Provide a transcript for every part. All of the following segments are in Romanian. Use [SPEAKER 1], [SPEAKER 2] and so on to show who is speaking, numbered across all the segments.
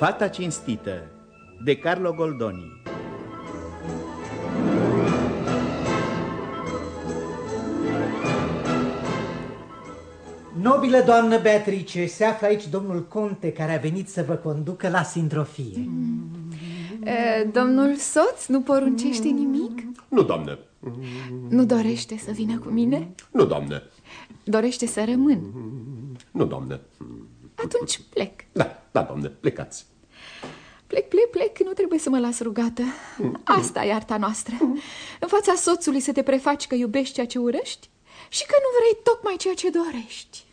[SPEAKER 1] Fata cinstită de Carlo Goldoni.
[SPEAKER 2] Nobilă doamnă Beatrice, se află aici domnul conte care a venit să vă conducă la sindrofie.
[SPEAKER 3] Domnul soț nu poruncește nimic?
[SPEAKER 4] Nu, doamnă.
[SPEAKER 3] Nu dorește să vină cu mine?
[SPEAKER 4] Nu, doamnă.
[SPEAKER 3] Dorește să rămân?
[SPEAKER 4] Nu, doamnă.
[SPEAKER 3] Atunci plec.
[SPEAKER 4] Da, doamnă, plecați.
[SPEAKER 3] Plec, nu trebuie să mă las rugată. Asta e arta noastră. În fața soțului să te prefaci că iubești ceea ce urăști și că nu vrei tocmai ceea ce dorești.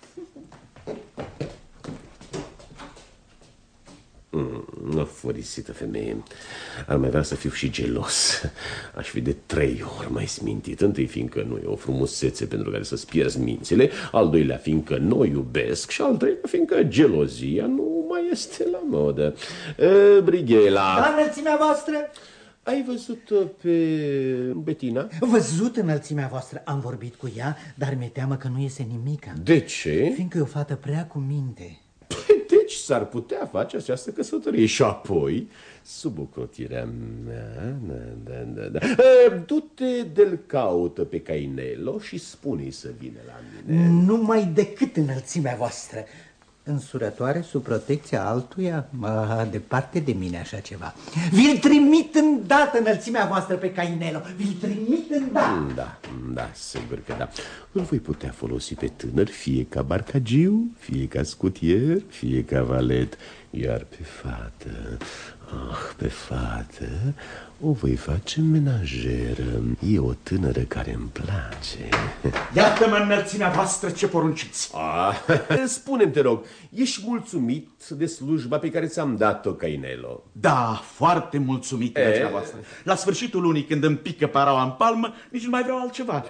[SPEAKER 4] Furisită femeie. Ar mai vrea să fiu și gelos. Aș fi de 3 ori mai smintit. Întâi fiindcă nu e o frumusețe pentru care să-ți pierzi mințile, al doilea fiindcă nu iubesc și al treilea fiindcă gelozia nu mai este la modă. Brighela,
[SPEAKER 2] La înălțimea voastră?
[SPEAKER 4] ai văzut pe Bettina?
[SPEAKER 2] Văzut înălțimea voastră, am vorbit cu ea, dar mi-e teamă că nu iese nimica.
[SPEAKER 4] De ce?
[SPEAKER 2] Fiindcă e o fată prea cu minte.
[SPEAKER 4] Deci s-ar putea face această căsătorie și apoi, sub ocrotirea mea, da. Du-te de-l caută pe Cainello și spune-i să vină la mine.
[SPEAKER 2] Numai decât înălțimea voastră. Însurătoare sub protecția altuia? Departe de mine așa ceva. Vi-l trimit îndată înălțimea voastră pe Cainello. Vi-l trimit îndată.
[SPEAKER 4] Da, sigur că da. Îl voi putea folosi pe tânăr fie ca barcagiu, fie ca scutier, fie ca valet. Iar pe fată o voi face menajeră. E o tânără care îmi place.
[SPEAKER 1] Iată-mă, înălțimea voastră, ce porunciți.
[SPEAKER 4] Spune-mi, te rog, ești mulțumit de slujba pe care ți-am dat-o, Cainello?
[SPEAKER 1] Da, foarte mulțumit, înălțimea voastră. La sfârșitul lunii, când îmi pică paraua în palmă, nici nu mai vreau altceva.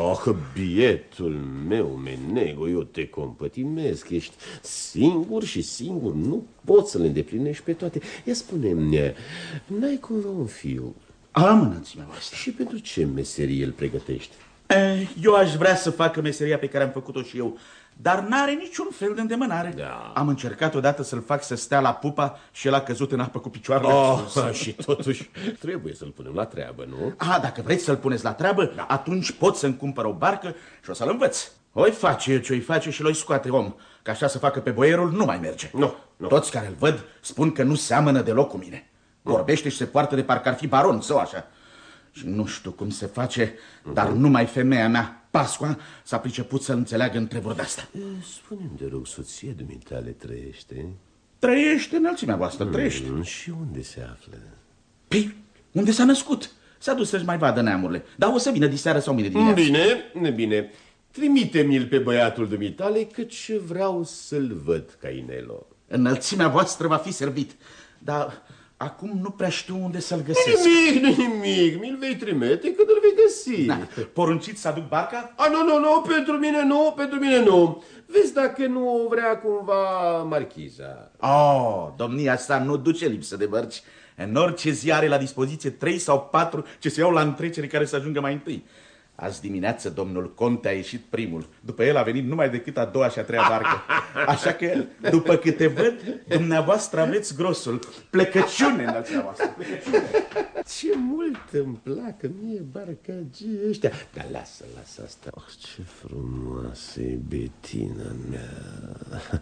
[SPEAKER 4] Bietul meu, Menego, eu te compătimesc. Ești singur și singur nu poți să le îndeplinești pe toate. Ia spune-mi, n-ai cumva un fiu?
[SPEAKER 1] Am, înălțimea voastră.
[SPEAKER 4] Și pentru ce meserie îl pregătești?
[SPEAKER 1] Eu aș vrea să facă meseria pe care am făcut-o și eu, dar n-are niciun fel de îndemânare.
[SPEAKER 4] Da.
[SPEAKER 1] Am încercat odată să-l fac să stea la pupa și el a căzut în apă cu picioarele.
[SPEAKER 4] Și totuși trebuie să-l punem la treabă, nu?
[SPEAKER 1] Dacă vreți să-l puneți la treabă, atunci pot să-mi cumpăr o barcă și o să-l învăț. O-i face ce-o-i face și l-o-i scoate om. Că așa să facă pe boierul nu mai merge.
[SPEAKER 4] Nu.
[SPEAKER 1] Toți care îl văd spun că nu seamănă deloc cu mine. Vorbește și se poartă de parcă ar fi baron sau așa. Și nu știu cum se face, dar numai femeia mea, Pascua, s-a priceput să înțeleagă întrevuri de-asta.
[SPEAKER 4] Spune-mi, de rog, soția dumitale trăiește?
[SPEAKER 1] Trăiește, înălțimea voastră, trăiește.
[SPEAKER 4] Și unde se află?
[SPEAKER 1] Păi, unde s-a născut? S-a dus să-și mai vadă neamurile. Dar o să vină diseară sau mâine dimineață.
[SPEAKER 4] Bine. Trimite-mi-l pe băiatul dumitale, căci vreau să-l văd, Cainello.
[SPEAKER 1] Înălțimea voastră va fi servit, dar acum nu prea știu unde să-l găsesc.
[SPEAKER 4] Nimic, mi-l vei trimite când îl vei găsi.
[SPEAKER 1] Porunciți să aduc barca?
[SPEAKER 4] Nu, pentru mine nu. Vezi dacă nu o vrea cumva marchiza.
[SPEAKER 1] Domnia sa nu duce lipsă de bărci. În orice zi are la dispoziție 3 sau 4 ce se iau la întrecere care să ajungă mai întâi. Azi dimineață domnul conte a ieșit primul. După el a venit numai decât a doua și a treia barcă. Așa că, după câte văd, dumneavoastră aveți grosul. Plecăciune, înălțimea voastră, plecăciune.
[SPEAKER 4] Ce mult îmi plac mie barcagii ăștia. Dar lasă asta. Ce frumoasă e Bettina mea.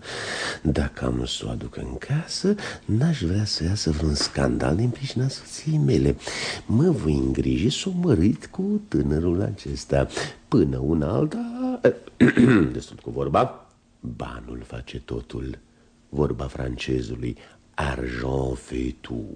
[SPEAKER 4] Dacă am să o aduc în casă, n-aș vrea să iasă vreun scandal din pricina soției mele. Mă voi îngriji să o mărit cu tânărul acesta. Până una alta, destul cu vorba, banul face totul. Vorba francezului, argent fait tout.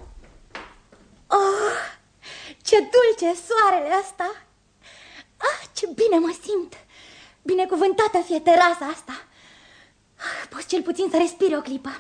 [SPEAKER 5] Ce dulce soarele ăsta! Ce bine mă simt! Binecuvântată fie terasa asta! Poți cel puțin să respiri o clipă.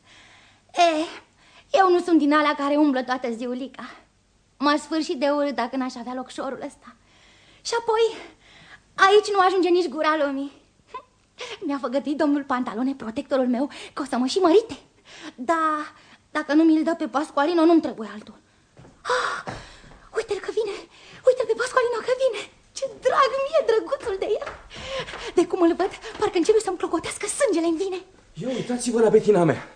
[SPEAKER 5] Eu nu sunt din alea care umblă toată ziulica. M-aș sfârși de urât dacă n-aș avea locșorul ăsta. Și apoi, aici nu ajunge nici gura lumii. Mi-a făgăduit domnul Pantalone, protectorul meu, că o să mă și mărite. Dar dacă nu mi-l dă pe Pasqualino, nu-mi trebuie altul. Uite-l că vine! Uite-l pe Pasqualino că vine! Ce drag mie, drăguțul de el! De cum îl văd, parcă începe să-mi clocotească sângele în vine.
[SPEAKER 6] Ia uitați-vă la Bettina mea!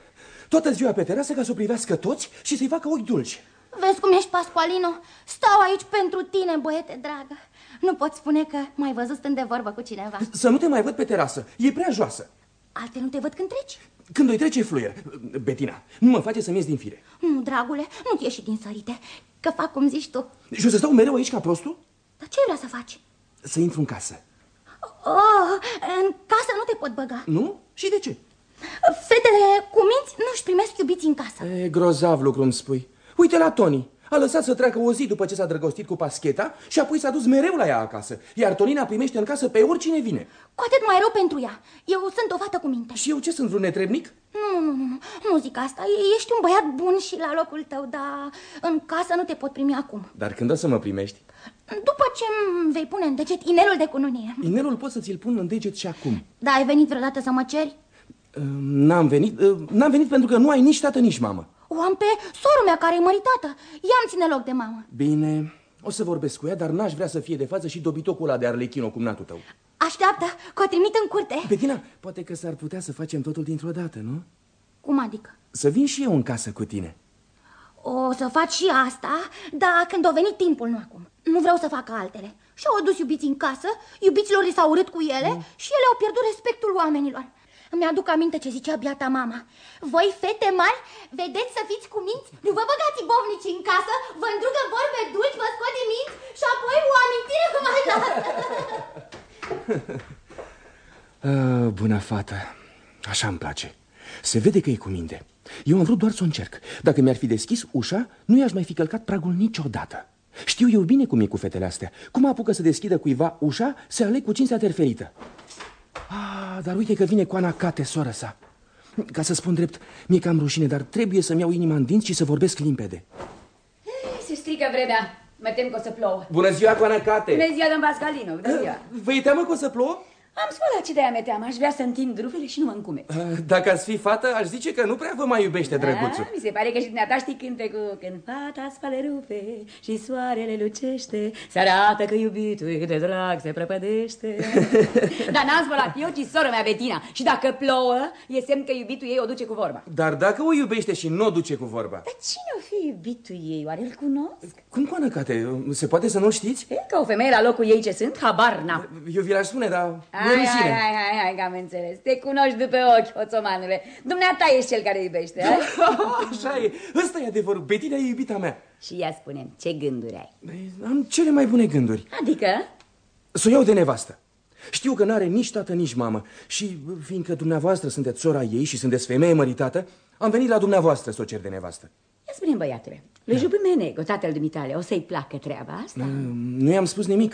[SPEAKER 6] toată ziua pe terasă ca să o privească toți și să-i facă ochi dulci.
[SPEAKER 5] Vezi cum ești, Pascualino? Stau aici pentru tine, băiete dragă. Nu pot spune că m-ai văzut stând de vorbă cu cineva.
[SPEAKER 6] Să nu te mai văd pe terasă, e prea joasă.
[SPEAKER 5] Altfel nu te văd când treci.
[SPEAKER 6] Când o-i trece fluier. Bettina, nu mă face să-mi ies din fire.
[SPEAKER 5] Nu, dragule, nu-ți ieși din sărite, că fac cum zici tu.
[SPEAKER 6] Și o să stau mereu aici ca prostul?
[SPEAKER 5] Dar ce vrea să faci?
[SPEAKER 6] Să intru în casă.
[SPEAKER 5] Oh, în casă nu te pot băga.
[SPEAKER 6] Nu? Și de ce?
[SPEAKER 5] Fetele cu minți nu-și primesc iubiți în casă.
[SPEAKER 6] E grozav lucru îmi spui. Uite la Toni. A lăsat să treacă o zi după ce s-a drăgostit cu Pascheta și apoi s-a dus mereu la ea acasă. Iar Tonina primește în casă pe oricine vine.
[SPEAKER 5] Cu atât mai rău pentru ea. Eu sunt o fată cu minte.
[SPEAKER 6] Și eu ce, sunt vreun netrebnic?
[SPEAKER 5] Nu zic asta. Ești un băiat bun și la locul tău, dar în casă nu te pot primi acum.
[SPEAKER 6] Dar când o să mă primești?
[SPEAKER 5] După ce îmi vei pune în deget inelul de cununie.
[SPEAKER 6] Inelul pot să ți-l pun în deget și acum.
[SPEAKER 5] Da, ai venit vreodată să mă ceri?
[SPEAKER 6] N-am venit pentru că nu ai nici tată, nici mamă.
[SPEAKER 5] O am pe sorul mea care e măritată. Ea-mi ține loc de mamă.
[SPEAKER 6] Bine, o să vorbesc cu ea, dar n-aș vrea să fie de față și dobitocul ăla de arlechino, cumnatul tău.
[SPEAKER 5] Așteaptă, că o trimit în curte.
[SPEAKER 6] Bettina, poate că s-ar putea să facem totul dintr-o dată, nu?
[SPEAKER 5] Cum adică?
[SPEAKER 6] Să vin și eu în casă cu tine.
[SPEAKER 5] O să faci și asta, dar când a venit timpul, nu acum. Nu vreau să fac altele. Și-au adus iubiții în casă, iubiților li s-au urât cu ele și ele au pierdut respectul oamenilor. Îmi aduc aminte ce zicea biata mama. Voi, fete mari, vedeți să fiți cu minți? Nu vă băgați bovnici în casă, vă îndrugă vorbe dulci, vă scot din minți și apoi o amintire vă mai lasă.
[SPEAKER 6] Bună fată, așa-mi place. Se vede că e cu minte. Eu am vrut doar să o încerc. Dacă mi-ar fi deschis ușa, nu i-aș mai fi călcat pragul niciodată. Știu eu bine cum e cu fetele astea. Cum apucă să deschidă cuiva ușa, se aleg cu cinstea terferită. Dar uite că vine Coana Cate, sora sa. Ca să spun drept, mi-e cam rușine, dar trebuie să-mi iau inima în dinți și să vorbesc limpede.
[SPEAKER 7] Se strică vremea. Mă tem că o să plouă.
[SPEAKER 6] Bună ziua, Coana Cate!
[SPEAKER 7] Bună ziua, domn Pascalino. Bună ziua.
[SPEAKER 6] Vă-i teamă că o să plouă?
[SPEAKER 7] Am spus ce de-aia mi-e teamă. Aș vrea să întind rufele și nu mă încumeț.
[SPEAKER 6] Dacă ați fi fată, aș zice că nu prea vă mai iubește drăguțul.
[SPEAKER 7] Mi se pare că și dumneata știi cântecul. Când fata spală rufe și soarele lucește, se arată că iubitul de drag se prăpădește. Dar n-am spălat eu, ci sora mea Bettina. Și dacă plouă, e semn că iubitul ei o duce cu vorba.
[SPEAKER 6] Dar dacă o iubește și nu o duce cu vorba?
[SPEAKER 7] Dar cine o fi iubitul ei? Oare îl cunosc?
[SPEAKER 6] Cum, Coana Cate? Se poate să nu-l știți?
[SPEAKER 7] E, ca o femeie la locul ei ce sunt, habar n-am.
[SPEAKER 6] Eu vi l-aș spune, dar...
[SPEAKER 7] Hai, că am înțeles. Te cunoști după ochi, hoțomanule. Dumneata ești cel care iubește, ai?
[SPEAKER 6] Așa e. Ăsta e adevărul. Bettina e iubita mea.
[SPEAKER 7] Și ia spune-mi, ce gânduri ai?
[SPEAKER 6] Am cele mai bune gânduri.
[SPEAKER 7] Adică?
[SPEAKER 6] Să o iau de nevastă. Știu că n-are nici tată, nici mamă. Și fiindcă dumneavoastră sunteți sora ei și sunteți femeie măritată, am venit la dumneavoastră să o cer de nevastă.
[SPEAKER 7] Ia spune-mi, băiatule, lui Jubimenego, tatăl dumitale, o să-i placă treaba asta?
[SPEAKER 6] Nu i-am spus nimic.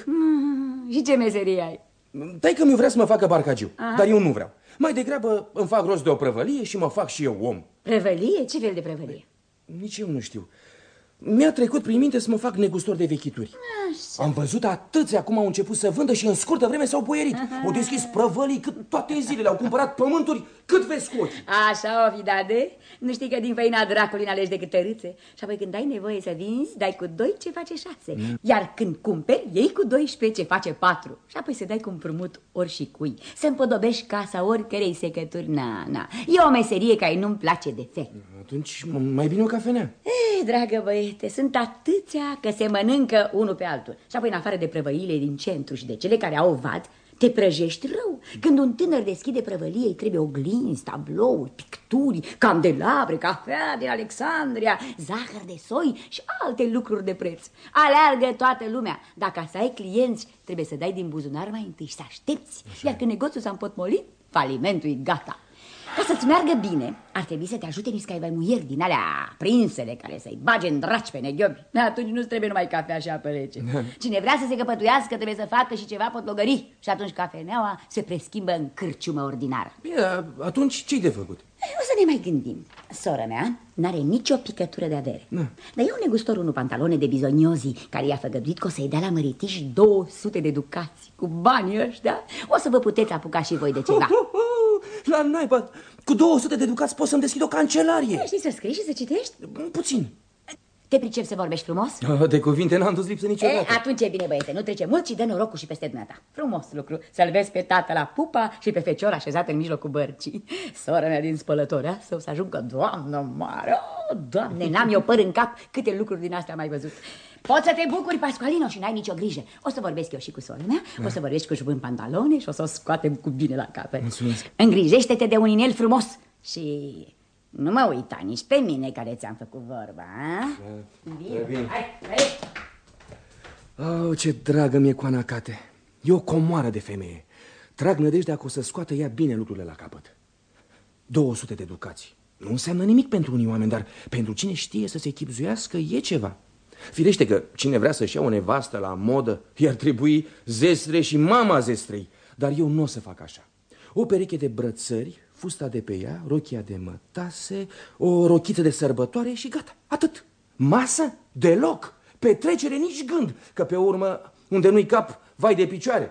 [SPEAKER 7] Și ce meserie ai?
[SPEAKER 6] Taică mi vrea să mă facă barcagiu, dar eu nu vreau. Mai degrabă îmi fac rost de o prăvălie și mă fac și eu om.
[SPEAKER 7] Prăvălie? Ce fel de prăvălie?
[SPEAKER 6] Nici eu nu știu. Mi-a trecut prin minte să mă fac negustor de vechituri.
[SPEAKER 7] Așa.
[SPEAKER 6] Am văzut atâția cum au început să vândă și în scurtă vreme s-au boierit. Au deschis prăvălii cât toate zilele, au cumpărat pământuri cât vezi cu ochii.
[SPEAKER 7] Așa o fi, de? Nu știi că din făina dracului n-alegi decât tărâțe? Și apoi când ai nevoie să vinzi, dai cu 2 ce face 6. Iar când cumperi, iei cu 12 ce face 4. Și apoi să dai cu împrumut ori și cui. Să împodobești casa oricărei secături. Na. E o meserie care nu-mi place de fel.
[SPEAKER 6] Atunci mai bine o cafenea.
[SPEAKER 7] Dragă băiete, sunt atâția că se mănâncă unul pe altul. Și apoi, în afară de prăvăliile din centru și de cele care au vad, te prăjești rău. Când un tânăr deschide prăvălie, îi trebuie oglinzi, tablouri, picturi, candelabre, cafea din Alexandria, zahăr de soi și alte lucruri de preț. Aleargă toată lumea. Dacă să ai clienți, trebuie să dai din buzunar mai întâi și să aștepți. Iar când negoțul s-a împotmolit, falimentul e gata. Ca să-ți meargă bine, ar trebui să te ajute niște caivaimuieri din alea prinsele care să-i bage în draci pe neghiobi. Atunci nu-ți trebuie numai cafea și apă rece. Cine vrea să se căpătuiască trebuie să facă și ceva potlogării. Și atunci cafeneaua se preschimbă în cârciumă ordinară.
[SPEAKER 6] Bine, atunci ce-i de făcut?
[SPEAKER 7] O să ne mai gândim. Sora mea n-are nicio picătură de avere. Dar e un negustor, unul pantalone de bizoniozi, care i-a făgăduit că o să-i dea la măritiș 200 de ducați. Cu banii ăștia o să vă puteți apuca și voi de ceva.
[SPEAKER 6] La naiba, cu 200 de ducați poți să-mi deschid o cancelarie.
[SPEAKER 7] Știi să scrii și să citești?
[SPEAKER 6] Puțin.
[SPEAKER 7] Te pricepi să vorbești frumos?
[SPEAKER 6] De cuvinte n-am dus lipsă niciodată.
[SPEAKER 7] Atunci e bine, băiete, nu trece mult și dă norocul și peste dumneata. Frumos lucru, să-l vezi pe tată la pupa și pe fecior așezat în mijlocul bărcii. Sora mea din spălătoarea să o să ajungă, Doamnă mare, Doamne, n-am eu păr în cap, câte lucruri din astea am mai văzut. Poți să te bucuri, Pascualino, și n-ai nicio grijă. O să vorbesc eu și cu sora mea, o să vorbești cu jupân pantalone și o să o scoatem cu bine la capăt.
[SPEAKER 6] Mulțumesc.
[SPEAKER 7] Îngrijește-te de un inel frumos și nu mă uita nici pe mine care ți-am făcut vorba, a?
[SPEAKER 6] Bine.
[SPEAKER 7] Hai.
[SPEAKER 6] Oh, ce dragă mi-e Coana Cate. E o comoară de femeie. Trag nădejdea că o să scoată ea bine lucrurile la capăt. 200 de ducați. Nu înseamnă nimic pentru unii oameni, dar pentru cine știe să se chibzuiască e ceva. Firește că cine vrea să-și ia o nevastă la modă, i-ar trebui zestre și mama zestrei. Dar eu nu o să fac așa. O pereche de brățări, fusta de pe ea, rochia de mătase, o rochiță de sărbătoare și gata. Atât. Masă? Deloc. Petrecere nici gând, că pe urmă, unde nu-i cap, vai de picioare.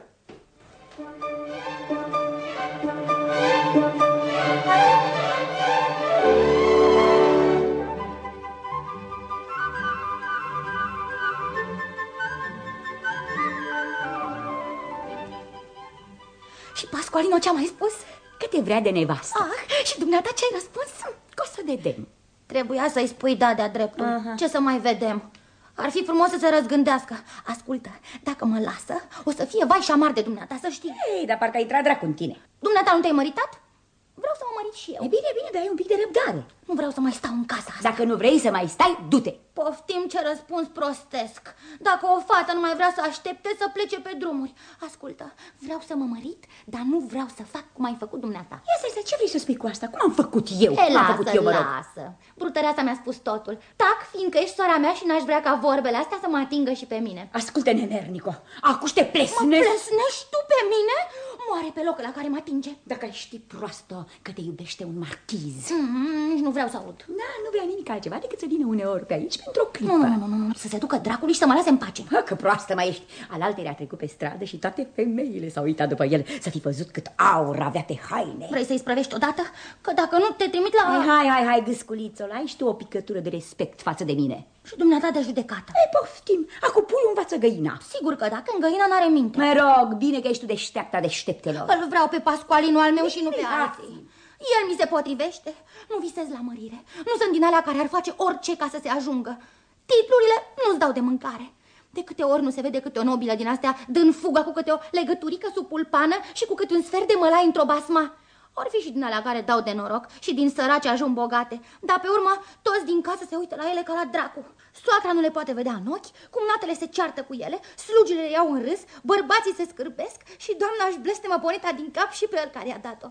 [SPEAKER 5] Și Pascualino ce-a mai spus?
[SPEAKER 7] Că te vrea de nevastă.
[SPEAKER 5] Și dumneata ce-ai răspuns?
[SPEAKER 7] Că o să vedem.
[SPEAKER 5] Trebuia să-i spui da de-a dreptul. Ce să mai vedem? Ar fi frumos să se răzgândească. Ascultă, dacă mă lasă, o să fie vai și amar de dumneata, să știi.
[SPEAKER 7] Ei, dar parcă ai intrat dracu în tine.
[SPEAKER 5] Dumneata nu te-ai măritat? Vreau să mă mărit și eu.
[SPEAKER 7] E bine, bine, dar ai un pic de răbdare.
[SPEAKER 5] Nu vreau să mai stau în casa asta.
[SPEAKER 7] Dacă nu vrei să mai stai, du-te.
[SPEAKER 5] Poftim, ce răspuns prostesc. Dacă o fată nu mai vrea să aștepte, să plece pe drumuri. Ascultă, vreau să mă mărit, dar nu vreau să fac cum ai făcut dumneata.
[SPEAKER 7] Ia să ce vrei să spui cu asta? Cum am făcut eu? Cum am făcut eu, mă rog?
[SPEAKER 5] Lasă. Brutăreasa mi-a spus totul. Tac, fiindcă ești sora mea și n-aș vrea ca vorbele astea să mă atingă și pe mine.
[SPEAKER 7] Ascultă, nemernico, acu te
[SPEAKER 5] Mă
[SPEAKER 7] plesnesc.
[SPEAKER 5] plesnești tu pe mine? Moare pe locul la care mă atinge.
[SPEAKER 7] Dacă ai ști, proastă, că te iubește un marchiz.
[SPEAKER 5] Nici nu vreau să aud.
[SPEAKER 7] Da, nu vrea nimic altceva decât să vină uneori pe aici pentru o clipă.
[SPEAKER 5] Nu, să se ducă dracului și să mă lase în pace.
[SPEAKER 7] Că proastă mai ești. Alaltere a trecut pe stradă și toate femeile s-au uitat după el. Să fi văzut cât aur avea pe haine.
[SPEAKER 5] Vrei să-i sprăvești odată? Că dacă nu te trimit la...
[SPEAKER 7] Hai, gâsculițo, ai și tu o picătură de respect față de mine.
[SPEAKER 5] Și dumneata de judecată.
[SPEAKER 7] Poftim, acu puiul învață găina.
[SPEAKER 5] Sigur că dacă în găina n-are minte.
[SPEAKER 7] Mă rog, bine că ești tu deșteapta deșteptelor.
[SPEAKER 5] Îl vreau pe Pascualino al meu și nu pe alții. El mi se potrivește. Nu visez la mărire. Nu sunt din alea care ar face orice ca să se ajungă. Titlurile nu-ți dau de mâncare. De câte ori nu se vede câte o nobilă din astea dând fuga cu câte o legăturică sub pulpană și cu câte un sfert de mălai într-o basma. Or fi și din alea care dau de noroc și din săraci ajung bogate. Dar pe urmă toți din casă se uită la ele ca la dracu. Soacra nu le poate vedea în ochi, cumnatele se ceartă cu ele, slugile le iau în râs, bărbații se scârbesc și doamna își blestemă boneta din cap și pe el care i-a dat-o.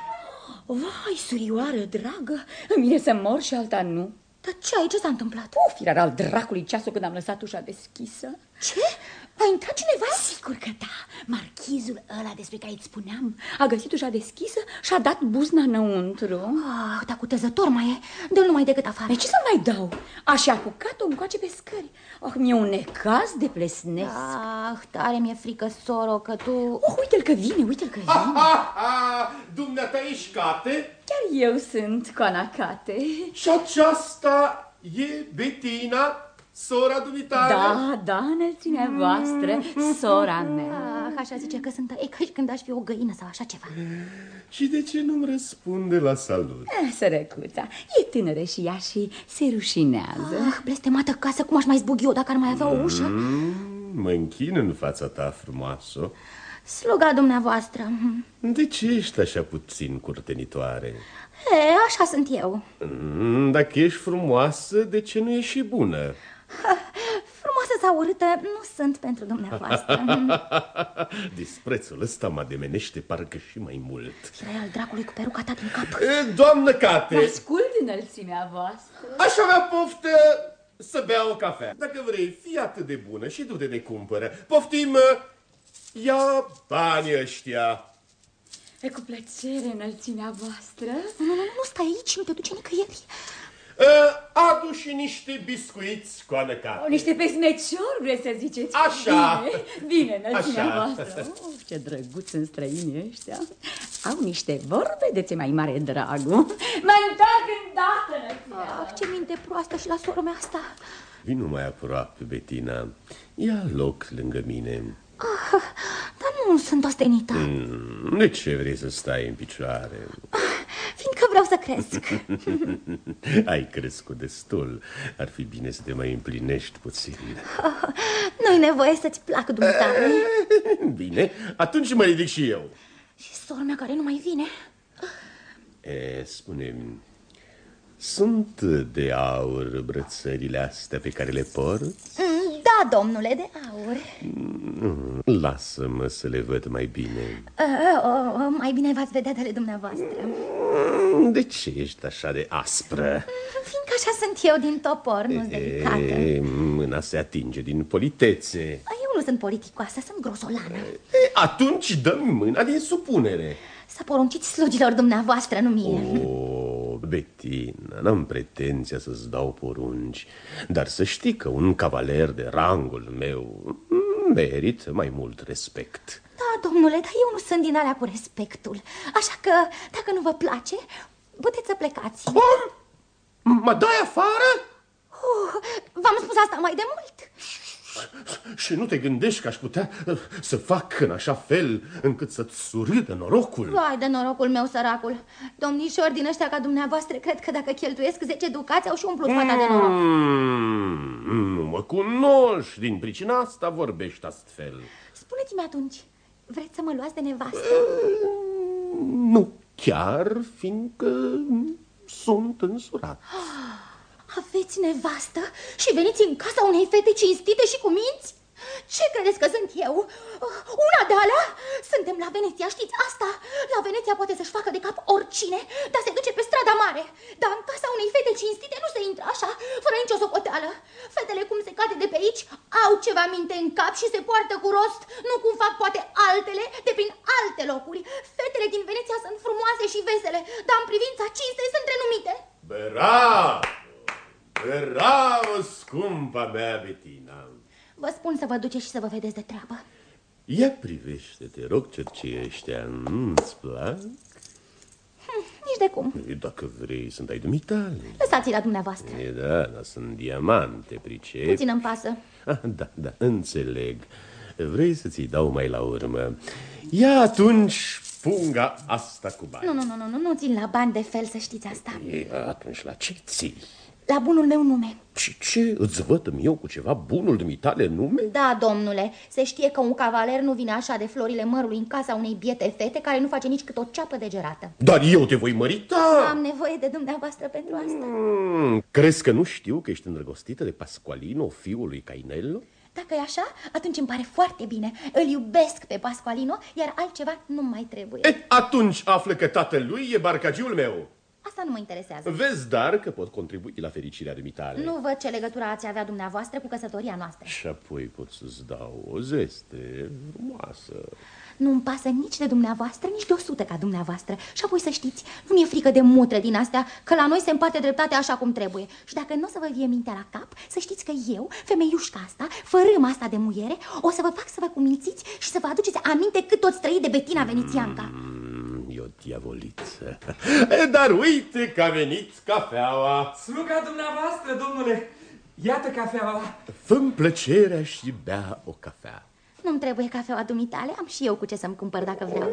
[SPEAKER 7] Vai, surioară dragă, mine să mor și alta nu.
[SPEAKER 5] Dar ce ai? Ce s-a întâmplat?
[SPEAKER 7] Firar al dracului ceasul când am lăsat ușa deschisă.
[SPEAKER 5] Ce? A intrat cineva?
[SPEAKER 7] Sigur că da. Marchizul ăla despre care îți spuneam a găsit ușa deschisă și a dat buzna înăuntru.
[SPEAKER 5] Dar cutezător mai e. Dă-l numai decât afară.
[SPEAKER 7] De ce să mai dau? Așa apucat-o încoace pe scări. Mi-e un necaz de plesnesc.
[SPEAKER 5] Tare mi-e frică, soro, că tu...
[SPEAKER 7] Uite-l că vine, uite-l că vine.
[SPEAKER 4] Dumneata ești Cate?
[SPEAKER 7] Chiar eu sunt Coana Cate.
[SPEAKER 4] Și aceasta e Bettina, sora dumitare?
[SPEAKER 7] Da, înălțimea voastră, sora mea.
[SPEAKER 5] Așa zice că sunt, e ca și când aș fi o găină sau așa ceva.
[SPEAKER 4] Și de ce nu-mi răspunde la salut?
[SPEAKER 7] Sărăcuța, e tânără și ea și se rușinează.
[SPEAKER 5] Blestemată casă, cum aș mai zbug eu dacă ar mai avea o ușă?
[SPEAKER 4] Mă închin în fața ta frumoasă.
[SPEAKER 5] Sluga dumneavoastră.
[SPEAKER 4] De ce ești așa puțin curtenitoare?
[SPEAKER 5] Așa sunt eu.
[SPEAKER 4] Dacă ești frumoasă, de ce nu ești și bună?
[SPEAKER 5] Frumoasă sau urâtă nu sunt pentru dumneavoastră.
[SPEAKER 4] Disprețul ăsta mă ademenește parcă și mai mult.
[SPEAKER 5] Erai al dracului cu peruca ta din cap.
[SPEAKER 4] Doamnă Cate!
[SPEAKER 7] Ascult înălțimea voastră.
[SPEAKER 4] Aș avea poftă să bea o cafea. Dacă vrei, fii atât de bună și du-te de cumpără. Poftim, ia banii ăștia.
[SPEAKER 7] E cu plăcere, înălțimea voastră.
[SPEAKER 5] Nu stai aici, nu te duce nicăieri.
[SPEAKER 4] Adu și niște biscuiți, Coană Cate.
[SPEAKER 7] Niște pesmeciori, vreți să ziceți?
[SPEAKER 4] Așa.
[SPEAKER 7] Bine, înălțimea voastră. Ce drăguț sunt străinii ăștia. Au niște vorbe de ce mai mare dragul. Mă întorc în îndată, înălțimea.
[SPEAKER 5] Ah, ce minte proastă și la sora mea asta.
[SPEAKER 4] Vino mai aproape, Bettina. Ia loc lângă mine.
[SPEAKER 5] Ah, dar nu sunt ostenită.
[SPEAKER 4] De ce vrei să stai în picioare?
[SPEAKER 5] Fiindcă vreau să cresc.
[SPEAKER 4] Ai crescut destul. Ar fi bine să te mai împlinești puțin.
[SPEAKER 5] Nu-i nevoie să-ți placă dumneavoastră.
[SPEAKER 4] Bine, atunci mă ridic și eu.
[SPEAKER 5] Și sora mea care nu mai vine.
[SPEAKER 4] Spune-mi, sunt de aur brățările astea pe care le porți?
[SPEAKER 5] Da, domnule, de aur.
[SPEAKER 4] Lasă-mă să le văd mai bine.
[SPEAKER 5] Mai bine v-ați vedea de ale dumneavoastră.
[SPEAKER 4] De ce ești așa de aspră?
[SPEAKER 5] Fiindcă așa sunt eu din topor, nu-s delicată.
[SPEAKER 4] Mâna se atinge din politețe.
[SPEAKER 5] Eu nu sunt politicoasă, sunt grosolană.
[SPEAKER 4] Atunci dă-mi mâna din supunere.
[SPEAKER 5] Să porunciți slugilor dumneavoastră, nu mie.
[SPEAKER 4] Bettina, n-am pretenția să-ți dau porunci, dar să știi că un cavaler de rangul meu merită mai mult respect.
[SPEAKER 5] Da, domnule, dar eu nu sunt din alea cu respectul. Așa că, dacă nu vă place, puteți să plecați.
[SPEAKER 4] Mă dai afară?
[SPEAKER 5] V-am spus asta mai de mult.
[SPEAKER 4] Și nu te gândești că aș putea să fac în așa fel încât să-ți surâdă norocul?
[SPEAKER 5] Vai de norocul meu, săracul. Domnișori din ăștia ca dumneavoastră cred că dacă cheltuiesc 10 ducați au și umplut fata de noroc.
[SPEAKER 4] Nu mă cunoști, din pricina asta vorbești astfel.
[SPEAKER 5] Spuneți-mi atunci, vreți să mă luați de nevastă?
[SPEAKER 4] Nu chiar, fiindcă sunt însurat.
[SPEAKER 5] Aveți nevastă și veniți în casa unei fete cinstite și cu minți? Ce credeți că sunt eu? Una de alea? Suntem la Veneția, știți asta? La Veneția poate să-și facă de cap oricine, dar se duce pe strada mare. Dar în casa unei fete cinstite nu se intră așa, fără nicio socoteală. Fetele cum se cade de pe aici au ceva minte în cap și se poartă cu rost, nu cum fac poate altele de prin alte locuri. Fetele din Veneția sunt frumoase și vesele, dar în privința cinstei sunt renumite.
[SPEAKER 4] Bravo! Bravo, scumpa mea, Bettina!
[SPEAKER 5] Vă spun să vă duceți și să vă vedeți de treabă.
[SPEAKER 4] Ia privește, te rog, cercei ăștia, îți plac?
[SPEAKER 5] Nici de cum.
[SPEAKER 4] Dacă vrei, sunt ai dumitale.
[SPEAKER 5] Lăsați-i la dumneavoastră.
[SPEAKER 4] Dar sunt diamante, pricepi.
[SPEAKER 5] Puțin îmi pasă.
[SPEAKER 4] Da, înțeleg. Vrei să ți-i dau mai la urmă. Ia atunci punga asta cu bani.
[SPEAKER 5] Nu țin la bani de fel, să știți asta.
[SPEAKER 4] Atunci la ce ții?
[SPEAKER 5] La bunul meu nume.
[SPEAKER 4] Și ce? Îți văd-mi eu cu ceva bunul dumitale nume?
[SPEAKER 5] Da, domnule, se știe că un cavaler nu vine așa de florile mărului în casa unei biete fete care nu face nici cât o ceapă de gerată.
[SPEAKER 4] Dar eu te voi mărita!
[SPEAKER 5] Am nevoie de dumneavoastră pentru asta.
[SPEAKER 4] Crezi că nu știu că ești îndrăgostită de Pasqualino, fiul lui Cainello?
[SPEAKER 5] Dacă e așa, atunci îmi pare foarte bine. Îl iubesc pe Pasqualino, iar altceva nu mai trebuie.
[SPEAKER 4] Atunci află că tatălui e barcagiul meu.
[SPEAKER 5] Asta nu mă interesează.
[SPEAKER 4] Vezi, dar, că pot contribui la fericirea dumitale.
[SPEAKER 5] Nu văd ce legătură ați avea dumneavoastră cu căsătoria noastră.
[SPEAKER 4] Și apoi pot să-ți dau o zeste frumoasă.
[SPEAKER 5] Nu-mi pasă nici de dumneavoastră, nici de 100 ca dumneavoastră. Și apoi să știți, nu mi-e frică de mutre din astea, că la noi se împarte dreptatea așa cum trebuie. Și dacă nu o să vă vie mintea la cap, să știți că eu, femeiușca asta, fărâma asta de muiere, o să vă fac să vă cumințiți și să vă aduceți aminte cât toți trăi de Bettina Venețianca.
[SPEAKER 4] E o diavoliță. Dar uite că a venit cafeaua.
[SPEAKER 6] Sluga dumneavoastră, domnule. Iată cafeaua.
[SPEAKER 4] Fă-mi plăcerea și bea o cafea.
[SPEAKER 5] Nu-mi trebuie cafeaua dumitale, am și eu cu ce să-mi cumpăr dacă vreau.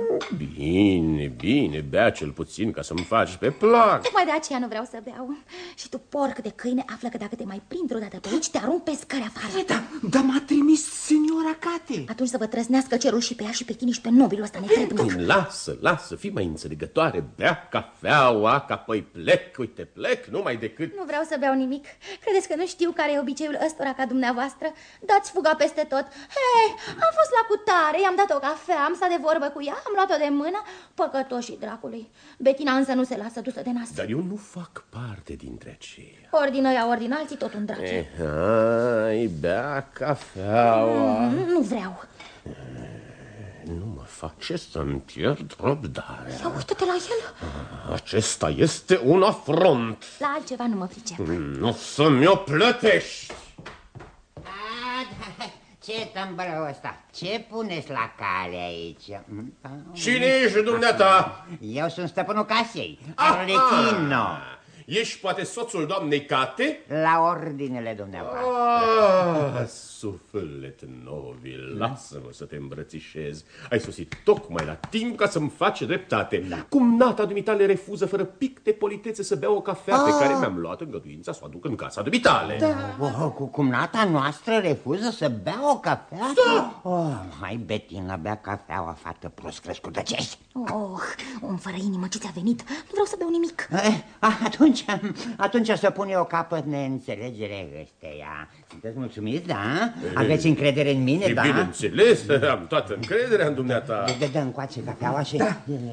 [SPEAKER 4] Bine, bea cel puțin ca să-mi faci pe plac.
[SPEAKER 5] Tocmai de aceea nu vreau să beau. Și tu, porc de câine, află că dacă te mai prind vreodată pe aici, te arunc pe scări afară.
[SPEAKER 2] Da, m-a trimis seniora Cate.
[SPEAKER 5] Atunci să vă trăsnească cerul și pe ea și pe tine și pe nobilul ăsta netrebnic.
[SPEAKER 4] Lasă, fii mai înțelegătoare. Bea cafeaua, că apoi plec. Uite, plec, numai decât...
[SPEAKER 5] Nu vreau să beau nimic. Credeți că nu știu care e obiceiul ăstora ca dumneavoastră? Dați fuga peste tot. Hei, am fost la cutare, i-am dat o cafea, am stat de vorbă cu ea, am luat-o de mână, păcătoșii dracului. Bettina însă nu se lasă dusă de nas.
[SPEAKER 4] Dar eu nu fac parte dintre aceia.
[SPEAKER 5] Ori din ăia, ori din alții, tot un drac.
[SPEAKER 4] Hai, bea cafeaua.
[SPEAKER 5] Nu vreau.
[SPEAKER 4] Nu mă face să-mi pierd răbdarea.
[SPEAKER 5] Ia uite-te la el.
[SPEAKER 4] Acesta este un afront.
[SPEAKER 5] La altceva nu mă pricep.
[SPEAKER 4] Nu să mi-o plătești.
[SPEAKER 8] Ce tâmbărău ăsta? Ce puneți la cale aici?
[SPEAKER 4] Cine ești dumneata?
[SPEAKER 8] Eu sunt stăpânul casei, Arlecchino.
[SPEAKER 4] Ești poate soțul doamnei Cate?
[SPEAKER 8] La ordinele dumneavoastră.
[SPEAKER 4] Suflet nobil, lasă-mă să te îmbrățișez. Ai sosit tocmai la timp ca să-mi faci dreptate. Cumnata dumitale refuză fără pic de politețe să bea o cafea pe care mi-am luat îngăduința să o aduc în casa dumitale.
[SPEAKER 8] Cumnata noastră refuză să bea o cafea? Hai, Betina, bea cafeaua, fată prost crescută ce ești.
[SPEAKER 5] Om fără inimă, ce ți-a venit? Nu vreau să beau nimic.
[SPEAKER 8] Atunci să pun eu capăt neînțelegere ăsteia. Sunteți mulțumiți, da? Aveți încredere în mine, da?
[SPEAKER 4] Bineînțeles, am toată încrederea în dumneata.
[SPEAKER 8] Dă încoace cafeaua și...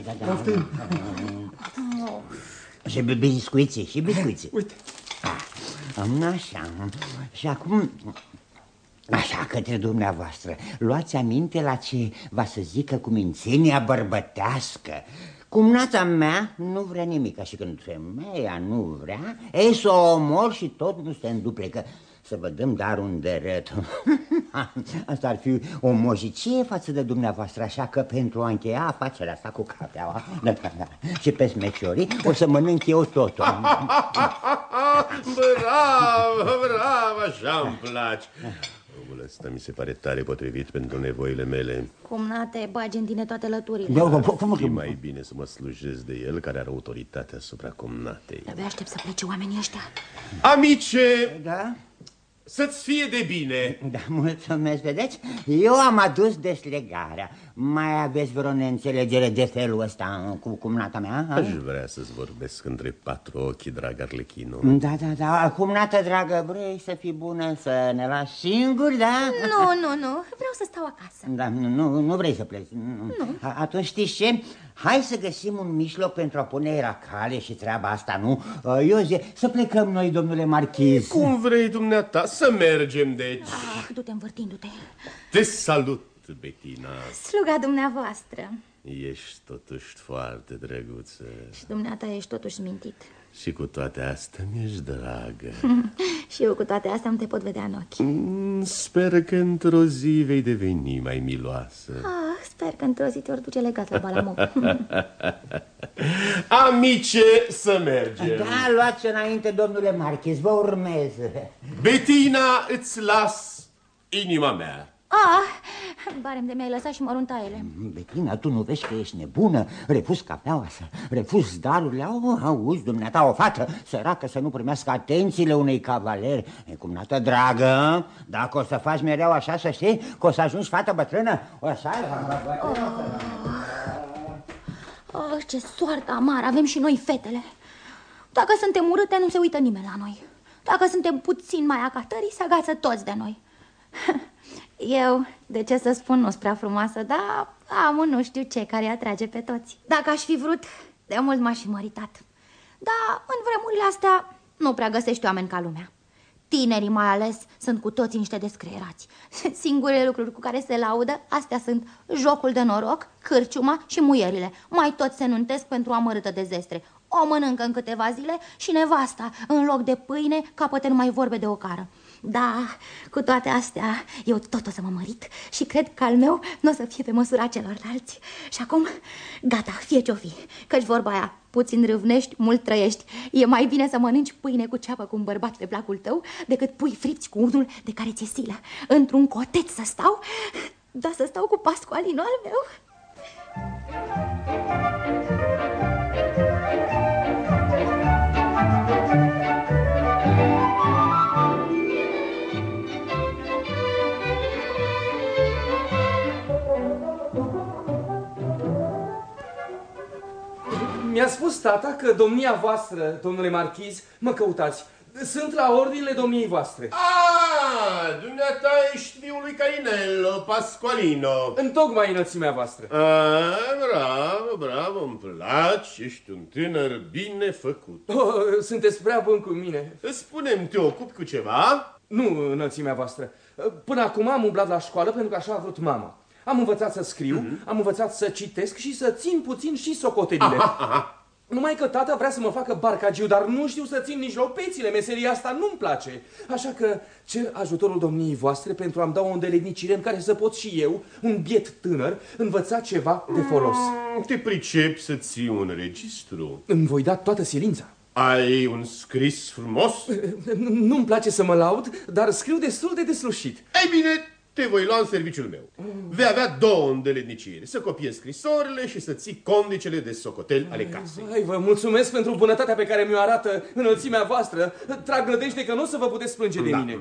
[SPEAKER 8] Și biscuiții,
[SPEAKER 6] Uite.
[SPEAKER 8] Așa. Și acum... Așa, către dumneavoastră, luați aminte la ce va să zică cumințenia bărbătească. Cumnata mea nu vrea nimic, și când femeia nu vrea, ei să o omor și tot nu se înduplecă. Să vă dăm dar un dărât. Asta ar fi o mojicie față de dumneavoastră, așa că pentru a încheia afacerea asta cu cafeaua și pe smeciorii, o să mănânc eu totul.
[SPEAKER 4] Bravo, așa-mi place. Omul ăsta mi se pare tare potrivit pentru nevoile mele.
[SPEAKER 5] Cumnate, bagi în tine toate lăturile.
[SPEAKER 4] E mai bine să mă slujesc de el, care are autoritate asupra cumnatei.
[SPEAKER 5] Abia aștept să plece oamenii ăștia.
[SPEAKER 4] Amice!
[SPEAKER 8] Da?
[SPEAKER 4] Să-ți fie de bine.
[SPEAKER 8] Da, mulțumesc, vedeți? Eu am adus deslegarea. Mai aveți vreo neînțelegere de felul ăsta cu cumnata mea?
[SPEAKER 4] Aș vrea să-ți vorbesc între patru ochi, drag Arlechino.
[SPEAKER 8] Da, cumnată dragă, vrei să fii bună, să ne lași singuri, da?
[SPEAKER 5] Nu, vreau să stau acasă.
[SPEAKER 8] Da, nu vrei să pleci. Nu. Atunci știți ce? Hai să găsim un mijloc pentru a pune la cale și treaba asta, nu? Eu zic, să plecăm noi, domnule marchiz.
[SPEAKER 4] Cum vrei dumneata, să mergem, deci.
[SPEAKER 5] Du-te învârtindu-te.
[SPEAKER 4] Te salut, Betina.
[SPEAKER 5] Sluga dumneavoastră.
[SPEAKER 4] Ești totuși foarte drăguță.
[SPEAKER 5] Și dumneata ești totuși mintit.
[SPEAKER 4] Și cu toate astea mi-ești dragă.
[SPEAKER 5] Și eu cu toate astea nu te pot vedea în ochi.
[SPEAKER 4] Sper că într-o zi vei deveni mai miloasă.
[SPEAKER 5] Sper că într-o zi te ori duce legat la Balamoc.
[SPEAKER 4] Amice, să mergem.
[SPEAKER 8] Da, luați înainte, domnule marchiz, vă urmez.
[SPEAKER 4] Betina, îți las inima mea.
[SPEAKER 5] Barem de mi-ai lăsat și măruntaiele.
[SPEAKER 8] Betina, tu nu vezi că ești nebună? Refuzi cafeaua, refuzi darurile. Auzi, dumneata, o fată săracă să nu primească atențiile unei cavaleri. Cumnată dragă, dacă o să faci mereu așa, să știi că o să ajungi fată bătrână.
[SPEAKER 5] Ce soartă amară, avem și noi fetele. Dacă suntem urâte, nu se uită nimeni la noi. Dacă suntem puțin mai acatării, se agață toți de noi. Eu, de ce să spun, nu-s prea frumoasă, dar am un nu știu ce care îi atrage pe toți. Dacă aș fi vrut, de mult m-aș fi măritat. Dar în vremurile astea nu prea găsești oameni ca lumea. Tinerii mai ales sunt cu toții niște descreierați. Singurele lucruri cu care se laudă, astea sunt jocul de noroc, cârciuma și muierile. Mai toți se nuntesc pentru o amărâtă de zestre. O mănâncă în câteva zile și nevasta, în loc de pâine, capătă numai vorbe de ocară. Da, cu toate astea, eu tot o să mă mărit și cred că al meu nu o să fie pe măsura celorlalți. Și acum, gata, fie ce-o fi, căci vorba aia, puțin râvnești, mult trăiești. E mai bine să mănânci pâine cu ceapă cu un bărbat pe placul tău decât pui fripți cu unul de care ți-e silă. Într-un coteț să stau, dar să stau cu Pascualino al meu.
[SPEAKER 6] Mi-a spus tata că domnia voastră, domnule marchiz, mă căutați. Sunt la ordinele domniei voastre.
[SPEAKER 4] Dumneata ești fiul lui Cainello, Pascualino.
[SPEAKER 6] Întocmai înălțimea voastră.
[SPEAKER 4] Bravo, îmi place, ești un tânăr bine făcut.
[SPEAKER 6] Sunteți prea bun cu mine.
[SPEAKER 4] Spune-mi, te ocupi cu ceva?
[SPEAKER 6] Nu, înălțimea voastră. Până acum am umblat la școală pentru că așa a vrut mama. Am învățat să scriu, am învățat să citesc și să țin puțin și socotelile. Numai că tata vrea să mă facă barcagiu, dar nu știu să țin nici lopețile, meseria asta nu-mi place. Așa că cer ajutorul domniei voastre pentru a-mi da o îndeletnicire în care să pot și eu, un biet tânăr, învăța ceva de folos.
[SPEAKER 4] Te pricepi să ții un registru?
[SPEAKER 6] Îmi voi da toată silința.
[SPEAKER 4] Ai un scris frumos?
[SPEAKER 6] Nu-mi place să mă laud, dar scriu destul de deslușit.
[SPEAKER 4] Ei bine, te voi lua în serviciul meu. Vei avea 2 îndeletniciri, să copiezi scrisorile și să ții condicele de socotel ale casei.
[SPEAKER 6] Hai, vă mulțumesc pentru bunătatea pe care mi-o arată înălțimea voastră. Trag nădejde că nu o să vă puteți plânge de mine.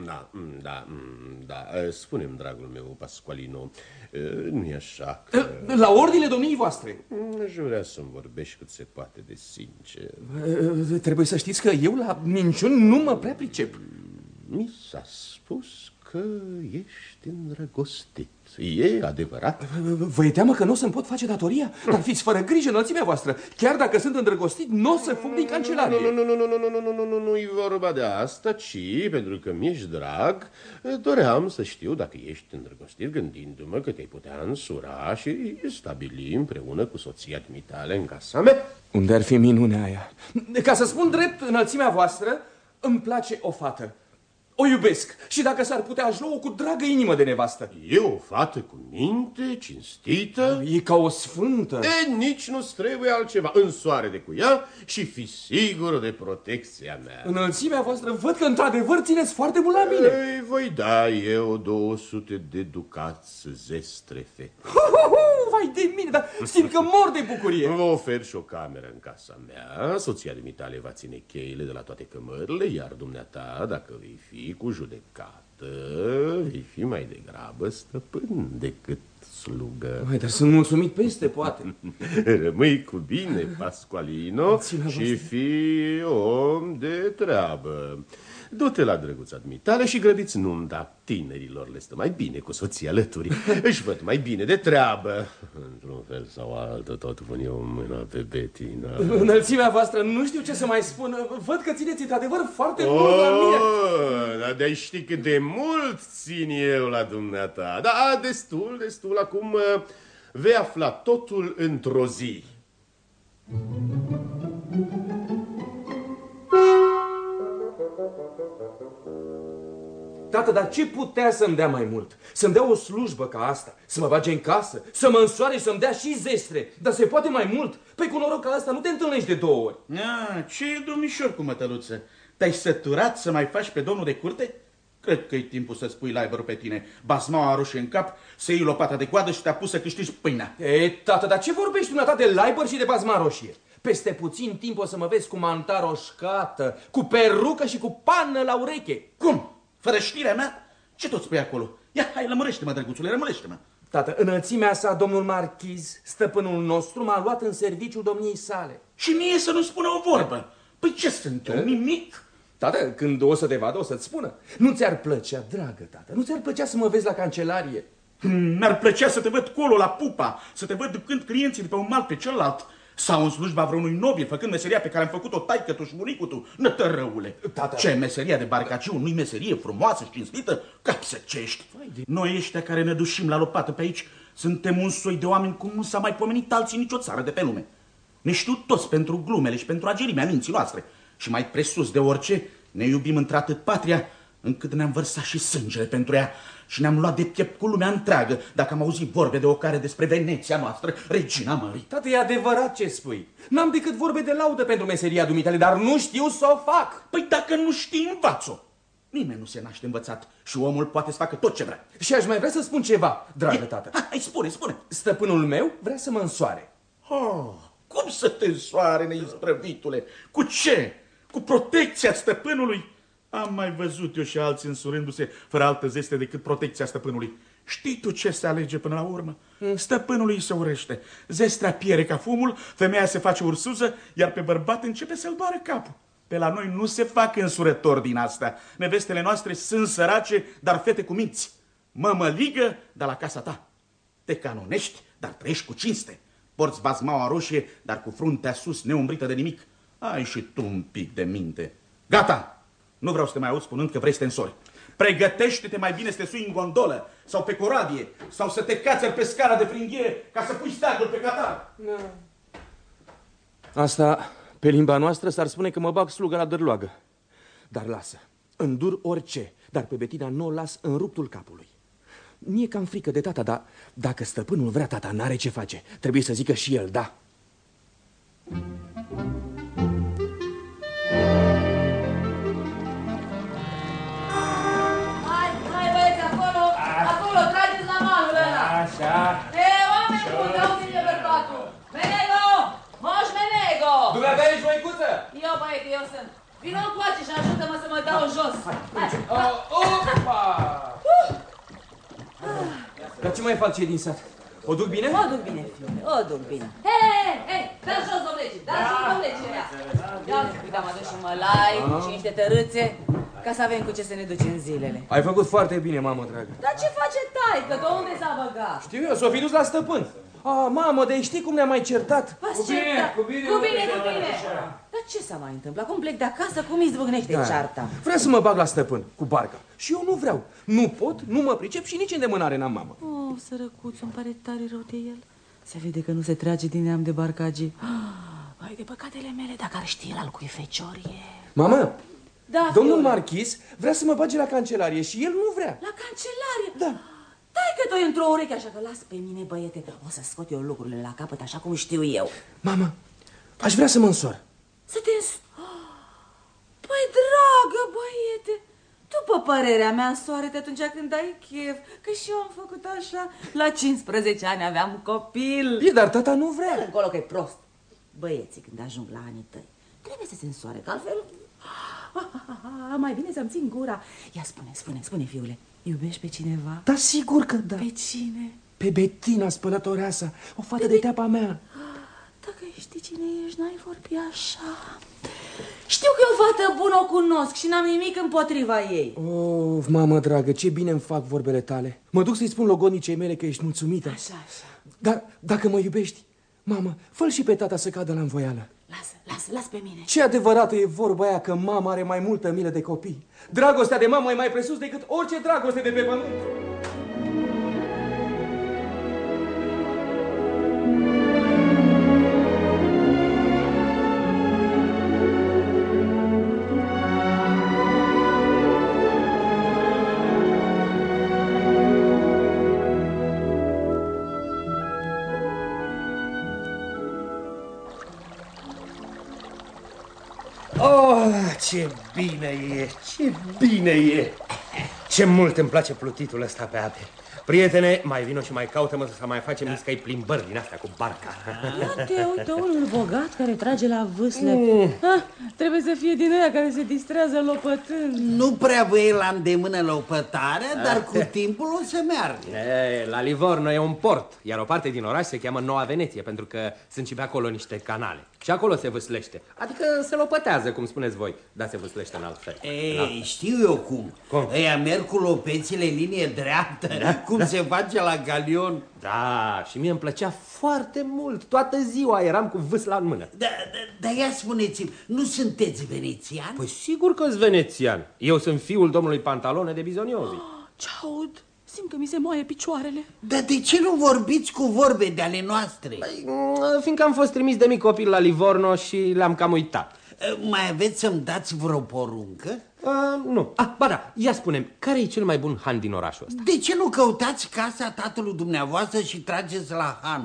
[SPEAKER 4] Da. Spune-mi, dragul meu, Pasqualino, nu-i așa că...
[SPEAKER 6] La ordine domniei voastre.
[SPEAKER 4] Aș vrea să-mi vorbești cât se poate de sincer.
[SPEAKER 6] Trebuie să știți că eu la minciuni nu mă prea pricep.
[SPEAKER 4] Mi s-a spus că ești îndrăgostit. E adevărat?
[SPEAKER 6] Vă e teamă că nu o să-mi pot face datoria? Dar fiți fără grijă, înălțimea voastră. Chiar dacă sunt îndrăgostit, nu o să fug din cancelarie.
[SPEAKER 4] Nu-i vorba de asta, ci pentru că mi-ești drag, doream să știu dacă ești îndrăgostit, gândindu-mă că te-ai putea însura și stabili împreună cu soția dumitale în casa mea.
[SPEAKER 6] Unde ar fi minunea aia? Ca să spun drept, înălțimea voastră, îmi place o fată. O iubesc și dacă s-ar putea aș lua-o cu dragă inimă de nevastă.
[SPEAKER 4] E o fată cu minte, cinstită.
[SPEAKER 6] E ca o sfântă.
[SPEAKER 4] Nici nu-ți trebuie altceva. Însoare-te cu ea și fi sigur de protecția mea.
[SPEAKER 6] Înălțimea voastră, văd că într-adevăr țineți foarte mult la mine.
[SPEAKER 4] Voi da eu 200 de ducați, zestre fete.
[SPEAKER 6] Vai de mine, dar simt că mor de bucurie.
[SPEAKER 4] Vă ofer și o cameră în casa mea. Soția dumitale va ține cheile de la toate cămările, iar dumneata, dacă vei fi cu judecată, vei fi mai degrabă stăpân decât slugă.
[SPEAKER 6] Mai, dar sunt mulțumit peste, poate.
[SPEAKER 4] Rămâi cu bine, Pasqualino, și fii om de treabă. Du-te la drăguța dumitale și grăbiți nunta. Tinerilor le stă mai bine cu soția alături. Își văd mai bine de treabă. Într-un fel sau altul, tot pun eu mâna pe Bettina.
[SPEAKER 6] Înălțimea voastră, nu știu ce să mai spun. Văd că țineți într-adevăr foarte mult la mine.
[SPEAKER 4] Dar de-ai ști cât de mult țin eu la dumneata. Da, destul. Acum vei afla totul într-o zi.
[SPEAKER 6] Tată, dar ce putea să-mi dea mai mult? Să-mi dea o slujbă ca asta, să mă bage în casă, să mă însoare și să-mi dea și zestre. Dar se poate mai mult? Păi cu noroc ca asta nu te întâlnești de 2 ori.
[SPEAKER 1] Ce e, domnișor, cu mătăluță? Te-ai săturat să mai faci pe domnul de curte? Cred că e timpul să-ți pui laibărul pe tine, basmaua roșie în cap, să iei lopata de coadă și te-a pus să câștigi pâinea.
[SPEAKER 6] Tată, dar ce vorbești dumneata de laibăr și de basma roșie? Peste puțin timp o să mă vezi cu manta roșcată, cu perucă și cu pană la ureche.
[SPEAKER 1] Cum? Fără știrea mea? Ce tot spui acolo? Ia, hai, lămurește-mă, drăguțule, lămurește-mă.
[SPEAKER 6] Tată, înălțimea sa, domnul marchiz, stăpânul nostru, m-a luat în serviciul domniei sale.
[SPEAKER 1] Și mie să nu spună o vorbă. Păi ce sunt eu, nimic?
[SPEAKER 6] Tată, când o să te vadă, o să-ți spună. Nu ți-ar plăcea, dragă tată, nu ți-ar plăcea să mă vezi la cancelarie?
[SPEAKER 1] Mi-ar plăcea să te văd colo la pupa, să te văd ducând clienții de pe un mal pe celălalt. Sau în slujba vreunui nobil, făcând meseria pe care am făcut-o taică tu și bunicul tu, nătărăule.
[SPEAKER 6] Tata.
[SPEAKER 1] Ce meseria de barcaciu, nu-i meserie frumoasă și cinstită? Capsăcești. Noi ăștia care ne dușim la lopată pe aici, suntem un soi de oameni cum nu s-a mai pomenit alții nicio țară de pe lume. Ne știu toți pentru glumele și pentru agerimea minții noastre. Și mai presus de orice, ne iubim într-atât patria, încât ne-am vărsat și sângele pentru ea. Și ne-am luat de piept cu lumea întreagă dacă am auzit vorbe de ocare despre Veneția noastră, regina mării.
[SPEAKER 6] Tată, e adevărat ce spui. N-am decât vorbe de laudă pentru meseria dumitale, dar nu știu să o fac.
[SPEAKER 1] Păi dacă nu știi, învață-o. Nimeni nu se naște învățat și omul poate să facă tot ce vrea.
[SPEAKER 6] Și aș mai vrea să spun ceva, dragă tată.
[SPEAKER 1] Hai, spune.
[SPEAKER 6] Stăpânul meu vrea să mă însoare.
[SPEAKER 1] Cum să te însoare, neisprăvitule? Cu ce? Cu protecția stăpânului? Am mai văzut eu și alții însurându-se fără altă zeste decât protecția stăpânului. Știi tu ce se alege până la urmă? Stăpânului îi se urește. Zestrea piere ca fumul, femeia se face ursuză, iar pe bărbat începe să-l doară capul. Pe la noi nu se fac însurători din astea. Nevestele noastre sunt sărace, dar fete cu minți. Mămăligă, dar la casa ta. Te canonești, dar trăiești cu cinste. Porți bazmaua roșie, dar cu fruntea sus, neumbrită de nimic. Ai și tu un pic de minte. Gata! Nu vreau să te mai aud spunând că vrei să te însori. Pregătește-te mai bine să te sui în gondolă sau pe coradie sau să te cațări pe scara de fringhie ca să pui steagul pe catar.
[SPEAKER 6] Asta, pe limba noastră, s-ar spune că mă bag slugă la dărloagă. Dar lasă, îndur orice, dar pe Bettina nu o las în ruptul capului. Mie cam frică de tata, dar dacă stăpânul vrea, tata n-are ce face. Trebuie să zică și el, da.
[SPEAKER 9] eu sunt. Vino încoace și ajută-mă să mă dau jos.
[SPEAKER 6] Opa! Dar ce mai fac cei din sat? O duc bine?
[SPEAKER 9] O duc bine, fiule, o duc bine. Hei, dă-l jos, domnece, dă-l jos, domnece. Ia uite, am adus și mălai și niște tărâțe, ca să avem cu ce să ne ducem zilele.
[SPEAKER 6] Ai făcut foarte bine, mamă dragă.
[SPEAKER 9] Dar ce face taică? De unde s-a băgat?
[SPEAKER 6] Știu eu, s-o fi dus la stăpân. Mamă, dar știi cum ne-am mai certat?
[SPEAKER 9] Cu bine. Dar ce s-a mai întâmplat? Cum plec de acasă? Cum izbucnește cearta?
[SPEAKER 6] Vrea să mă bag la stăpân, cu barca. Și eu nu vreau. Nu pot, nu mă pricep și nici îndemânare n-am, mamă.
[SPEAKER 9] Oh, sărăcuț, îmi pare tare rău de el. Se vede că nu se trage din neam de barcagii. Vai de păcatele mele, dacă ar ști el al cui fecior e.
[SPEAKER 6] Mamă,
[SPEAKER 9] da,
[SPEAKER 6] domnul marchis vrea să mă bage la cancelarie și el nu vrea.
[SPEAKER 9] La cancelarie?
[SPEAKER 6] Da.
[SPEAKER 9] Dai că tu într-o ureche, așa că las pe mine, băiete. O să scot eu lucrurile la capăt, așa cum știu eu.
[SPEAKER 6] Mamă, aș vrea să mă însor.
[SPEAKER 9] Să te Păi, dragă băiete, după părerea mea, soare-te atunci când ai chef. Că și eu am făcut așa. La 15 ani aveam copil.
[SPEAKER 6] E, dar tata nu vrea.
[SPEAKER 9] Încolo că e prost. Băieții, când ajung la anii tăi, trebuie să se însoare, că altfel... mai bine să-mi țin gura. Ia spune, fiule, iubești pe cineva?
[SPEAKER 6] Da, sigur că da.
[SPEAKER 9] Pe cine?
[SPEAKER 6] Pe Betina, spălătoreasa, o fată de teapa mea.
[SPEAKER 9] Dacă știi cine ești, n-ai vorbi așa. Știu că e o fată bună, o cunosc și n-am nimic împotriva ei.
[SPEAKER 6] Of, mamă dragă, ce bine îmi fac vorbele tale. Mă duc să-i spun logodnicei mele că ești mulțumită.
[SPEAKER 9] Așa.
[SPEAKER 6] Dar dacă mă iubești, mamă, fă-l și pe tata să cadă la învoială.
[SPEAKER 9] Lasă pe mine.
[SPEAKER 6] Ce adevărată e vorba aia că mama are mai multă milă de copii. Dragostea de mamă e mai presus decât orice dragoste de pe pământ.
[SPEAKER 4] Ce bine e, ce bine e! Ce mult îmi place plutitul ăsta pe ape. Prietene, mai vino și mai caută-mă să mai facem niscăi plimbări din astea cu barca.
[SPEAKER 9] Uite, unul bogat care trage la vâsle. Trebuie să fie din aia care se distrează lopătând.
[SPEAKER 2] Nu prea vă e la îndemână lopătarea, dar cu timpul o să meargă.
[SPEAKER 4] La Livorno e un port, iar o parte din oraș se cheamă Noua Veneție, pentru că sunt și pe acolo niște canale. Și acolo se vâslește. Adică se lopătează, cum spuneți voi, dar se vâslește în alt fel.
[SPEAKER 2] Ei, știu eu cum. Ăia merg cu lopețile în linie dreaptă, cum se face la galion.
[SPEAKER 4] Da, și mie îmi plăcea foarte mult. Toată ziua eram cu vâsla în mână.
[SPEAKER 2] Dar ia spuneți-mi, nu sunteți venețian?
[SPEAKER 4] Păi sigur că-s venețian. Eu sunt fiul domnului Pantalone de Bisognosi.
[SPEAKER 9] Ce aud? Simt că mi se moaie picioarele.
[SPEAKER 2] Dar de ce nu vorbiți cu vorbe de ale noastre?
[SPEAKER 4] Păi, fiindcă am fost trimis de mic copil la Livorno și le-am cam uitat.
[SPEAKER 2] Mai aveți să-mi dați vreo poruncă?
[SPEAKER 4] Nu. Ba da, ia spune-mi, care e cel mai bun han din orașul ăsta?
[SPEAKER 2] De ce nu căutați casa tatălui dumneavoastră și trageți la han?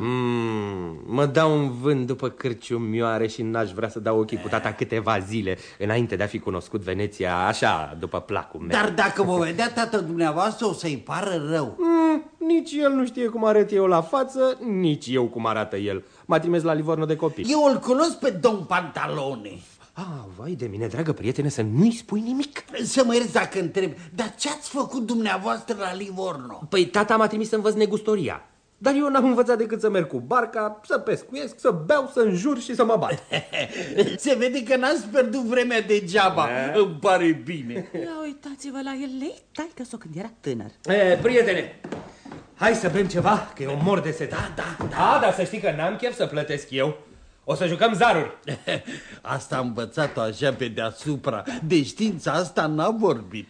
[SPEAKER 4] Mă dau un vânt după cârciumioare și n-aș vrea să dau ochii cu tata câteva zile înainte de a fi cunoscut Veneția așa, după placul meu.
[SPEAKER 2] Dar dacă vă vedea tatăl dumneavoastră, o să-i pară rău.
[SPEAKER 4] Nici el nu știe cum arăt eu la față, nici eu cum arată el. M-a trimis la Livorno de copil.
[SPEAKER 2] Eu îl cunosc pe domn Pantalone.
[SPEAKER 4] Vai de mine, dragă prietene, să nu-i spui nimic.
[SPEAKER 2] Să mă ierți dacă întreb, dar ce-ați făcut dumneavoastră la Livorno?
[SPEAKER 4] Păi tata m-a trimis să învăț negustoria. Dar eu n-am învățat decât să merg cu barca, să pescuiesc, să beau, să înjur și să mă bat.
[SPEAKER 2] Se vede că n-ați pierdut vremea degeaba. Îmi pare bine.
[SPEAKER 9] Ia uitați-vă la el, taică-s-o când era tânăr.
[SPEAKER 4] Prietene, hai să bem ceva, că eu mor de sete. Da, dar să știi că n-am chef să plătesc eu. O să jucăm zaruri.
[SPEAKER 2] Asta am învățat-o așa pe deasupra. De știința asta n-a vorbit.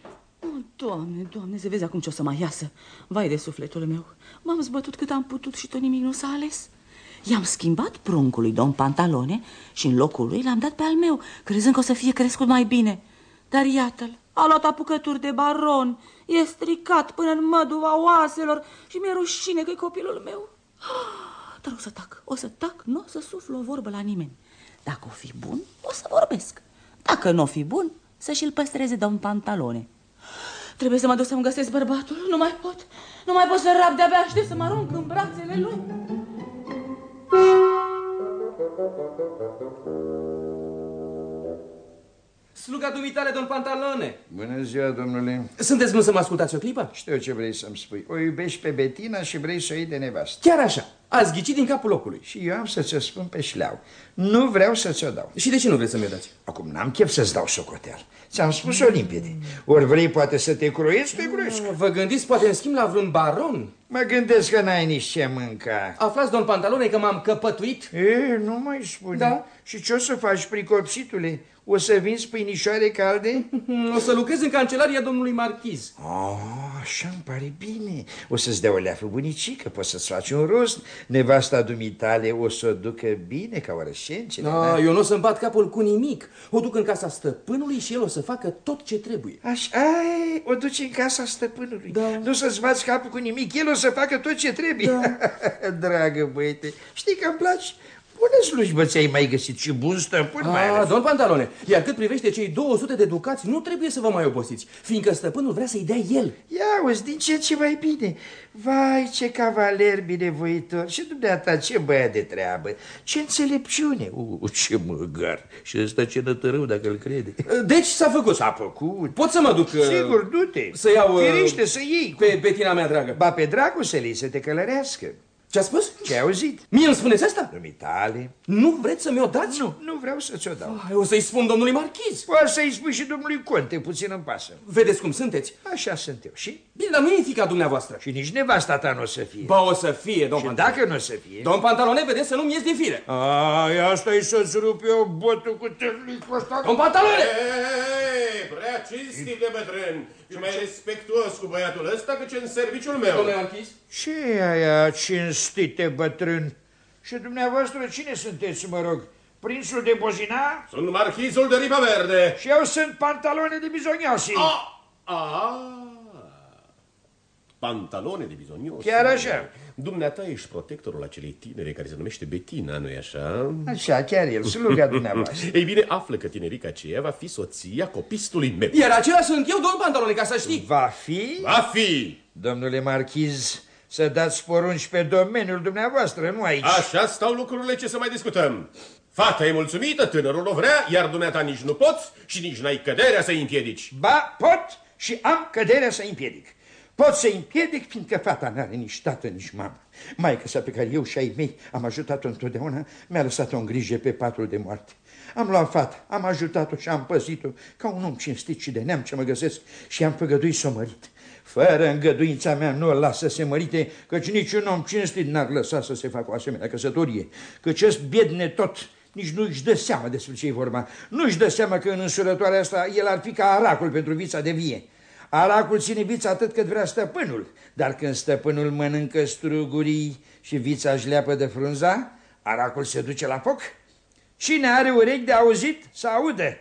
[SPEAKER 9] Doamne, să vezi acum ce o să mai iasă. Vai de sufletul meu. M-am zbătut cât am putut și tot nimic nu s-a ales. I-am schimbat pruncul lui domn Pantalone și în locul lui l-am dat pe al meu, crezând că o să fie crescut mai bine. Dar iată-l, a luat apucături de baron, e stricat până în măduva oaselor și mi-e rușine că-i copilul meu. Dar o să tac, nu o să suflu o vorbă la nimeni. Dacă o fi bun, o să vorbesc. Dacă nu o fi bun, să și-l păstreze domn Pantalone. Trebuie să mă duc să-mi găsesc bărbatul. Nu mai pot să rab, de-abia aștept să mă arunc în brațele lui.
[SPEAKER 6] Sluga dumitale, domn Pantalone.
[SPEAKER 10] Bună ziua, domnule.
[SPEAKER 6] Sunteți bun să mă ascultați o clipă?
[SPEAKER 10] Știu ce vrei să-mi spui. O iubești pe Betina și vrei să o iei de nevastă.
[SPEAKER 6] Chiar așa. Ați ghicit din capul locului.
[SPEAKER 10] Și eu am să ți-o spun pe șleau. Nu vreau să ți-o dau.
[SPEAKER 6] Și de ce nu vreți să-mi o dați?
[SPEAKER 10] Acum n-am chef să-ți dau socoteală. Ți-am spus-o limpede. Ori vrei poate să te croiesc, te croiesc.
[SPEAKER 6] Vă gândiți poate în schimb la vreun baron?
[SPEAKER 10] Mă gândesc că n-ai nici ce mânca.
[SPEAKER 6] Aflați, domn Pantalone, că m-am căpătuit?
[SPEAKER 10] Nu mai spune.
[SPEAKER 6] Da.
[SPEAKER 10] Și ce o să faci, pricopsitule? O să vinzi pâinișoare calde?
[SPEAKER 6] O să lucrez în cancelaria domnului marchiz.
[SPEAKER 10] Așa îmi pare bine. O să-ți dea o leafă bunicică, poți să-ți faci un rost. Nevasta dumitale o să o ducă bine ca orășencele.
[SPEAKER 6] Eu nu o să-mi bat capul cu nimic. O duc în casa stăpânului și el o să facă tot ce trebuie.
[SPEAKER 10] Așa, o duci în casa stăpânului.
[SPEAKER 6] Da.
[SPEAKER 10] Nu să-ți bați capul cu nimic, el o să facă tot ce trebuie. Da. Dragă băiete, știi că îmi place? Bună slujbă ți-ai mai găsit și bun stăpân mai ales.
[SPEAKER 6] Domn Pantalone, iar cât privește cei 200 de ducați, nu trebuie să vă mai obosiți, fiindcă stăpânul vrea să-i dea el.
[SPEAKER 10] Ia auzi, din ce mai bine. Vai, ce cavaler binevoitor. Și dumneata, ce băiat de treabă. Ce înțelepciune. Ce măgar. Și ăsta ce nătărău, dacă îl crede.
[SPEAKER 6] Deci s-a făcut.
[SPEAKER 10] S-a făcut.
[SPEAKER 6] Pot să mă duc?
[SPEAKER 10] Sigur, du-te.
[SPEAKER 6] Să iau...
[SPEAKER 10] Firiște, să iei.
[SPEAKER 6] Pe Betina mea dragă.
[SPEAKER 10] Ba, pe dracu să le să te călărească.
[SPEAKER 6] Ce-a spus?
[SPEAKER 10] Ce-ai auzit?
[SPEAKER 6] Mie îmi spuneți asta?
[SPEAKER 10] Dumitale.
[SPEAKER 6] Nu vreți să mi-o dați?
[SPEAKER 10] Nu vreau să ți-o dau.
[SPEAKER 6] O să-i spun domnului marchiz.
[SPEAKER 10] Poți să-i spui și domnului Conte, puțin îmi pasă.
[SPEAKER 6] Vedeți cum sunteți?
[SPEAKER 10] Așa sunt eu. Și?
[SPEAKER 6] Bine, dar nu e fiica dumneavoastră.
[SPEAKER 10] Și nici nevasta ta nu o să fie.
[SPEAKER 6] Ba, o să fie, domn
[SPEAKER 10] Și dacă nu o să fie?
[SPEAKER 6] Domn Pantalone, vedeți să nu-mi ies din fire.
[SPEAKER 10] Asta e să-ți rup eu botul cu terlicul ăsta.
[SPEAKER 6] Domn Pantalone!
[SPEAKER 4] Prea cinstit de bătrân și mai respectuos cu băiatul ăsta că ce în serviciul meu.
[SPEAKER 6] Domnule marchiz?
[SPEAKER 10] Ce e aia cinstite bătrân? Și dumneavoastră cine sunteți, mă rog? Prințul de Bozina?
[SPEAKER 4] Sunt marchizul de Ripa Verde.
[SPEAKER 10] Și eu sunt Pantalone de Bizoniosi.
[SPEAKER 4] Pantalone de Bizoniosi.
[SPEAKER 10] Chiar așa.
[SPEAKER 4] Dumneata ești protectorul acelei tinere care se numește Betina, nu-i așa?
[SPEAKER 10] Așa, chiar el, sluga dumneavoastră.
[SPEAKER 4] Ei bine, află că tinerica aceea va fi soția copistului meu.
[SPEAKER 6] Iar acela sunt eu, domn Pantalone, ca să știi.
[SPEAKER 10] Va fi?
[SPEAKER 4] Va fi!
[SPEAKER 10] Domnule marchiz, să dați porunci pe domeniul dumneavoastră, nu aici.
[SPEAKER 4] Așa stau lucrurile, ce să mai discutăm. Fata e mulțumită, tânărul o vrea, iar dumneata nici nu poți și nici n-ai căderea să-i împiedici.
[SPEAKER 10] Ba, pot și am căderea să-i împiedic. Pot să-i împiedic, fiindcă fata n-are nici tată, nici mamă. Maica sa pe care eu și ai mei am ajutat-o întotdeauna, mi-a lăsat-o în grijă pe patul de moarte. Am luat fata, am ajutat-o și am păzit-o ca un om cinstit și de neam ce mă găsesc și am făgăduit să o mărit. Fără îngăduința mea nu o las să se mărite, căci niciun om cinstit n-ar lăsa să se facă o asemenea căsătorie. Căci acest biedne tot nici nu-și dă seama despre ce e vorba. Nu-și dă seama că în însurătoarea asta el ar fi ca aracul pentru vița de vie. Aracul ține vița atât cât vrea stăpânul, dar când stăpânul mănâncă strugurii și vița își leapă de frunza, aracul se duce la foc. Cine are urechi de auzit, să audă.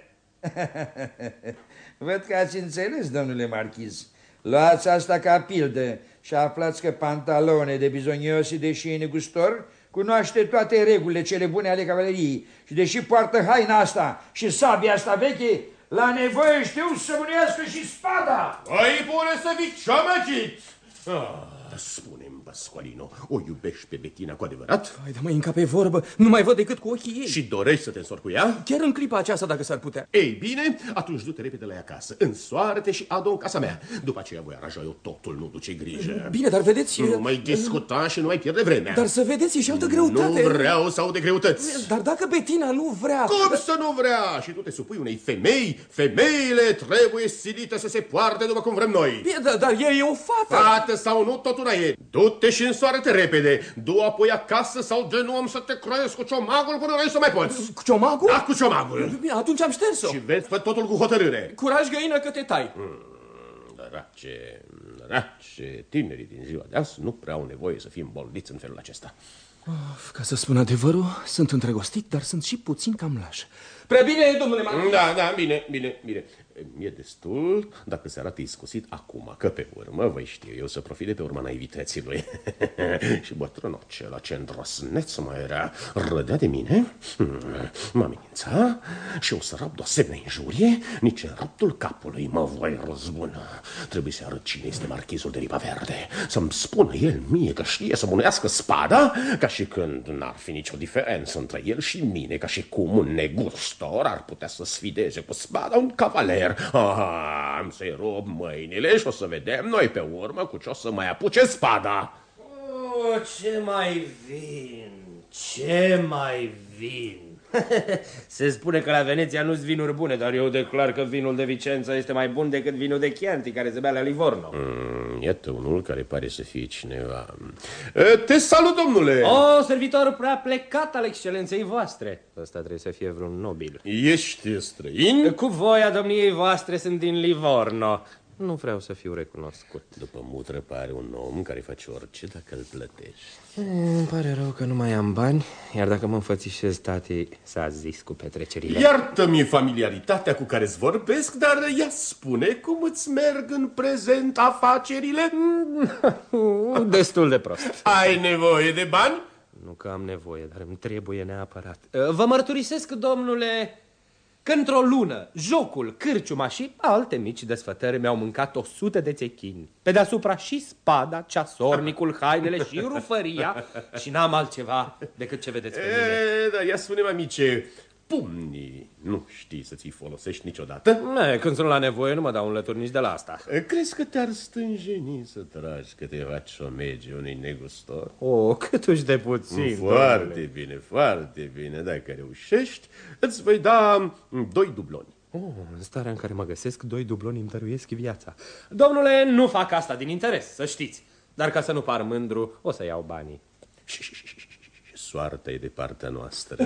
[SPEAKER 10] Văd că ați înțeles, domnule marchiz. Luați asta ca pildă și aflați că Pantalone de Bizoniosi, deși e negustor, cunoaște toate regulile cele bune ale cavaleriei și deși poartă haina asta și sabia asta veche, la nevoie știu să mânuiască și spada.
[SPEAKER 4] Ai pune să fii ciamăgit! Spune-mi, Pasqualino, o iubești pe Betina cu adevărat?
[SPEAKER 6] Hai, dar mă încape vorbă, nu mai văd decât cu ochii ei.
[SPEAKER 4] Și dorești să te însori cu ea?
[SPEAKER 6] Chiar în clipa aceasta, dacă s-ar putea.
[SPEAKER 4] Ei bine, atunci du-te repede la ea acasă, însoară-te și adu-o în casa mea. După aceea voi aranja eu totul, nu duce grijă.
[SPEAKER 6] Bine, dar vedeți...
[SPEAKER 4] Nu mai discuta și nu mai pierde vremea.
[SPEAKER 6] Dar să vedeți, e și altă greutate.
[SPEAKER 4] Nu vreau să aud de greutăți.
[SPEAKER 6] Dar dacă Betina nu vrea...
[SPEAKER 4] Cum să nu vrea? Și tu te supui unei femei? Femeile trebuie silite să se poarte după cum vrem noi.
[SPEAKER 6] Bine, dar ea e o fată.
[SPEAKER 4] Fată sau nu, tot una e. Du-te și însoară-te repede. Du apoi acasă sau de nu am să te croiesc cu ciomagul până nu să mai poți.
[SPEAKER 6] Cu ciomagul?
[SPEAKER 4] Da, cu ciomagul.
[SPEAKER 6] Bine, atunci am șters-o.
[SPEAKER 4] Și vezi, fă totul cu hotărâre.
[SPEAKER 6] Curaj, găină, că te tai.
[SPEAKER 4] Drace, tinerii din ziua de azi nu prea au nevoie să fie îmboldiți în felul acesta.
[SPEAKER 6] Ca să spun adevărul, sunt îndrăgostit, dar sunt și puțin cam laș. Prea bine, domnule marchiz.
[SPEAKER 4] Da, bine. Mi-e destul dacă se arată iscusit acum, că pe urmă voi știu eu să profit de pe urma naivității lui. Și bătrânul acela ce îndrăsneț mai era, râdea de mine, mă amenința și o să rab de o asemenea injurie, nici în raptul capului mă voi răzbuna. Trebuie să arăt cine este marchizul de Ripa Verde, să-mi spună el mie că știe să mânuiască spada, ca și când n-ar fi nicio diferență între el și mine, ca și cum un negustor negustor ar putea să sfideze cu spada un cavaler. Am să-i rup mâinile și o să vedem noi pe urmă cu ce o să mai apuce spada.
[SPEAKER 11] Ce mai vin, ce mai vin. Se spune că la Veneția nu-s vinuri bune, dar eu declar că vinul de Vicența este mai bun decât vinul de Chianti, care se bea la Livorno.
[SPEAKER 4] Iată unul care pare să fie cineva. Te salut, domnule!
[SPEAKER 11] O, servitor prea plecat al excelenței voastre. Ăsta trebuie să fie vreun nobil.
[SPEAKER 4] Ești străin?
[SPEAKER 11] Cu voia domniei voastre sunt din Livorno. Nu vreau să fiu recunoscut.
[SPEAKER 4] După mutră pare un om care face orice dacă îl plătești.
[SPEAKER 11] Îmi pare rău că nu mai am bani, iar dacă mă înfățișez, tati, s-a zis cu petrecerile.
[SPEAKER 4] Iartă-mi familiaritatea cu care îți vorbesc, dar ea spune cum îți merg în prezent afacerile?
[SPEAKER 11] Destul de prost.
[SPEAKER 4] Ai nevoie de bani?
[SPEAKER 11] Nu că am nevoie, dar îmi trebuie neapărat. Vă mărturisesc, domnule, că într-o lună jocul, cârciuma și alte mici desfătări mi-au mâncat 100 de țechini. Pe deasupra și spada, ceasornicul, hainele și rufăria. Și n-am altceva decât ce vedeți pe mine.
[SPEAKER 4] Dar ia spune-mi, amice, pumnii nu știi să ți-i folosești niciodată?
[SPEAKER 11] Când sunt la nevoie nu mă dau înlături nici de la asta.
[SPEAKER 4] Crezi că te-ar stânjeni să tragi câteva ciomegi unui negustor?
[SPEAKER 11] Câtuși de puțin.
[SPEAKER 4] Foarte bine, foarte bine. Dacă reușești, îți voi da 2 dubloni.
[SPEAKER 11] În starea în care mă găsesc, 2 dubloni îmi dăruiesc viața. Domnule, nu fac asta din interes, să știți. Dar ca să nu par mândru, o să iau banii.
[SPEAKER 4] Soarta e de partea noastră.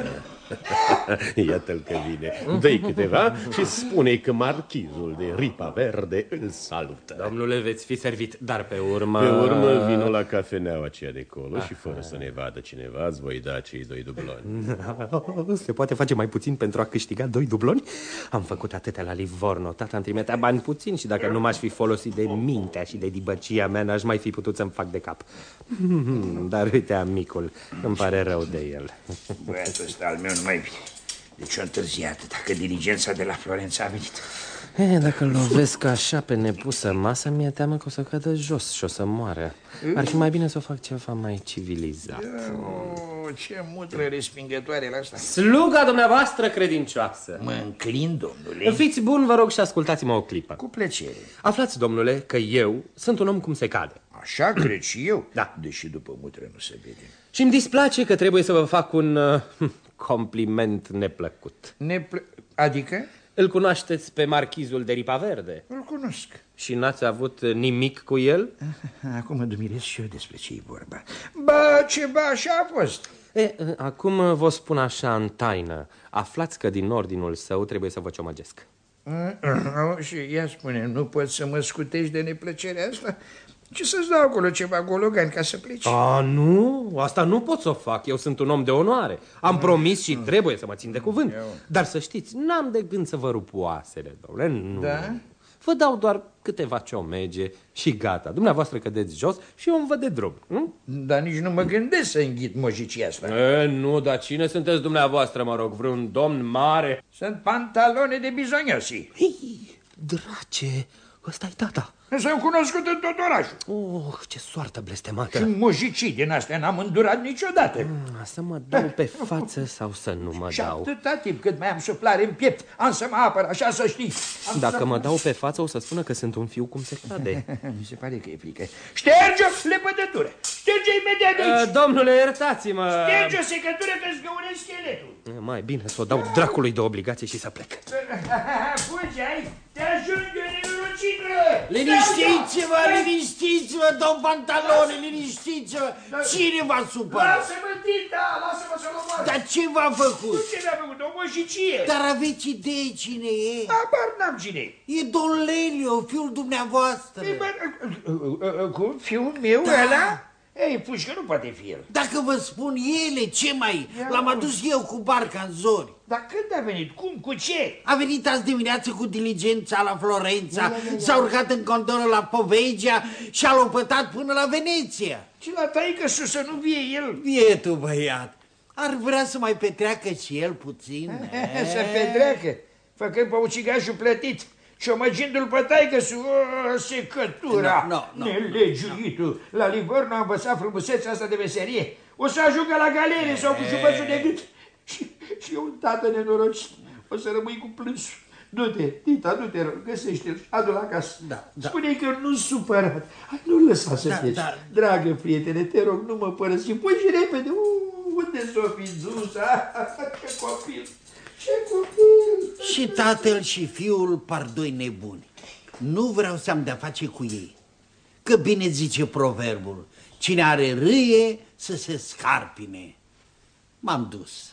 [SPEAKER 4] Iată-l că vine. Dă-i câteva și spune-i că marchizul de Ripa Verde îl salută.
[SPEAKER 11] Domnule, veți fi servit, dar pe urmă...
[SPEAKER 4] Pe urmă vino la cafeneaua aceea de acolo și fără să ne vadă cineva îți voi da cei 2 dubloni.
[SPEAKER 11] Se poate face mai puțin pentru a câștiga 2 dubloni? Am făcut atâtea la Livorno. Tata îmi trimitea bani puțin și dacă nu m-aș fi folosit de mintea și de dibăcia mea, n-aș mai fi putut să-mi fac de cap. Dar uite, amicul, îmi pare rău de el.
[SPEAKER 10] Băiatul ăsta al meu nu mai vine. Deci o întârziat, dacă diligența de la Florența a venit.
[SPEAKER 11] Dacă îl lovesc așa pe nepusă masă, mi-e teamă că o să cadă jos și o să moară. Ar fi mai bine să o fac ceva mai civilizat.
[SPEAKER 10] Ce mutră respingătoare la asta.
[SPEAKER 11] Sluga dumneavoastră credincioasă.
[SPEAKER 10] Mă înclin, domnule.
[SPEAKER 11] Fiți bun, vă rog, și ascultați-mă o clipă.
[SPEAKER 10] Cu plăcere.
[SPEAKER 11] Aflați, domnule, că eu sunt un om cum se cade.
[SPEAKER 10] Așa cred și eu?
[SPEAKER 11] Da.
[SPEAKER 10] Deși după mutră nu se vede.
[SPEAKER 11] Și îmi displace că trebuie să vă fac un compliment neplăcut.
[SPEAKER 10] Adică?
[SPEAKER 11] Îl cunoașteți pe marchizul de Ripa Verde?
[SPEAKER 10] Îl cunosc.
[SPEAKER 11] Și n-ați avut nimic cu el?
[SPEAKER 10] Acum mă dumirez și eu despre ce-i vorba. Ba, ceva așa a fost.
[SPEAKER 11] Acum vă spun așa în taină. Aflați că din ordinul său trebuie să vă ciomăgesc.
[SPEAKER 10] Și ea spune, nu poți să mă scutești de neplăcerea asta? Ce să-ți dau acolo ceva gologani ca să pleci?
[SPEAKER 11] Nu, asta nu pot să o fac. Eu sunt un om de onoare. Am promis și trebuie să mă țin de cuvânt. Dar să știți, n-am de gând să vă rup oasele, domnule, nu.
[SPEAKER 10] Da?
[SPEAKER 11] Vă dau doar câteva ciomege și gata. Dumneavoastră cădeți jos și eu îmi văd de drum.
[SPEAKER 10] Dar nici nu mă gândesc să înghit mojicii asta.
[SPEAKER 11] Nu, dar cine sunteți dumneavoastră, mă rog? Vreun domn mare?
[SPEAKER 10] Sunt pantalone de bizoniosi.
[SPEAKER 11] Drace, ăsta-i tata.
[SPEAKER 10] S-am cunoscut în tot orașul.
[SPEAKER 11] Ce soartă blestemată.
[SPEAKER 10] Și mojicii din astea n-am îndurat niciodată.
[SPEAKER 11] Să mă dau pe față sau să nu mă
[SPEAKER 10] și
[SPEAKER 11] dau?
[SPEAKER 10] atâta timp cât mai am suflare în piept, am să mă apăr, așa să știi.
[SPEAKER 11] Dacă mă dau pe față, o să spună că sunt un fiu cum se cade.
[SPEAKER 10] Mi se pare că e frică. Șterge-o lepădătură. Șterge imediat de aici.
[SPEAKER 11] Domnule, iertați-mă.
[SPEAKER 10] Șterge o secătură că-ți găuresc scheletul.
[SPEAKER 11] Mai bine să o dau dracului de obligație și să plec.
[SPEAKER 10] Fugi, ai? Te ajunge nenorocită.
[SPEAKER 12] Liniștiți-vă, liniștiți-vă, domn Pantalone, liniștiți-vă. Cine v-a supărat?
[SPEAKER 10] Lasă-mă, tita, lasă-mă să-l omoară.
[SPEAKER 12] Dar ce v-a făcut?
[SPEAKER 10] Ce mi-a făcut? O mojicie.
[SPEAKER 12] Dar aveți idee cine e?
[SPEAKER 10] Abar n-am cine e.
[SPEAKER 12] E Don Lelio, fiul dumneavoastră.
[SPEAKER 10] Cum? Fiul meu ăla? Ei, pușcă nu poate fi el.
[SPEAKER 12] Dacă vă spun ele, ce mai? L-am adus eu cu barca în zori.
[SPEAKER 10] Dar când a venit? Cum? Cu ce?
[SPEAKER 12] A venit azi dimineață cu diligența la Florența, s-a urcat în condoră la Poveggia și a lopătat până la Veneția.
[SPEAKER 10] Și la taică-su să nu vie el?
[SPEAKER 12] Bietul băiat, ar vrea să mai petreacă și el puțin.
[SPEAKER 10] Să petreacă, făcând pe ucigașul plătit. Ciomăgindu-l pe taică-su, secătura, nelegiuitul. La Livorno a învățat frumusețea asta de meserie. O să ajungă la galerie sau cu șubățul de gât. Și un tată nenorocit. O o să rămâi cu plânsul. Du-te, Tita, du-te, rog, găsește-l și adu-l acasă.
[SPEAKER 12] Da.
[SPEAKER 10] Spune-i că nu-s supărat. Hai, nu-l lăsa să pleci. Dragă prietene, te rog, nu mă părăsi. Păi și repede. Unde s-o fi dus? Ce copil! Ce copil!
[SPEAKER 12] Și tatăl și fiul par doi nebuni. Nu vreau să am de-a face cu ei. Că bine zice proverbul, cine are râie să se scarpine. M-am dus.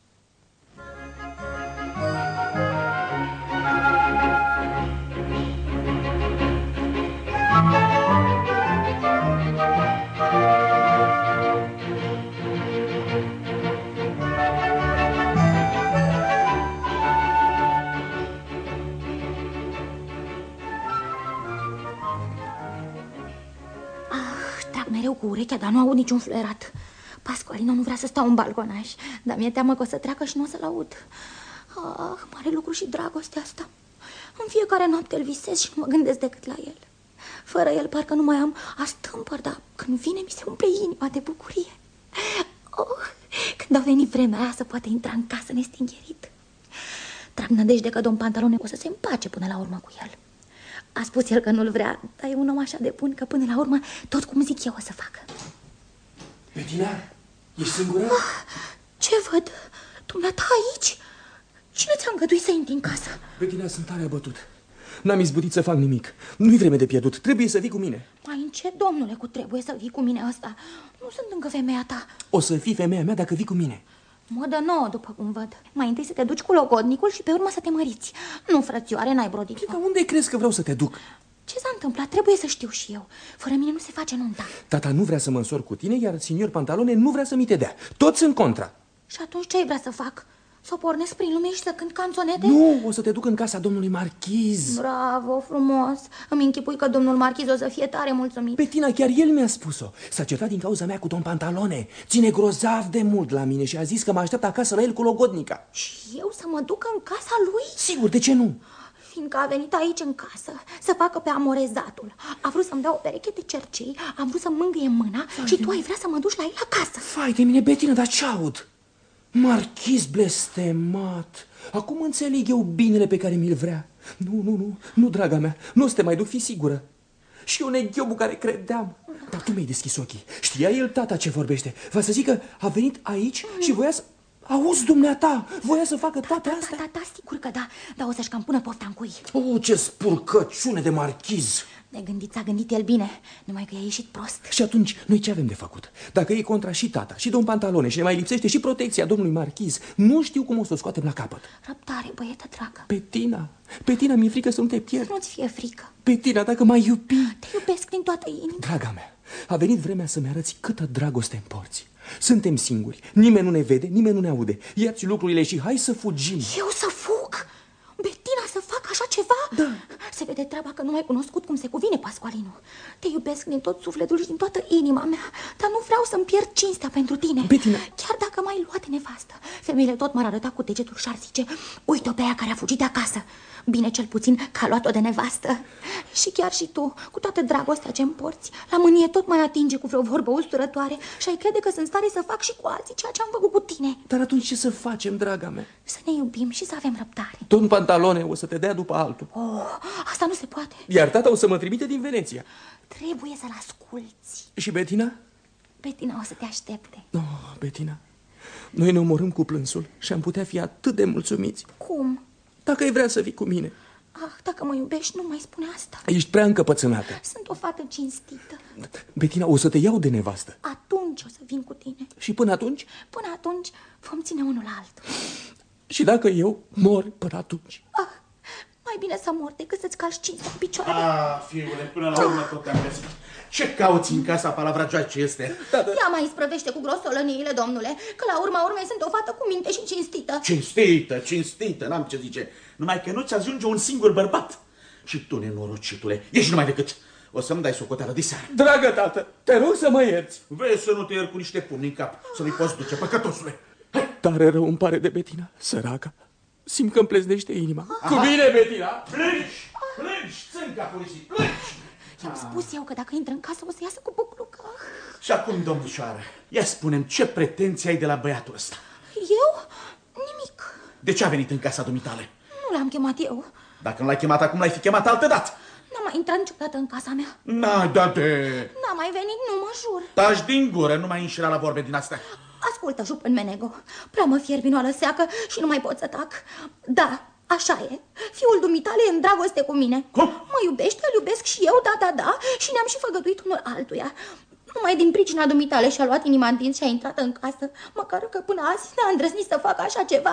[SPEAKER 5] Mereu cu urechea, dar nu aud niciun fluierat. Pascualina nu vrea să stau în balconaș, dar mi-e teamă că o să treacă și nu o să-l aud. Mare lucru și dragostea asta. În fiecare noapte îl visez și nu mă gândesc decât la el. Fără el parcă nu mai am astâmpăr, dar când vine mi se umple inima de bucurie. Când a venit vremea aia să poate intra în casă nestingherit. Trag nădejde că domn Pantalone o să se împace până la urmă cu el. A spus el că nu-l vrea, dar e un om așa de bun că până la urmă tot cum zic eu o să facă.
[SPEAKER 6] Bettina, ești singură?
[SPEAKER 5] Ce văd? Dumneata aici? Cine ți-a îngăduit să intri în casă?
[SPEAKER 6] Bettina, sunt tare abătut. N-am izbutit să fac nimic. Nu-i vreme de pierdut, trebuie să vii cu mine.
[SPEAKER 5] Mai încet, domnule, cu trebuie să vii cu mine asta. Nu sunt încă femeia ta.
[SPEAKER 6] O să fii femeia mea dacă vii cu mine.
[SPEAKER 5] Modă nouă, după cum văd. Mai întâi să te duci cu logodnicul și pe urmă să te măriți. Nu, frățioare, n-ai brodit.
[SPEAKER 6] Dar unde crezi că vreau să te duc?
[SPEAKER 5] Ce s-a întâmplat? Trebuie să știu și eu. Fără mine nu se face nunta.
[SPEAKER 6] Tata nu vrea să mă însor cu tine, iar signor Pantalone nu vrea să mi te dea. Toți în contra.
[SPEAKER 5] Și atunci ce ai vrea să fac? Să o pornesc prin lume și să cânt canțonete?
[SPEAKER 6] Nu, o să te duc în casa domnului marchiz.
[SPEAKER 5] Bravo, frumos. Îmi închipui că domnul marchiz o să fie tare mulțumit.
[SPEAKER 6] Bettina, chiar el mi-a spus-o. S-a certat din cauza mea cu domn Pantalone. Ține grozav de mult la mine și a zis că mă așteaptă acasă la el cu logodnica.
[SPEAKER 5] Și eu să mă duc în casa lui?
[SPEAKER 6] Sigur, de ce nu?
[SPEAKER 5] Fiindcă a venit aici în casă să facă pe amorezatul. A vrut să-mi dea o pereche de cercei, am vrut să mângâie mâna și tu ai vrea să mă duci la el acasă.
[SPEAKER 6] Fai de mine, Bettina, dar ce aud? Marchiz blestemat. Acum înțeleg eu binele pe care mi-l vrea. Nu, draga mea, nu o să te mai duc, fi sigură. Și eu neghiobu care credeam. Dar tu mi-ai deschis ochii. Știa el, tata, ce vorbește. Va să zic că a venit aici și voia să... Auzi, dumneata, voia să facă toate astea?
[SPEAKER 5] Da, sigur că da, dar o să-și cam pună pofta în cui.
[SPEAKER 6] Ce spurcăciune de marchiz!
[SPEAKER 5] S-a gândit el bine, numai că i-a ieșit prost.
[SPEAKER 6] Și atunci, noi ce avem de făcut? Dacă e contra și tata, și domn Pantalone, și ne mai lipsește și protecția domnului marchiz, nu știu cum o să o scoatem la capăt.
[SPEAKER 5] Răbdare, băietă dragă.
[SPEAKER 6] Bettina, mi-e frică să nu te pierd.
[SPEAKER 5] Să nu-ți fie frică.
[SPEAKER 6] Bettina, dacă m-ai iubi...
[SPEAKER 5] Te iubesc din toată inima.
[SPEAKER 6] Draga mea, a venit vremea să-mi arăți câtă dragoste împorți. Suntem singuri, nimeni nu ne vede, nimeni nu ne aude. Ia-ți lucrurile și hai să fugim.
[SPEAKER 5] Eu să fug? Bettina să fac așa ceva?
[SPEAKER 6] Da.
[SPEAKER 5] Se vede treaba că nu m-ai cunoscut cum se cuvine, Pascualinu. Te iubesc din tot sufletul și din toată inima mea, dar nu vreau să-mi pierd cinstea pentru tine.
[SPEAKER 6] Bettina.
[SPEAKER 5] Chiar dacă m-ai luat nevastă, femeile tot m-ar arăta cu degetul și ar zice: uite-o pe aia care a fugit de acasă. Bine, cel puțin că a luat-o de nevastă. Și chiar și tu, cu toată dragostea ce-mi porți, la mânie tot mai atinge cu vreo vorbă usturătoare și ai crede că sunt stare să fac și cu alții ceea ce am făcut cu tine.
[SPEAKER 6] Dar atunci ce să facem, draga mea?
[SPEAKER 5] Să ne iubim și să avem răbdare.
[SPEAKER 6] Domn Pantalone o să te dea după altul.
[SPEAKER 5] Asta nu se poate.
[SPEAKER 6] Iar tata o să mă trimite din Veneția.
[SPEAKER 5] Trebuie să-l asculți.
[SPEAKER 6] Și Bettina?
[SPEAKER 5] Bettina o să te aștepte.
[SPEAKER 6] Bettina, noi ne omorâm cu plânsul și am putea fi atât de mulțumiți.
[SPEAKER 5] Cum?
[SPEAKER 6] Dacă ai vrea să vii cu mine.
[SPEAKER 5] Dacă mă iubești, nu mai spune asta.
[SPEAKER 6] Ești prea încăpățânată.
[SPEAKER 5] Sunt o fată cinstită.
[SPEAKER 6] Bettina, o să te iau de nevastă.
[SPEAKER 5] Atunci o să vin cu tine.
[SPEAKER 6] Și până atunci?
[SPEAKER 5] Până atunci vom ține unul la altul.
[SPEAKER 6] Și dacă eu mor până atunci?
[SPEAKER 5] Mai bine să mor decât să-ți calci cinstea în picioare.
[SPEAKER 1] Fiule, până la urmă tot te-am găsit. Ce cauți în casa palavrajoace ce este?
[SPEAKER 5] Ea mai isprăvește cu grosolăniile, domnule, că la urma urmei sunt o fată cu minte și cinstită.
[SPEAKER 1] Cinstită, n-am ce zice. Numai că nu-ți ajunge un singur bărbat. Și tu, nenorocitule, ești numai decât. O să-mi dai socoteală de seară.
[SPEAKER 6] Dragă tată, te rog să mă ierți.
[SPEAKER 1] Vezi să nu te iert cu niște pumni în cap, să nu-i poți duce, păcătosule.
[SPEAKER 6] Tare rău îmi pare de Bettina, săraca. Simt că îmi pleznește inima. Cu bine, Bettina!
[SPEAKER 1] Plângi, țânca poliții, plângi!
[SPEAKER 5] I-am spus eu că dacă intră în casă o să iasă cu buclucă.
[SPEAKER 1] Și acum, domnișoară, ia spune-mi ce pretenții ai de la băiatul ăsta?
[SPEAKER 5] Eu? Nimic.
[SPEAKER 1] De ce a venit în casa dumitale?
[SPEAKER 5] Nu l-am chemat eu.
[SPEAKER 1] Dacă nu l-ai chemat acum, l-ai fi chemat altădată.
[SPEAKER 5] N-a mai intrat niciodată în casa mea.
[SPEAKER 1] N-ai dat de...
[SPEAKER 5] N-a mai venit, nu mă jur.
[SPEAKER 1] Taci din gură, nu mai înșira la vorbe din astea.
[SPEAKER 5] Ascultă, Jupân Menego, prea mă fier vinoală seacă și nu mai pot să tac. Da, așa e. Fiul dumitale e în dragoste cu mine.
[SPEAKER 1] Cum?
[SPEAKER 5] Mă iubește, îl iubesc și eu, da, și ne-am și făgăduit unul altuia. Numai din pricina dumitale și-a luat inima întins și a intrat în casă, măcar că până azi n-a îndrăznit să facă așa ceva.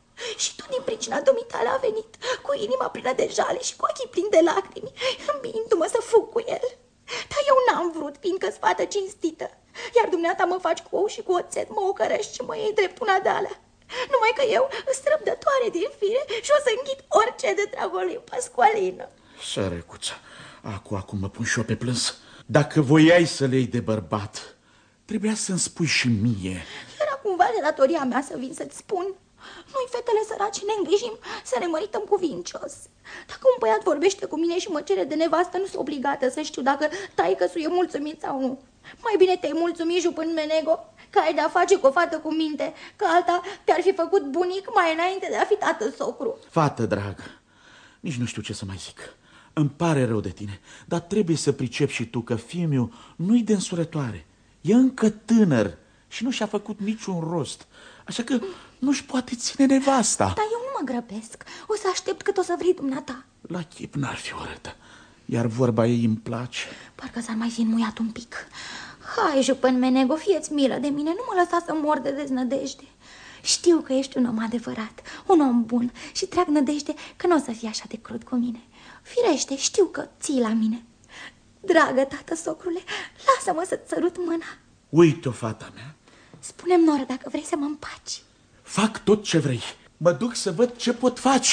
[SPEAKER 5] Și tot din pricina dumitale a venit, cu inima plină de jale și cu ochii plini de lacrimi, îmbiindu-mă să fug cu el. Dar eu n-am vrut, fiindcă-s fată cinstită. Iar dumneata mă faci cu ou și cu oțet, mă ocărești și mă iei drept una de-alea. Numai că eu îs răbdătoare din fire și o să înghit orice de dragul lui Pascualino.
[SPEAKER 1] Sărecuța, acum mă pun și eu pe plâns. Dacă voiai să le iei de bărbat, trebuia să-mi spui și mie.
[SPEAKER 5] Era cumva de datoria mea să vin să-ți spun. Noi, fetele săraci, ne îngrijim să ne mărităm cuvincios. Dacă un băiat vorbește cu mine și mă cere de nevastă, nu sunt obligată să știu dacă taică-su e mulțumit sau nu. Mai bine te-ai mulțumit, Jupân Menego, că ai de-a face cu o fată cu minte, că alta te-ar fi făcut bunic mai înainte de a fi tată socru.
[SPEAKER 1] Fată dragă, nici nu știu ce să mai zic. Îmi pare rău de tine, dar trebuie să pricepi și tu că fiul meu nu-i de însurătoare. E încă tânăr și nu și-a făcut niciun rost. Așa că nu-și poate ține nevasta.
[SPEAKER 5] Dar eu nu mă grăbesc. O să aștept cât o să vrei dumneata.
[SPEAKER 1] La chip n-ar fi urâtă. Iar vorba ei îmi place.
[SPEAKER 5] Parcă s-ar mai fi înmuiat un pic. Hai, Jupân Menego, fie-ți milă de mine. Nu mă lăsa să mor de deznădejde. Știu că ești un om adevărat, un om bun și trag nădejde că nu o să fii așa de crud cu mine. Firește, știu că ții la mine. Dragă tată socrule, lasă-mă să-ți sărut mâna.
[SPEAKER 1] Uite-o, fata mea.
[SPEAKER 5] Spune-mi, noră, dacă vrei să mă împaci.
[SPEAKER 1] Fac tot ce vrei. Mă duc să văd ce pot face.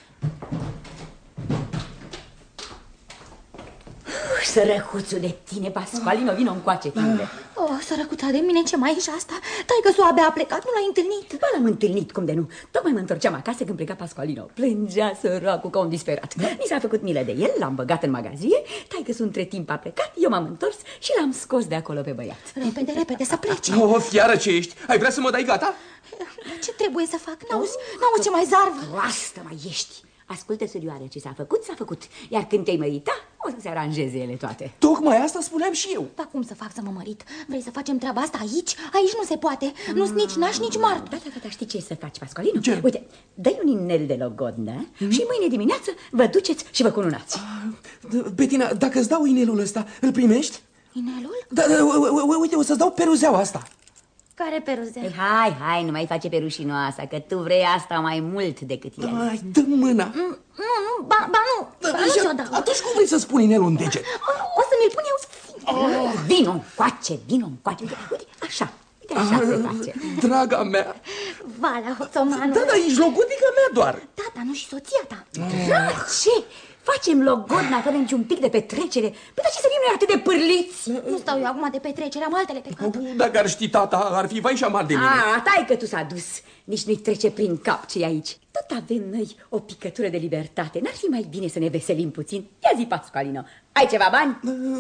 [SPEAKER 7] Sărăcuțul de tine, Pascualino, vino încoace, fiule.
[SPEAKER 5] Oh, sărăcuța de mine, ce mai ești asta? Taică-su abia a plecat, nu l-ai întâlnit?
[SPEAKER 7] Ba, l-am întâlnit, cum de nu. Tocmai mă întorceam acasă când pleca Pascualino. Plângea săracul ca un disperat. Mi s-a făcut milă de el, l-am băgat în magazie. Taică-su între timp a plecat, eu m-am întors și l-am scos de acolo pe băiat.
[SPEAKER 5] Repede, repede, să plece.
[SPEAKER 6] O, fiară ce ești? Ai vrea să mă dai gata?
[SPEAKER 5] Ce trebuie să fac? N-auzi ce mai zarvă?
[SPEAKER 7] Proastă mai ești. Ascultă, surioară, ce s-a făcut, s-a făcut. Iar când te-ai mărita, o să se aranjeze ele toate.
[SPEAKER 6] Tocmai asta spuneam și eu.
[SPEAKER 5] Dar cum să fac să mă mărit? Vrei să facem treaba asta aici? Aici nu se poate. Nu-s nici naș, nici mart.
[SPEAKER 7] Da, știi ce să faci, Pascualino? Ce? Uite, dă-i un inel de logodnă și mâine dimineață vă duceți și vă cununați.
[SPEAKER 6] Bettina, dacă îți dau inelul ăsta, îl primești?
[SPEAKER 5] Inelul?
[SPEAKER 6] Da, uite, o să-ți dau peruzeaua asta.
[SPEAKER 5] Care peruzea?
[SPEAKER 7] Ei, hai, nu mai face perușinoasa, că tu vrei asta mai mult decât el.
[SPEAKER 6] Hai, dă mâna.
[SPEAKER 5] Nu, ba nu ți-o dau.
[SPEAKER 6] Atunci cum vrei să-ți pun inelul în deget?
[SPEAKER 5] O să mi-l pun eu.
[SPEAKER 7] Vino încoace. Uite, așa. Uite, așa se face.
[SPEAKER 6] Draga mea.
[SPEAKER 5] Valea, hoțomanul.
[SPEAKER 6] Da, ești logodica mea doar.
[SPEAKER 5] Da, dar nu și soția ta.
[SPEAKER 7] Ce? Facem logodna fără niciun pic de petrecere? Păi, dar ce să fim noi atât de pârliți?
[SPEAKER 5] Nu stau eu acum de petrecere, am altele pe cap.
[SPEAKER 6] Dacă ar ști tata, ar fi vai și amar de mine.
[SPEAKER 7] Tai că tu s-a dus. Nici nu-i trece prin cap ce-i aici. Tot avem noi o picătură de libertate. N-ar fi mai bine să ne veselim puțin? Ia zi, Pascualino, ai ceva bani?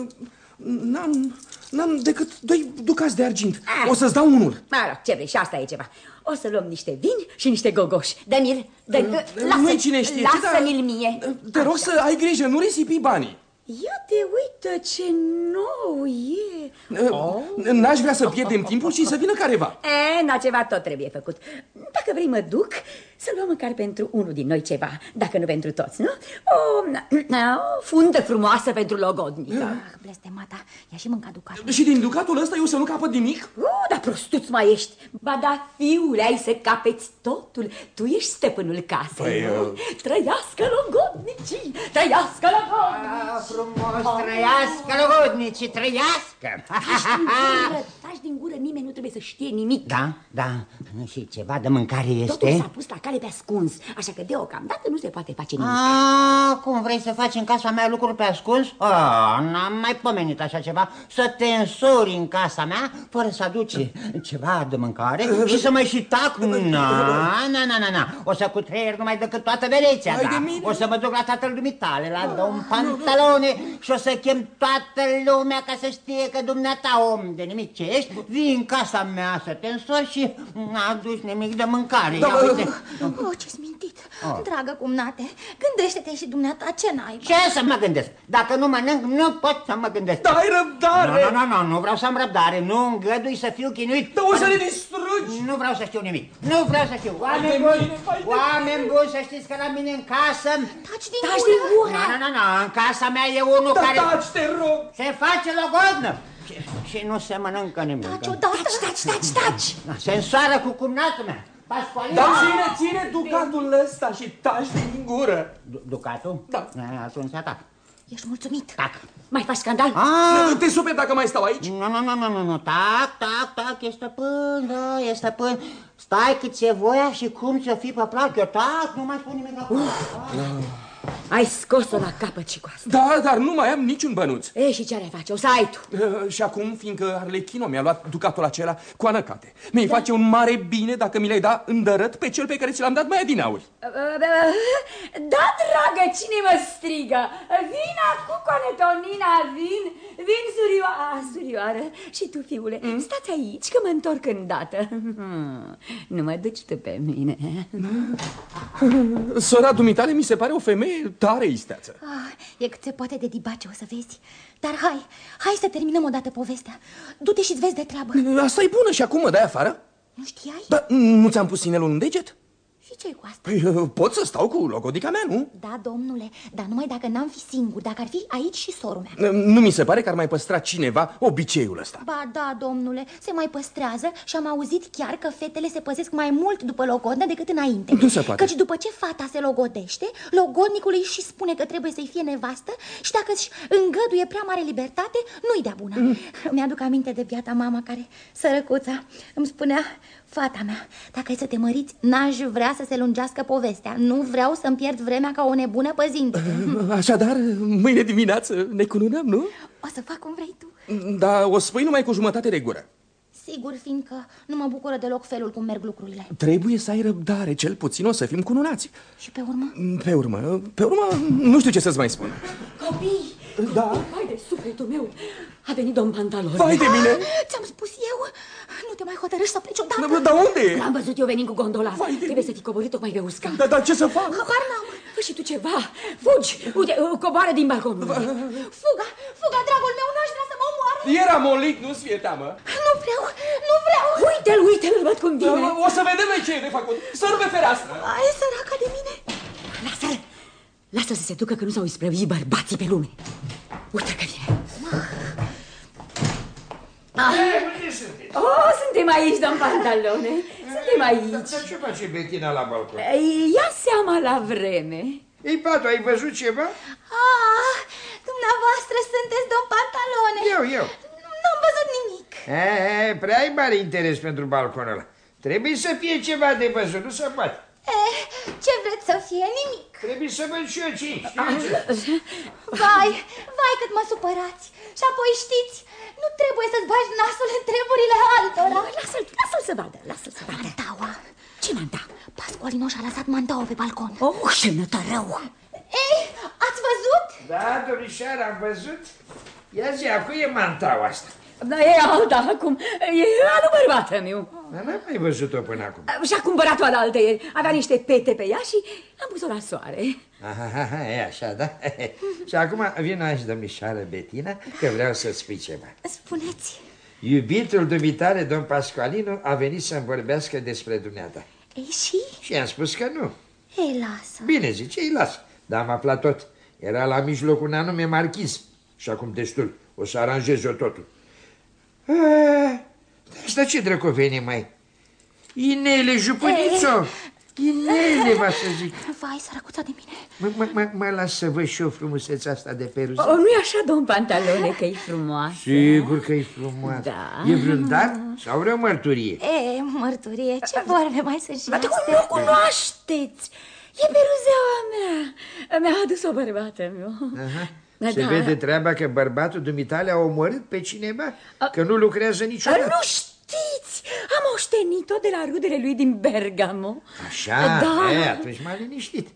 [SPEAKER 6] N-am decât 2 ducați de argint. O să-ți dau unul.
[SPEAKER 7] Mă rog, ce vrei, și asta e ceva. O să luăm niște vini și niște gogoși. Dă-mi-l,
[SPEAKER 6] nu-i cine știe.
[SPEAKER 7] Lasă-mi-l mie.
[SPEAKER 6] Te rog să ai grijă, nu risipi banii.
[SPEAKER 7] Ia te uită ce nou e.
[SPEAKER 6] N-aș vrea să pierdem timpul și să vină careva.
[SPEAKER 7] Na, ceva tot trebuie făcut. Dacă vrei mă duc să luăm măcar pentru unul din noi ceva, dacă nu pentru toți, nu? O fundă frumoasă pentru logodnică.
[SPEAKER 5] Blestemata, ia și mânca ducatul.
[SPEAKER 6] Și din ducatul ăsta eu să nu capăt nimic?
[SPEAKER 7] Dar prostuț mai ești. Ba da, fiule, ai să capeți totul. Tu ești stăpânul casei, nu? Trăiască logodnicii, trăiască logodnicii.
[SPEAKER 8] Frumos, trăiască logodnicii, trăiască.
[SPEAKER 7] Taci din gură, nimeni nu trebuie să știe nimic.
[SPEAKER 8] Da, și ceva de mâncare este?
[SPEAKER 7] Totul s-a pus la cale pe ascuns, așa că deocamdată nu se poate face nimic.
[SPEAKER 8] Cum vrei să faci în casa mea lucruri pe ascuns? N-am mai pomenit așa ceva. Să te însori în casa mea fără să aduci ceva de mâncare și să mai și tac. Na. O să cutreier numai decât toată Veneția, da. O să mă duc la tatăl dumitale, la domn Pantalone, și o să chem toată lumea ca să știe că dumneata, om de nimic ce ești, vii în casa mea să te însori și n-a adus nimic de mâncare.
[SPEAKER 6] Da,
[SPEAKER 5] Oh, ce smintit. Dragă cumnate, gândește-te și dumneata ce n-ai.
[SPEAKER 8] Ce să mă gândesc? Dacă nu mănânc, nu pot să mă gândesc.
[SPEAKER 6] Da, ai răbdare!
[SPEAKER 8] Nu vreau să am răbdare. Nu îngădui să fiu chinuit.
[SPEAKER 6] Da, o să le distrugi!
[SPEAKER 8] Nu vreau să știu nimic. Nu vreau să știu. Oameni buni, să știți că la mine în casă...
[SPEAKER 5] Taci din gură!
[SPEAKER 8] Nu, în casa mea e unul care...
[SPEAKER 6] Taci, te rog!
[SPEAKER 8] Se face logodnă. Și nu se mănâncă nimic.
[SPEAKER 5] Taci odată! Taci!
[SPEAKER 8] Se însoară cu cumnatul mea. Pascualina!
[SPEAKER 6] Dar ține ducatul ăsta și taci din gură.
[SPEAKER 8] Ducatul?
[SPEAKER 6] Da.
[SPEAKER 8] Atunci tac.
[SPEAKER 5] Ești mulțumit?
[SPEAKER 8] Tac.
[SPEAKER 7] Mai faci scandal?
[SPEAKER 6] Te super dacă mai stau aici?
[SPEAKER 8] Nu. Tac, e stăpân, da, e stăpân. Stai cât ți-e voia și cum ți-o fi pe plac. Eu tac, nu mai spun nimic acum.
[SPEAKER 7] Ai scos-o la capăt și cu asta.
[SPEAKER 6] Da, dar nu mai am niciun bănuț.
[SPEAKER 7] E, și ce are face? O să ai tu.
[SPEAKER 6] Și acum, fiindcă Arlechino mi-a luat ducatul acela cu anăcate, mi-ai face un mare bine dacă mi l-ai da îndărăt pe cel pe care ți l-am dat mai adinauri.
[SPEAKER 7] Da, dragă, cine mă strigă? Vin acum, Conetonina, vin, surioară. Și tu, fiule, stați aici că mă întorc îndată. Nu mă duci tu pe mine.
[SPEAKER 6] Sora dumitale mi se pare o femeie tare isteață.
[SPEAKER 5] E cât se poate de dibace, o să vezi. Dar hai să terminăm odată povestea. Du-te și-ți vezi de treabă.
[SPEAKER 6] Asta e bună și acum mă dai afară?
[SPEAKER 5] Nu știai?
[SPEAKER 6] Da, nu ți-am pus inelul în deget?
[SPEAKER 5] Și ce-i cu asta?
[SPEAKER 6] Păi, pot să stau cu logodica mea, nu?
[SPEAKER 5] Da, domnule, dar numai dacă n-am fi singur, dacă ar fi aici și sorul mea.
[SPEAKER 6] Nu mi se pare că ar mai păstra cineva obiceiul ăsta.
[SPEAKER 5] Ba da, domnule, se mai păstrează și am auzit chiar că fetele se păzesc mai mult după logodnă decât înainte.
[SPEAKER 6] Nu se poate.
[SPEAKER 5] Căci după ce fata se logodește, logodnicul îi și spune că trebuie să-i fie nevastă și dacă își îngăduie prea mare libertate, nu-i dea bună. Mi-aduc aminte de biata mama care, sărăcuța, îmi spunea: fata mea, dacă ai să te măriți, n-aș vrea să se lungească povestea. Nu vreau să-mi pierd vremea ca o nebună păzindu-te.
[SPEAKER 6] Așadar, mâine dimineață ne cununăm, nu?
[SPEAKER 5] O să fac cum vrei tu.
[SPEAKER 6] Da, o spui numai cu jumătate de gură.
[SPEAKER 5] Sigur, fiindcă nu mă bucură deloc felul cum merg lucrurile.
[SPEAKER 6] Trebuie să ai răbdare, cel puțin o să fim cununați.
[SPEAKER 5] Și pe urmă?
[SPEAKER 6] Pe urmă, nu știu ce să-ți mai spun.
[SPEAKER 7] Copii!
[SPEAKER 6] Da?
[SPEAKER 7] Vai de sufletul meu! A venit domn Pantaloni.
[SPEAKER 6] Vai de mine!
[SPEAKER 5] Ți-am spus eu, nu te mai hotărâși să pleci odată.
[SPEAKER 6] Dar unde e?
[SPEAKER 7] L-am văzut eu venind cu gondola. Trebuie să fi coborât tocmai pe uscat.
[SPEAKER 6] Dar ce să fac?
[SPEAKER 5] Habar n-am.
[SPEAKER 7] Fă și tu ceva. Fugi! Uite, coboară din balconul.
[SPEAKER 5] Fuga, dragul meu, n-aș vrea să mă omoare.
[SPEAKER 6] Era molit, nu-ți fie teamă.
[SPEAKER 5] Nu vreau.
[SPEAKER 7] Uite-l, îl văd cum vine.
[SPEAKER 6] O să vedem noi ce e de făcut. Sără pe fereastră.
[SPEAKER 5] Ai, săraca de mine.
[SPEAKER 7] Lasă să se ducă că nu s-au isprăvit bărbații pe lume. Uite că vine. Suntem aici, domn Pantalone. Suntem aici.
[SPEAKER 10] Dar ce face Bettina la balcon?
[SPEAKER 7] Ia seama la vreme.
[SPEAKER 10] Ei, Patu, ai văzut ceva?
[SPEAKER 5] Dumneavoastră sunteți domn Pantalone.
[SPEAKER 10] Eu.
[SPEAKER 5] N-am văzut nimic.
[SPEAKER 10] Prea ai mare interes pentru balconul ăla. Trebuie să fie ceva de văzut, nu se poate.
[SPEAKER 5] Ce vreți să fie? Nimic.
[SPEAKER 10] Trebuie să văd și eu ce.
[SPEAKER 5] Vai cât mă supărați. Și apoi știți, nu trebuie să-ți bagi nasul în treburile altora.
[SPEAKER 7] Lasă-l să vadă, lasă-l să vadă.
[SPEAKER 5] Mantaua.
[SPEAKER 7] Ce manta?
[SPEAKER 5] Pascualino și-a lăsat mantaua pe balcon.
[SPEAKER 7] Ce nătărău.
[SPEAKER 5] Ei, ați văzut?
[SPEAKER 10] Da, domnișoară, am văzut. Ia zi, acum e mantaua asta.
[SPEAKER 7] Da, e alta acum. E alu bărbată meu.
[SPEAKER 10] Dar n-am mai văzut-o până acum.
[SPEAKER 7] Și-a cumpărat-o alaltăieri. Avea niște pete pe ea și am pus-o la soare.
[SPEAKER 10] E așa, da? Și acum vin aici, domnișoară Bettina, că vreau să spui ceva.
[SPEAKER 5] Spuneți.
[SPEAKER 10] Iubitul dumitare, domn Pascualino, a venit să-mi vorbească despre dumneata.
[SPEAKER 5] Ei, și?
[SPEAKER 10] Și i-am spus că nu.
[SPEAKER 5] Ei, lasă.
[SPEAKER 10] Bine, zice, îi las. Dar am aflat tot. Era la mijlocul un anume marchiz. Și acum destul. O să aranjez eu totul. Asta ce drăcovenie mai? Inele, jupânițo! Inele, va să zic.
[SPEAKER 5] Vai, sărăcuța de mine.
[SPEAKER 10] Mă las să văd și eu frumusețea asta de peruze.
[SPEAKER 7] Nu-i așa, domn Pantalone, că e frumoasă?
[SPEAKER 10] Sigur că e frumoasă.
[SPEAKER 7] Da.
[SPEAKER 10] E vreun dar sau vreo mărturie?
[SPEAKER 5] Mărturie, ce vorbe mai sunt și
[SPEAKER 7] astea? Dar cum nu o cunoașteți? E peruzeaua mea. Mi-a adus-o bărbată meu.
[SPEAKER 10] Se vede treaba că bărbatul dumitale a omorât pe cineva? Că nu lucrează niciodată?
[SPEAKER 7] Nu știți! Am moștenit-o de la rudele lui din Bergamo.
[SPEAKER 10] Așa?
[SPEAKER 7] Da.
[SPEAKER 10] Atunci m-a liniștit.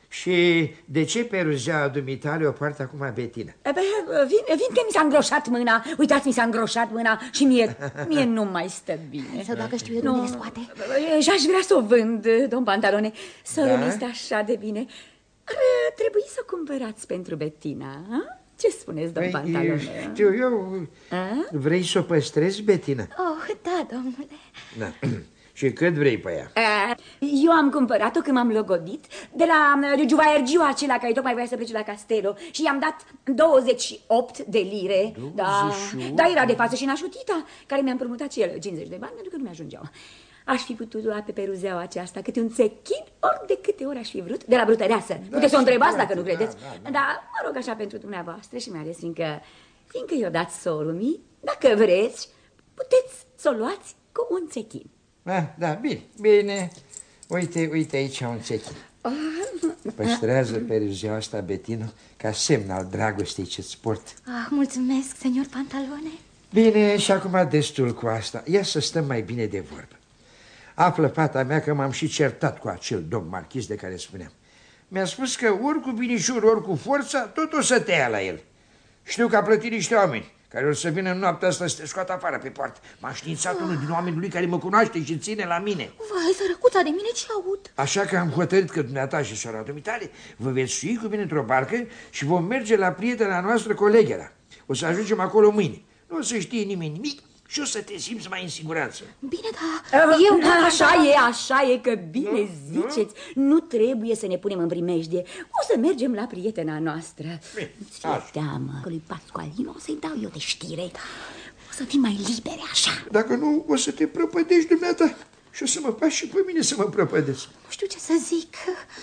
[SPEAKER 10] Și de ce pe ruzeaua dumitale o poartă acum Betina?
[SPEAKER 7] Vin că mi s-a îngroșat mâna. Uitați, mi s-a îngroșat mâna și mie nu mai stă bine.
[SPEAKER 5] Să dacă știu eu de unde le scoate.
[SPEAKER 7] Și-aș vrea să o vând, domn Pantalone. Sorul mi este așa de bine. Ar trebui să o cumpărați pentru Betina, ha? Ce spuneți, domn Pantalone?
[SPEAKER 10] Știu eu, vrei să o păstrezi, Betina?
[SPEAKER 5] Oh, da, domnule.
[SPEAKER 10] Da. Și cât vrei pe ea?
[SPEAKER 7] Eu am cumpărat-o când m-am logodit de la Giuvaergiu acela care tocmai voia să plece la Castelo și i-am dat 28 de lire. 28? Da, era de față și nașutita, care mi-a împrumutat și el 50 de bani pentru că nu mi-ajungeau. Aș fi putut lua pe ruzeaua aceasta câte un țechin ori de câte ori aș fi vrut, de la brutăreasă. Puteți să o întrebați dacă nu credeți. Dar mă rog așa pentru dumneavoastră și mai ales fiindcă i-o dați sorul mi, dacă vreți, puteți să o luați cu un țechin.
[SPEAKER 10] Da, bine. Uite aici un țechin. Păstrează pe ruzeaua asta, Betino, ca semn al dragostei ce-ți port.
[SPEAKER 5] Mulțumesc, senior Pantalone.
[SPEAKER 10] Bine, și acum destul cu asta. Ia să stăm mai bine de vorbă. Află, fata mea, că m-am și certat cu acel domn marchis de care spuneam. Mi-a spus că ori cu binișor, ori cu forța, tot o să te ia la el. Știu că a plătit niște oameni care o să vină în noaptea asta să te scoată afară pe poartă. M-a științat unul din oamenii lui care mă cunoaște și ține la mine.
[SPEAKER 5] Vai, sărăcuța de mine, ce aud?
[SPEAKER 10] Așa că am hotărât că dumneata și sora dumitale vă veți sui cu mine într-o barcă și vom merge la prietena noastră Coleghera. O să ajungem acolo mâine. Nu o să știe nimeni nimic și o să te simți mai în siguranță.
[SPEAKER 5] Bine, dar eu...
[SPEAKER 7] Așa e că bine ziceți. Nu trebuie să ne punem în primejdie. O să mergem la prietena noastră. Ți-e teamă că lui Pascualino o să-i dau eu de știre. O să fim mai libere așa.
[SPEAKER 10] Dacă nu, o să te prăpădești dumneata și o să mă faci și pe mine să mă prăpădesc.
[SPEAKER 5] Nu știu ce să zic.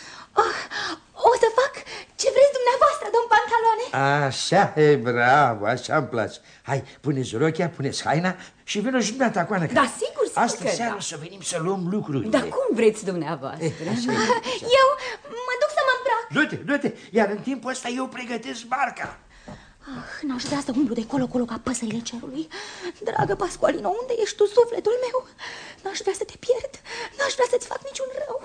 [SPEAKER 5] O să fac ce vreți dumneavoastră, domn Pantalone.
[SPEAKER 10] Așa e, bravo, așa-mi place. Hai, puneți rochia, puneți haina și vină și dumneata cu Ana.
[SPEAKER 7] Da, sigur
[SPEAKER 10] Asta seara o să venim să luăm lucrurile.
[SPEAKER 7] Dar cum vreți dumneavoastră?
[SPEAKER 5] Eu mă duc să mă îmbrac.
[SPEAKER 10] Du-te, iar în timpul ăsta eu pregătesc barca.
[SPEAKER 5] N-aș vrea să umblu de colo-colo ca păsările cerului. Dragă Pascualino, unde ești tu, sufletul meu? N-aș vrea să te pierd, n-aș vrea să-ți fac niciun rău.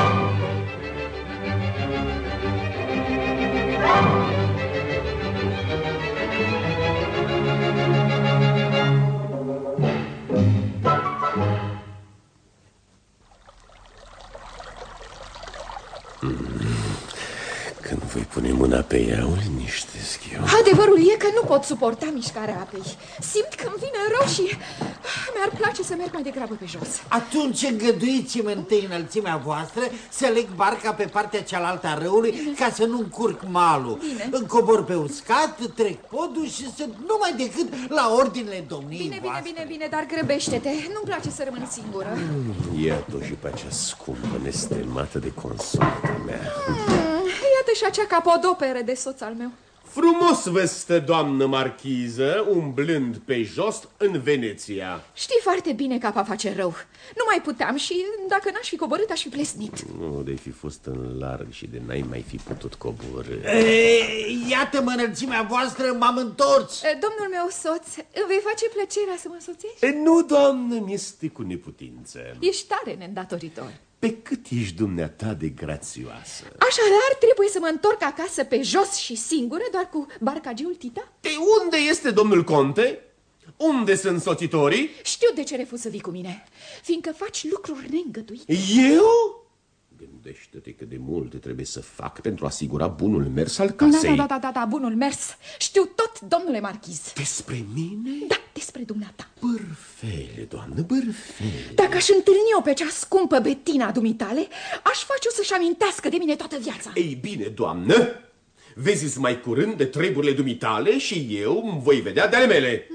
[SPEAKER 4] Când voi pune mâna pe ea, o liniștesc eu.
[SPEAKER 3] Adevărul e că nu pot suporta mișcarea apei. Simt că îmi vine roșii. Mi-ar place să merg mai degrabă pe jos.
[SPEAKER 12] Atunci îngăduiți-mi întâi înălțimea voastră să leg barca pe partea cealaltă a râului ca să nu încurc malul. Încobor pe uscat, trec podul și sunt numai decât la ordinele domniei voastre.
[SPEAKER 3] Bine, dar grăbește-te. Nu-mi place să rămân singură.
[SPEAKER 4] Iată și pe acea scumpă nestemată de consoarta mea.
[SPEAKER 3] Iată și acea capodoperă de soț al meu.
[SPEAKER 4] Frumos vă stă, doamnă marchiză, umblând pe jos în Veneția.
[SPEAKER 3] Știi foarte bine că apa face rău. Nu mai puteam și dacă n-aș fi coborât, aș fi plesnit.
[SPEAKER 4] Nu, de fi fost în larg și de n-ai mai fi putut coborî.
[SPEAKER 12] Iată-mă înălțimea voastră, m-am întors.
[SPEAKER 3] Domnul meu soț, îmi vei face plăcerea să mă însoțești?
[SPEAKER 4] Nu, doamnă, mi-este cu neputință.
[SPEAKER 3] Ești tare neîndatoritor.
[SPEAKER 4] Pe cât ești dumneata de grațioasă.
[SPEAKER 3] Așadar, trebuie să mă întorc acasă pe jos și singură, doar cu barcagiul Tita?
[SPEAKER 4] De unde este domnul conte? Unde sunt soțitorii?
[SPEAKER 3] Știu de ce refuz să vii cu mine, fiindcă faci lucruri neîngăduite.
[SPEAKER 4] Eu? Gândește-te cât de multe trebuie să fac pentru a asigura bunul mers al casei.
[SPEAKER 3] Da, bunul mers. Știu tot, domnule marchiz.
[SPEAKER 4] Despre mine?
[SPEAKER 3] Da, despre dumneata.
[SPEAKER 4] Bârfele, doamnă, bârfele.
[SPEAKER 3] Dacă aș întâlni-o pe cea scumpă Betina dumitale, aș face-o să-și amintească de mine toată viața.
[SPEAKER 4] Ei bine, doamnă, vezi mai curând de treburile dumitale și eu îmi voi vedea de ale mele.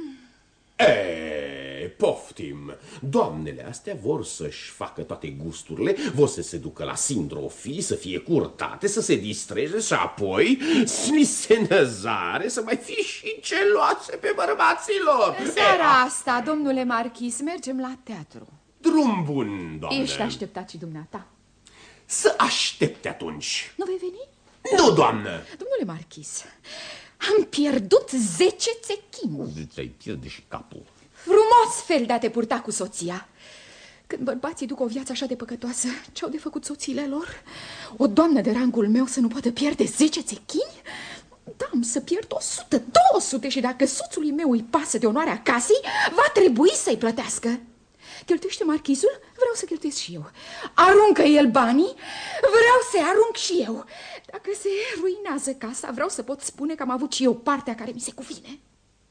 [SPEAKER 4] Poftim. Doamnele astea vor să-și facă toate gusturile, vor să se ducă la sindrofii, să fie curtate, să se distreze și apoi să li se năzare, să mai fie și geloase pe bărbaților.
[SPEAKER 3] Seara asta, domnule marchis, mergem la teatru.
[SPEAKER 4] Drum bun, doamne.
[SPEAKER 3] Ești așteptat și dumneata.
[SPEAKER 4] Să aștepte atunci.
[SPEAKER 3] Nu vei veni?
[SPEAKER 4] Nu, doamnă.
[SPEAKER 3] Domnule marchis, am pierdut 10 țechini.
[SPEAKER 4] Ți-ai pierdut și capul.
[SPEAKER 3] Frumos fel de a te purta cu soția. Când bărbații duc o viață așa de păcătoasă, ce-au de făcut soțiile lor? O doamnă de rangul meu să nu poată pierde 10 țechini? Da, am să pierd 100, 200 și dacă soțului meu îi pasă de onoarea casei, va trebui să-i plătească. Cheltuiește marchizul, vreau să cheltuiesc și eu. Aruncă el banii, vreau să-i arunc și eu. Dacă se ruinează casa, vreau să pot spune că am avut și eu partea care mi se cuvine.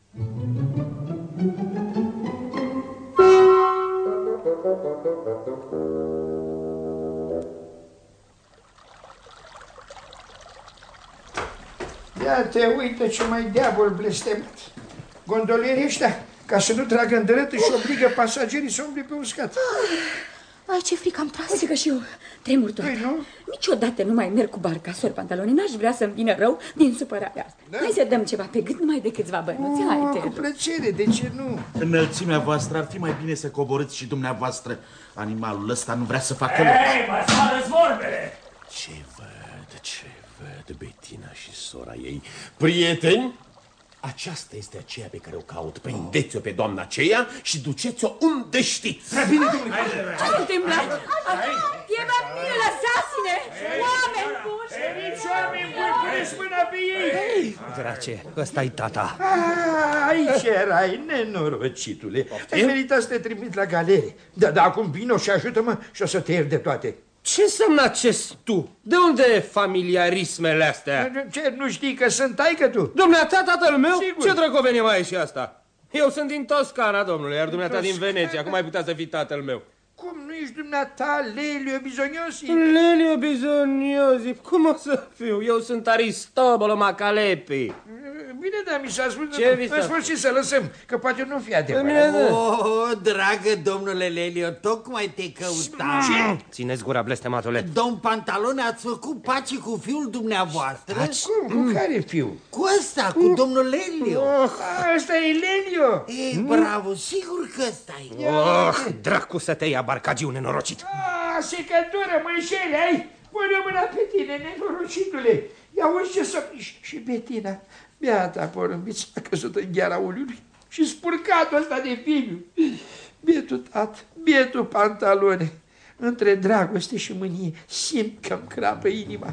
[SPEAKER 10] Ia te uită ce mai diavol blestemat. Gondolierii ăștia, ca să nu tragă în dărât, își obligă pasagerii să umble pe uscat.
[SPEAKER 7] Ai, ce frică am tras. Uite că și eu tremur tot.
[SPEAKER 10] Păi, nu?
[SPEAKER 7] Niciodată nu mai merg cu barca, sor Pantaloni. N-aș vrea să-mi vină rău din supărarea asta. Da? Hai să dăm ceva pe gât numai de câțiva bănuți. Hai, te
[SPEAKER 10] cu plăcere, de ce nu?
[SPEAKER 1] Înălțimea voastră, ar fi mai bine să coborâți și dumneavoastră. Animalul ăsta nu vrea să facă loc.
[SPEAKER 13] Hei, mă spară-ți vorbele!
[SPEAKER 4] Ce văd, Bettina și sora ei. Prieteni, aceasta este aceea pe care o caut. Prindeți-o pe doamna aceea și duceți-o unde știți.
[SPEAKER 10] Bine, domnule.
[SPEAKER 7] Ce-ai întâmplat? E bine, lăsați-ne! Oameni buni!
[SPEAKER 10] Nici oameni buni, puneți mâna pe ei!
[SPEAKER 11] Drace, ăsta-i tata.
[SPEAKER 10] Aici erai, nenorocitule. Ai meritat să te trimit la galere. Da, acum vino și ajută-mă și o să te iert de toate.
[SPEAKER 11] Ce înseamnă acest tu? De unde e familiarismele astea?
[SPEAKER 10] Ce, nu știi că sunt taică-tu?
[SPEAKER 11] Dumneata, tatăl meu?
[SPEAKER 10] Sigur.
[SPEAKER 11] Ce drăcovenie mai e și asta? Eu sunt din Toscana, domnule, iar dumneata din Veneția. Cum ai putea să fii tatăl meu?
[SPEAKER 10] Cum nu ești dumneata Lelio Bisognosi?
[SPEAKER 11] Lelio Bisognosi? Cum o să fiu? Eu sunt Aristobolo Macalepi.
[SPEAKER 10] Bine, dar mi s-a spus
[SPEAKER 11] în
[SPEAKER 10] sfârșit să lăsăm, că poate nu fi adevărat.
[SPEAKER 12] Oh, dragă domnule Lelio, tocmai te căutam.
[SPEAKER 11] Țineți gura, blestematule.
[SPEAKER 12] Domn Pantalone, ați făcut pace cu fiul dumneavoastră?
[SPEAKER 10] Cum? Cu care fiu?
[SPEAKER 12] Cu ăsta, cu domnul Lelio.
[SPEAKER 10] Ăsta e Lelio.
[SPEAKER 12] E, bravo, sigur că ăsta e.
[SPEAKER 11] Dracu să te ia, barcagiu nenorocit.
[SPEAKER 10] Secătură, mânșele, ai? Pune mâna pe tine, nenorocitule. Ia uși ce să... Și Bettina, beata porumbiță, a căzut în gheara uliului și spurcatul ăsta de fiu. Bietul tat, bietul Pantalone, între dragoste și mânie, simt că-mi crapă inima.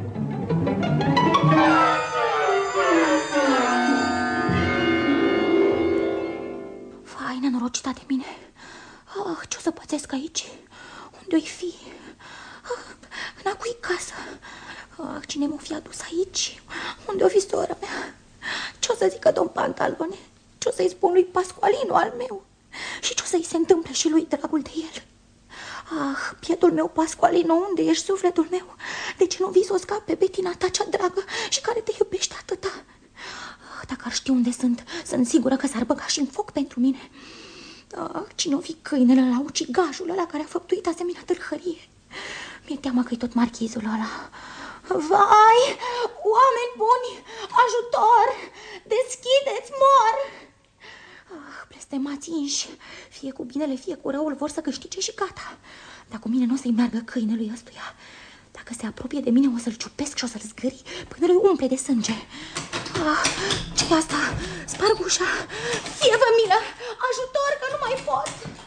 [SPEAKER 5] Vai, nenorocita de mine. Ce o să pățesc aici? Unde-o fi? N-a cui casă? Cine m-o fi adus aici? Unde-o fi sora mea? Ce o să zică domn Pantalone? Ce o să-i spun lui Pascualino al meu? Și ce o să-i se întâmple și lui dragul de el? Pietul meu, Pascualino, unde ești, sufletul meu? De ce nu vii să o scapi pe Bettina ta cea dragă și care te iubește atâta? Dacă ar ști unde sunt sigură că s-ar băga și în foc pentru mine. Cine o fi câinele ăla, ucigajul ăla care a făptuit asemenea târhărie? Mi-e teamă că-i tot marchizul ăla. Vai, oameni buni, ajutor, deschideți, mor! Blestemați înși, fie cu binele, fie cu răul, vor să câștige și gata. Dar cu mine nu o să-i meargă câinelui ăstuia. Dacă se apropie de mine, o să-l ciupesc și o să-l zgâri până îi umple de sânge. Ce-i asta? Sparg ușa. Fie-vă milă, ajutor că nu mai pot.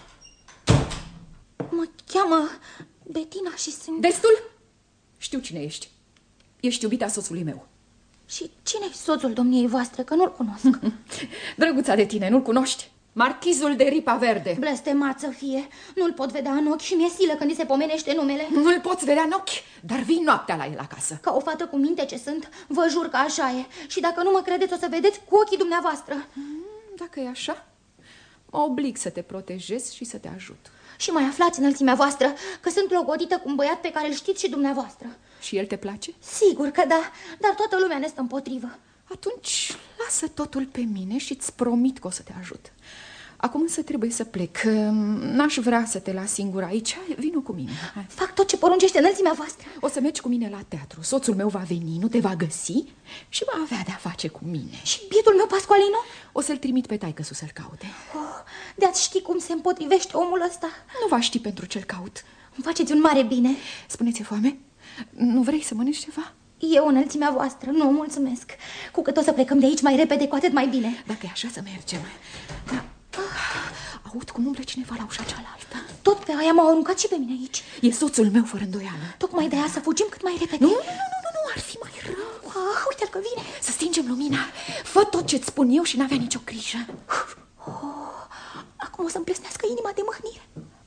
[SPEAKER 5] Mă cheamă Bettina și sunt...
[SPEAKER 3] Destul? Știu cine ești. Ești iubita soțului meu.
[SPEAKER 5] Și cine-i soțul domniei voastre, că nu-l cunosc?
[SPEAKER 3] Drăguța de tine, nu-l cunoști? Marchizul de Ripa Verde.
[SPEAKER 5] Blestemat să fie. Nu-l pot vedea în ochi și mi-e silă când îi se pomenește numele.
[SPEAKER 3] Nu-l poți vedea în ochi, dar vii noaptea la el acasă.
[SPEAKER 5] Ca o fată cu minte ce sunt, vă jur că așa e. Și dacă nu mă credeți, o să vedeți cu ochii dumneavoastră.
[SPEAKER 3] Dacă e așa, mă oblig să te protejez și să te ajut.
[SPEAKER 5] Și mai aflați, înălțimea voastră, că sunt logodită cu un băiat pe care îl știți și dumneavoastră.
[SPEAKER 3] Și el te place?
[SPEAKER 5] Sigur că da, dar toată lumea ne stă împotrivă.
[SPEAKER 3] Atunci lasă totul pe mine și îți promit că o să te ajut. Acum însă trebuie să plec. N-aș vrea să te las singur aici. Vino cu mine. Hai.
[SPEAKER 5] Fac tot ce poruncește înălțimea voastră.
[SPEAKER 3] O să mergi cu mine la teatru. Soțul meu va veni, nu te va găsi și va avea de-a face cu mine.
[SPEAKER 5] Și bietul meu, Pascualino?
[SPEAKER 3] O să-l trimit pe taică-su să-l caute.
[SPEAKER 5] De-ați ști cum se împotrivește omul ăsta?
[SPEAKER 3] Nu va ști pentru ce-l caut.
[SPEAKER 5] Îmi faceți un mare bine.
[SPEAKER 3] Spune-ți foame? Nu vrei să mănânci ceva?
[SPEAKER 5] Eu, înălțimea voastră, nu, mulțumesc. Cu cât o să plecăm de aici mai repede, cu atât mai bine.
[SPEAKER 3] Dacă e așa, să mergem. Da. Aud cum umblă cineva la ușa cealaltă.
[SPEAKER 5] tot pe aia m-au aruncat și pe mine aici.
[SPEAKER 3] E soțul meu, fără îndoială.
[SPEAKER 5] Tocmai de aia să fugim cât mai repede.
[SPEAKER 3] Nu, ar fi mai rău.
[SPEAKER 5] Uite-l că vine.
[SPEAKER 3] Să stingem lumina. Fă tot ce-ți spun eu și n-avea nicio grijă.
[SPEAKER 5] Acum o să-mi plesnească inima de mâhnire.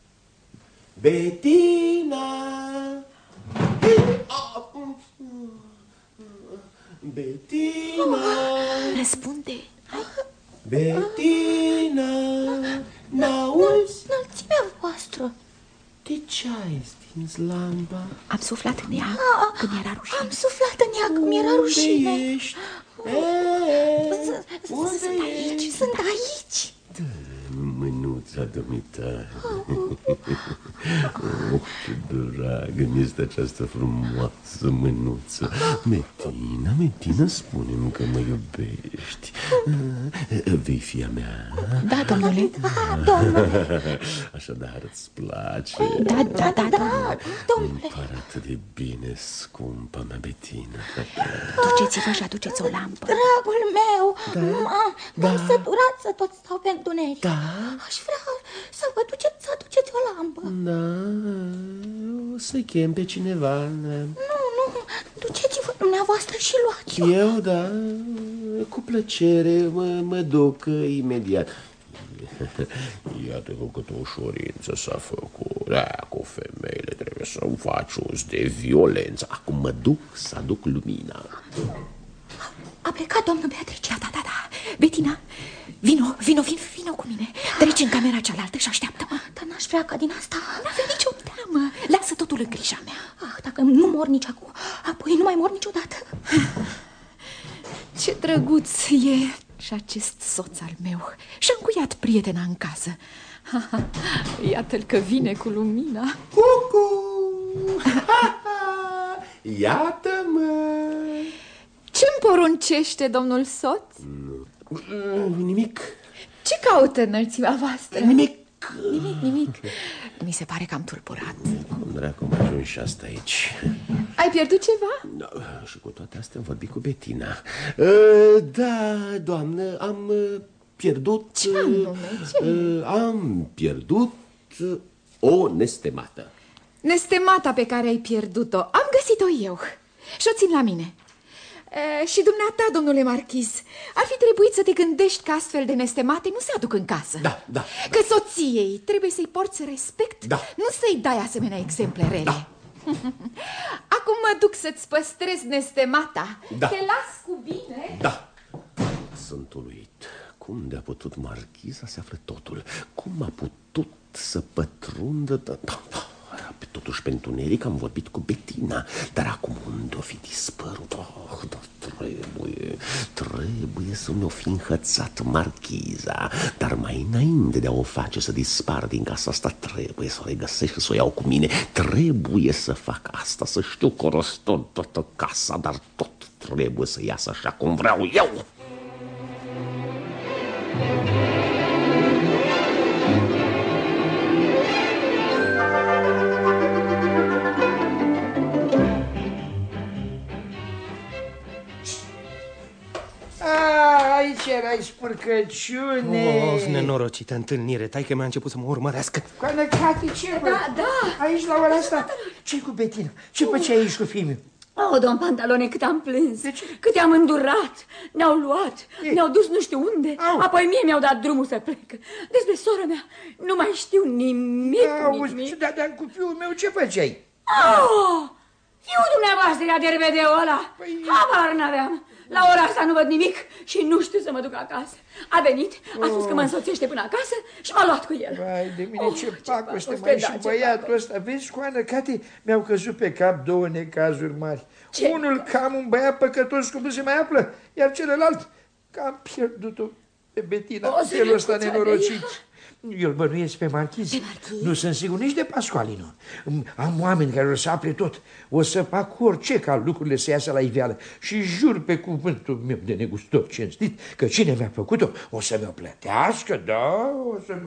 [SPEAKER 4] Bettina! Bettina!
[SPEAKER 3] Răspunde.
[SPEAKER 4] Bettina! N-auzi?
[SPEAKER 5] Înălțimea voastră.
[SPEAKER 4] De ce ai stins lampa?
[SPEAKER 3] Am suflat în ea când era rușine.
[SPEAKER 5] Am suflat în ea când era rușine.
[SPEAKER 4] Unde ești?
[SPEAKER 5] Sunt aici, sunt aici.
[SPEAKER 4] Mânuța dumitare. Ce dragă mi-este această frumoasă mânuță. Metina, spune-mi că mă iubești. Vei fi a mea?
[SPEAKER 3] Da, domnule.
[SPEAKER 4] Domnule. Așadar îți place?
[SPEAKER 3] Da,
[SPEAKER 5] domnule.
[SPEAKER 4] Îmi pare atât de bine, scumpă mea Bettina.
[SPEAKER 3] Duceți-vă și aduceți o lampă.
[SPEAKER 5] Dragul meu, m-am săturat să tot stau pe întuneric. Aș vrea să vă duceți să aduceți o lampă.
[SPEAKER 4] O să chem pe cineva.
[SPEAKER 5] Nu, duceți-vă dumneavoastră și luați-o.
[SPEAKER 4] Eu, da, cu plăcere, mă duc imediat. Iată cât o ușurință s-a făcut. Cu femeile trebuie să faci uz de violență. Acum mă duc să aduc lumina.
[SPEAKER 5] A plecat domnul Beatrice.
[SPEAKER 3] Da. Bettina, vino cu mine. Treci în camera cealaltă și așteaptă-mă.
[SPEAKER 5] Dar n-aș vrea ca din asta.
[SPEAKER 3] N-avea nicio teamă. Lasă totul în grija mea.
[SPEAKER 5] Dacă nu mor nici acum, apoi nu mai mor niciodată.
[SPEAKER 3] Ce drăguț e și acest soț al meu. Și-a încuiat prietena în casă. Iată-l că vine cu lumina.
[SPEAKER 4] Cucu! Iată-mă!
[SPEAKER 3] Ce-mi poruncește, domnul soț?
[SPEAKER 4] Nimic.
[SPEAKER 3] Ce caută înălțimea voastră?
[SPEAKER 4] Nimic.
[SPEAKER 3] Mi se pare că am tulburat.
[SPEAKER 4] Cum dracu am ajuns și asta aici?
[SPEAKER 3] Ai pierdut ceva?
[SPEAKER 4] Și cu toate astea am vorbit cu Bettina. Da, doamnă, am pierdut...
[SPEAKER 3] Ce anume?
[SPEAKER 4] Am pierdut o nestemată.
[SPEAKER 3] Nestemata pe care ai pierdut-o am găsit-o eu și o țin la mine. Și dumneata, domnule marchiz, ar fi trebuit să te gândești că astfel de nestemate nu se aduc în casă.
[SPEAKER 4] Da.
[SPEAKER 3] Că soției trebuie să-i porți respect, nu să-i dai asemenea exemple rele. Acum mă duc să-ți păstrez nestemata. Te las cu bine.
[SPEAKER 4] Da. Sunt uluit. Cum de-a putut marchiza să află totul? Cum a putut să pătrundă... Totuși, pe întuneric am vorbit cu Bettina. Dar acum unde o fi dispărut? Trebuie să mi-o fi înhățat marchiza. Dar mai înainte de a o face să dispară din casa asta, trebuie să o regăsesc și să o iau cu mine. Trebuie să fac asta, să știu că o rostot toată casa, dar tot trebuie să iasă așa cum vreau eu.
[SPEAKER 10] Aici erai, spurcăciune.
[SPEAKER 11] Of, nenorocită întâlnire. Taică mi-a început să mă urmărească.
[SPEAKER 10] Coanăcate, ce bă?
[SPEAKER 5] Da.
[SPEAKER 10] Aici la ora asta? Ce cu Bettina? Ce făceai aici cu fiul?
[SPEAKER 7] Domn Pantalone, cât am plâns, cât am îndurat. Ne-au luat, ne-au dus nu știu unde. Apoi mie mi-au dat drumul să plec. Despre sora mea nu mai știu nimic.
[SPEAKER 10] Dar cu fiul meu ce făceai?
[SPEAKER 7] Fiul dumneavoastră era de RBD-ul ăla. Habar n-aveam. La ora asta nu văd nimic și nu știu să mă duc acasă. A venit, a spus că mă însoțește până acasă și m-a luat cu el.
[SPEAKER 10] Vai de mine, ce pacoste mai și băiatul ăsta. Vezi, Coană, Cate, mi-au căzut pe cap două necazuri mari. Unul că am un băiat păcătos cum nu se mai află, iar celălalt că am pierdut-o pe Bettina, felul ăsta nenorocit. Eu îl bănuiesc pe marchiz. Nu sunt sigur nici de Pascualino. Am oameni care o să afle tot. O să fac orice ca lucrurile să iasă la iveală. Și jur pe cuvântul meu de negustor cinstit că cine mi-a făcut-o o să mi-o plătească, da? O să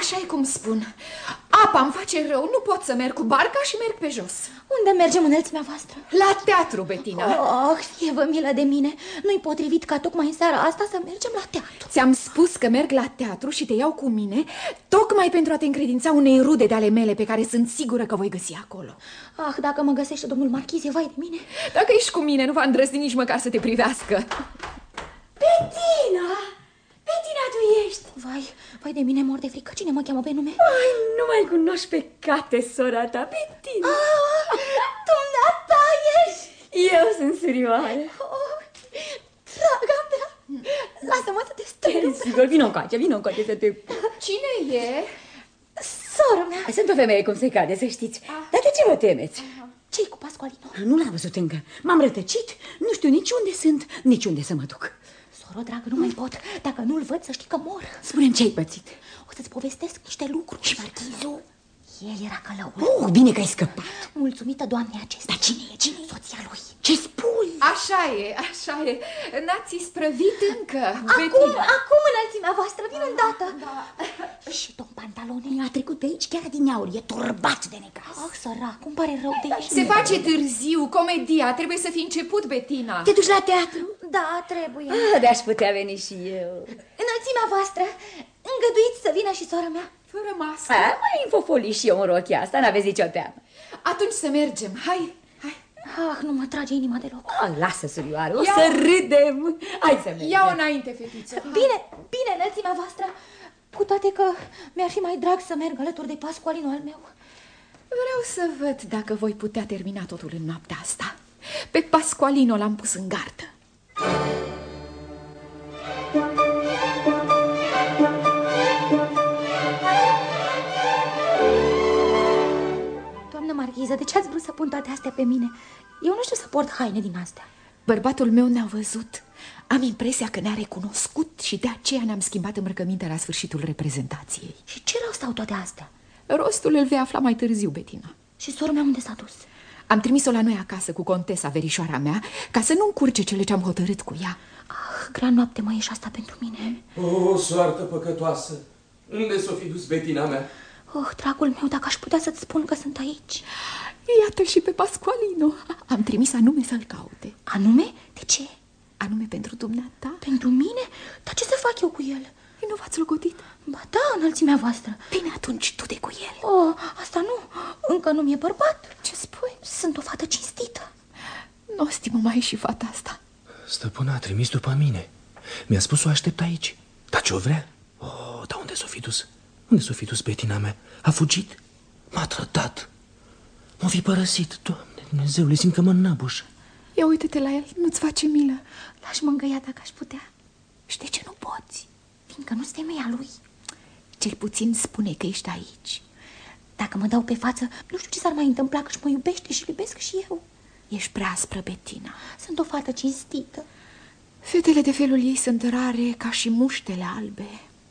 [SPEAKER 3] Așa e cum spun. Apa îmi face rău, nu pot să merg cu barca și merg pe jos.
[SPEAKER 5] Unde mergem, înălțimea voastră?
[SPEAKER 3] La teatru, Bettina.
[SPEAKER 5] Oh, fie-vă milă de mine. Nu-i potrivit ca tocmai în seara asta să mergem la teatru.
[SPEAKER 3] Ți-am spus că merg la teatru și te iau cu mine tocmai pentru a te încredința unei rude de ale mele pe care sunt sigură că voi găsi acolo.
[SPEAKER 5] Ah, dacă mă găsește domnul marchiz, e vai de mine.
[SPEAKER 3] Dacă ești cu mine, nu va îndrăzni nici măcar să te privească.
[SPEAKER 5] Bettina! Bettina, tu ești! Vai de mine, mor de frică. Cine mă cheamă pe nume?
[SPEAKER 7] Ai, nu mai cunoști pe Cate, sora ta, Bettina.
[SPEAKER 5] Dumneata ești!
[SPEAKER 7] Eu sunt surioară.
[SPEAKER 5] Draga mea, lasă-mă să te strâng.
[SPEAKER 7] Sigur, vino încoace să te...
[SPEAKER 3] Cine e?
[SPEAKER 5] Sora mea.
[SPEAKER 7] Sunt o femeie cum se cade, să știți. Dar de ce vă temeți?
[SPEAKER 5] Ce-i cu Pascualino?
[SPEAKER 7] Nu l-am văzut încă. M-am rătăcit, nu știu nici unde sunt, nici unde să mă duc.
[SPEAKER 5] Soro, dragă, nu mai pot. Dacă nu-l văd, să știi că mor.
[SPEAKER 7] Spune-mi ce ai pățit.
[SPEAKER 5] O să-ți povestesc niște lucruri. Și marchizul, el era călăul.
[SPEAKER 7] Oh, bine că ai scăpat.
[SPEAKER 5] Mulțumită doamnei acestea.
[SPEAKER 7] Dar cine e?
[SPEAKER 5] Soția lui.
[SPEAKER 7] Ce spui?
[SPEAKER 3] Așa e. N-ați isprăvit încă,
[SPEAKER 5] Bettina. Acum înălțimea voastră, vin îndată. Și domn Pantalone
[SPEAKER 7] a trecut de aici chiar din aur, e turbat de necaz.
[SPEAKER 5] Ah, sărac, îmi pare rău de el.
[SPEAKER 3] Se face târziu, comedia, trebuie să fi început, Bettina.
[SPEAKER 7] Te duci la teatru?
[SPEAKER 5] Da, trebuie.
[SPEAKER 7] De-aș putea veni și eu.
[SPEAKER 5] Înălțimea voastră, îngăduiți să vină și sora mea?
[SPEAKER 3] Fără mască.
[SPEAKER 7] Mai infofoli și eu în rochia asta, n-aveți nicio teamă.
[SPEAKER 3] Atunci să mergem, hai.
[SPEAKER 5] Ah, nu mă trage inima deloc.
[SPEAKER 7] Lasă, surioară, o să râdem. Hai să mergem.
[SPEAKER 3] Ia-o înainte, fetiță.
[SPEAKER 5] Bine, înălțimea voastră. Cu toate că mi-ar fi mai drag să merg alături de Pascualino al meu.
[SPEAKER 3] Vreau să văd dacă voi putea termina totul în noaptea asta. Pe Pascualino l-am pus în gardă.
[SPEAKER 5] Doamnă marchiză, de ce ați vrut să pun toate astea pe mine? Eu nu știu să port haine din astea.
[SPEAKER 3] Bărbatul meu ne-a văzut. Am impresia că ne-a recunoscut și de aceea ne-am schimbat îmbrăcămintea la sfârșitul reprezentației.
[SPEAKER 5] Și ce rost au toate astea?
[SPEAKER 3] Rostul îl vei afla mai târziu, Bettina.
[SPEAKER 5] Și sora mea unde s-a dus?
[SPEAKER 3] Am trimis-o la noi acasă cu contesa, verișoara mea, ca să nu încurce cele ce am hotărât cu ea.
[SPEAKER 5] Ah, grea noapte mai e și asta pentru mine.
[SPEAKER 6] O, soartă păcătoasă! Unde s-o fi dus Bettina mea?
[SPEAKER 5] Oh, dragul meu, dacă aș putea să-ți spun că sunt aici.
[SPEAKER 3] Iată și pe Pascualino. Am trimis anume să-l caute.
[SPEAKER 5] Anume? De ce?
[SPEAKER 3] Anume pentru dumneata.
[SPEAKER 5] Pentru mine? Dar ce să fac eu cu el?
[SPEAKER 3] Nu v-ați logodit?
[SPEAKER 5] Ba da, înălțimea voastră.
[SPEAKER 3] Bine, atunci du-te cu el.
[SPEAKER 5] Oh, asta nu, încă nu mi-e bărbat.
[SPEAKER 3] Ce spui?
[SPEAKER 5] Sunt o fată cinstită.
[SPEAKER 3] Nu o stimă mai și fata asta.
[SPEAKER 6] Stăpâna a trimis după mine. Mi-a spus să o aștept aici. Dar ce-o vrea? Oh, dar unde s-o fi dus? Unde s-o fi dus Bettina mea? A fugit? M-a trădat. M-a fi părăsit. Doamne Dumnezeule, simt că mă înabușă.
[SPEAKER 3] Ia uite-te la el, nu-ți face milă.
[SPEAKER 5] L-aș mângâia dacă aș putea.
[SPEAKER 3] Și de ce nu poți?
[SPEAKER 5] Fiindcă nu-s femeia lui.
[SPEAKER 3] Cel puțin spune că ești aici.
[SPEAKER 5] Dacă mă dau pe față, nu știu ce s-ar mai întâmpla, că-și mă iubește și iubesc și eu.
[SPEAKER 3] Ești prea aspră, Bettina.
[SPEAKER 5] Sunt o fată cinstită.
[SPEAKER 3] Fetele de felul ei sunt rare ca și muștele albe.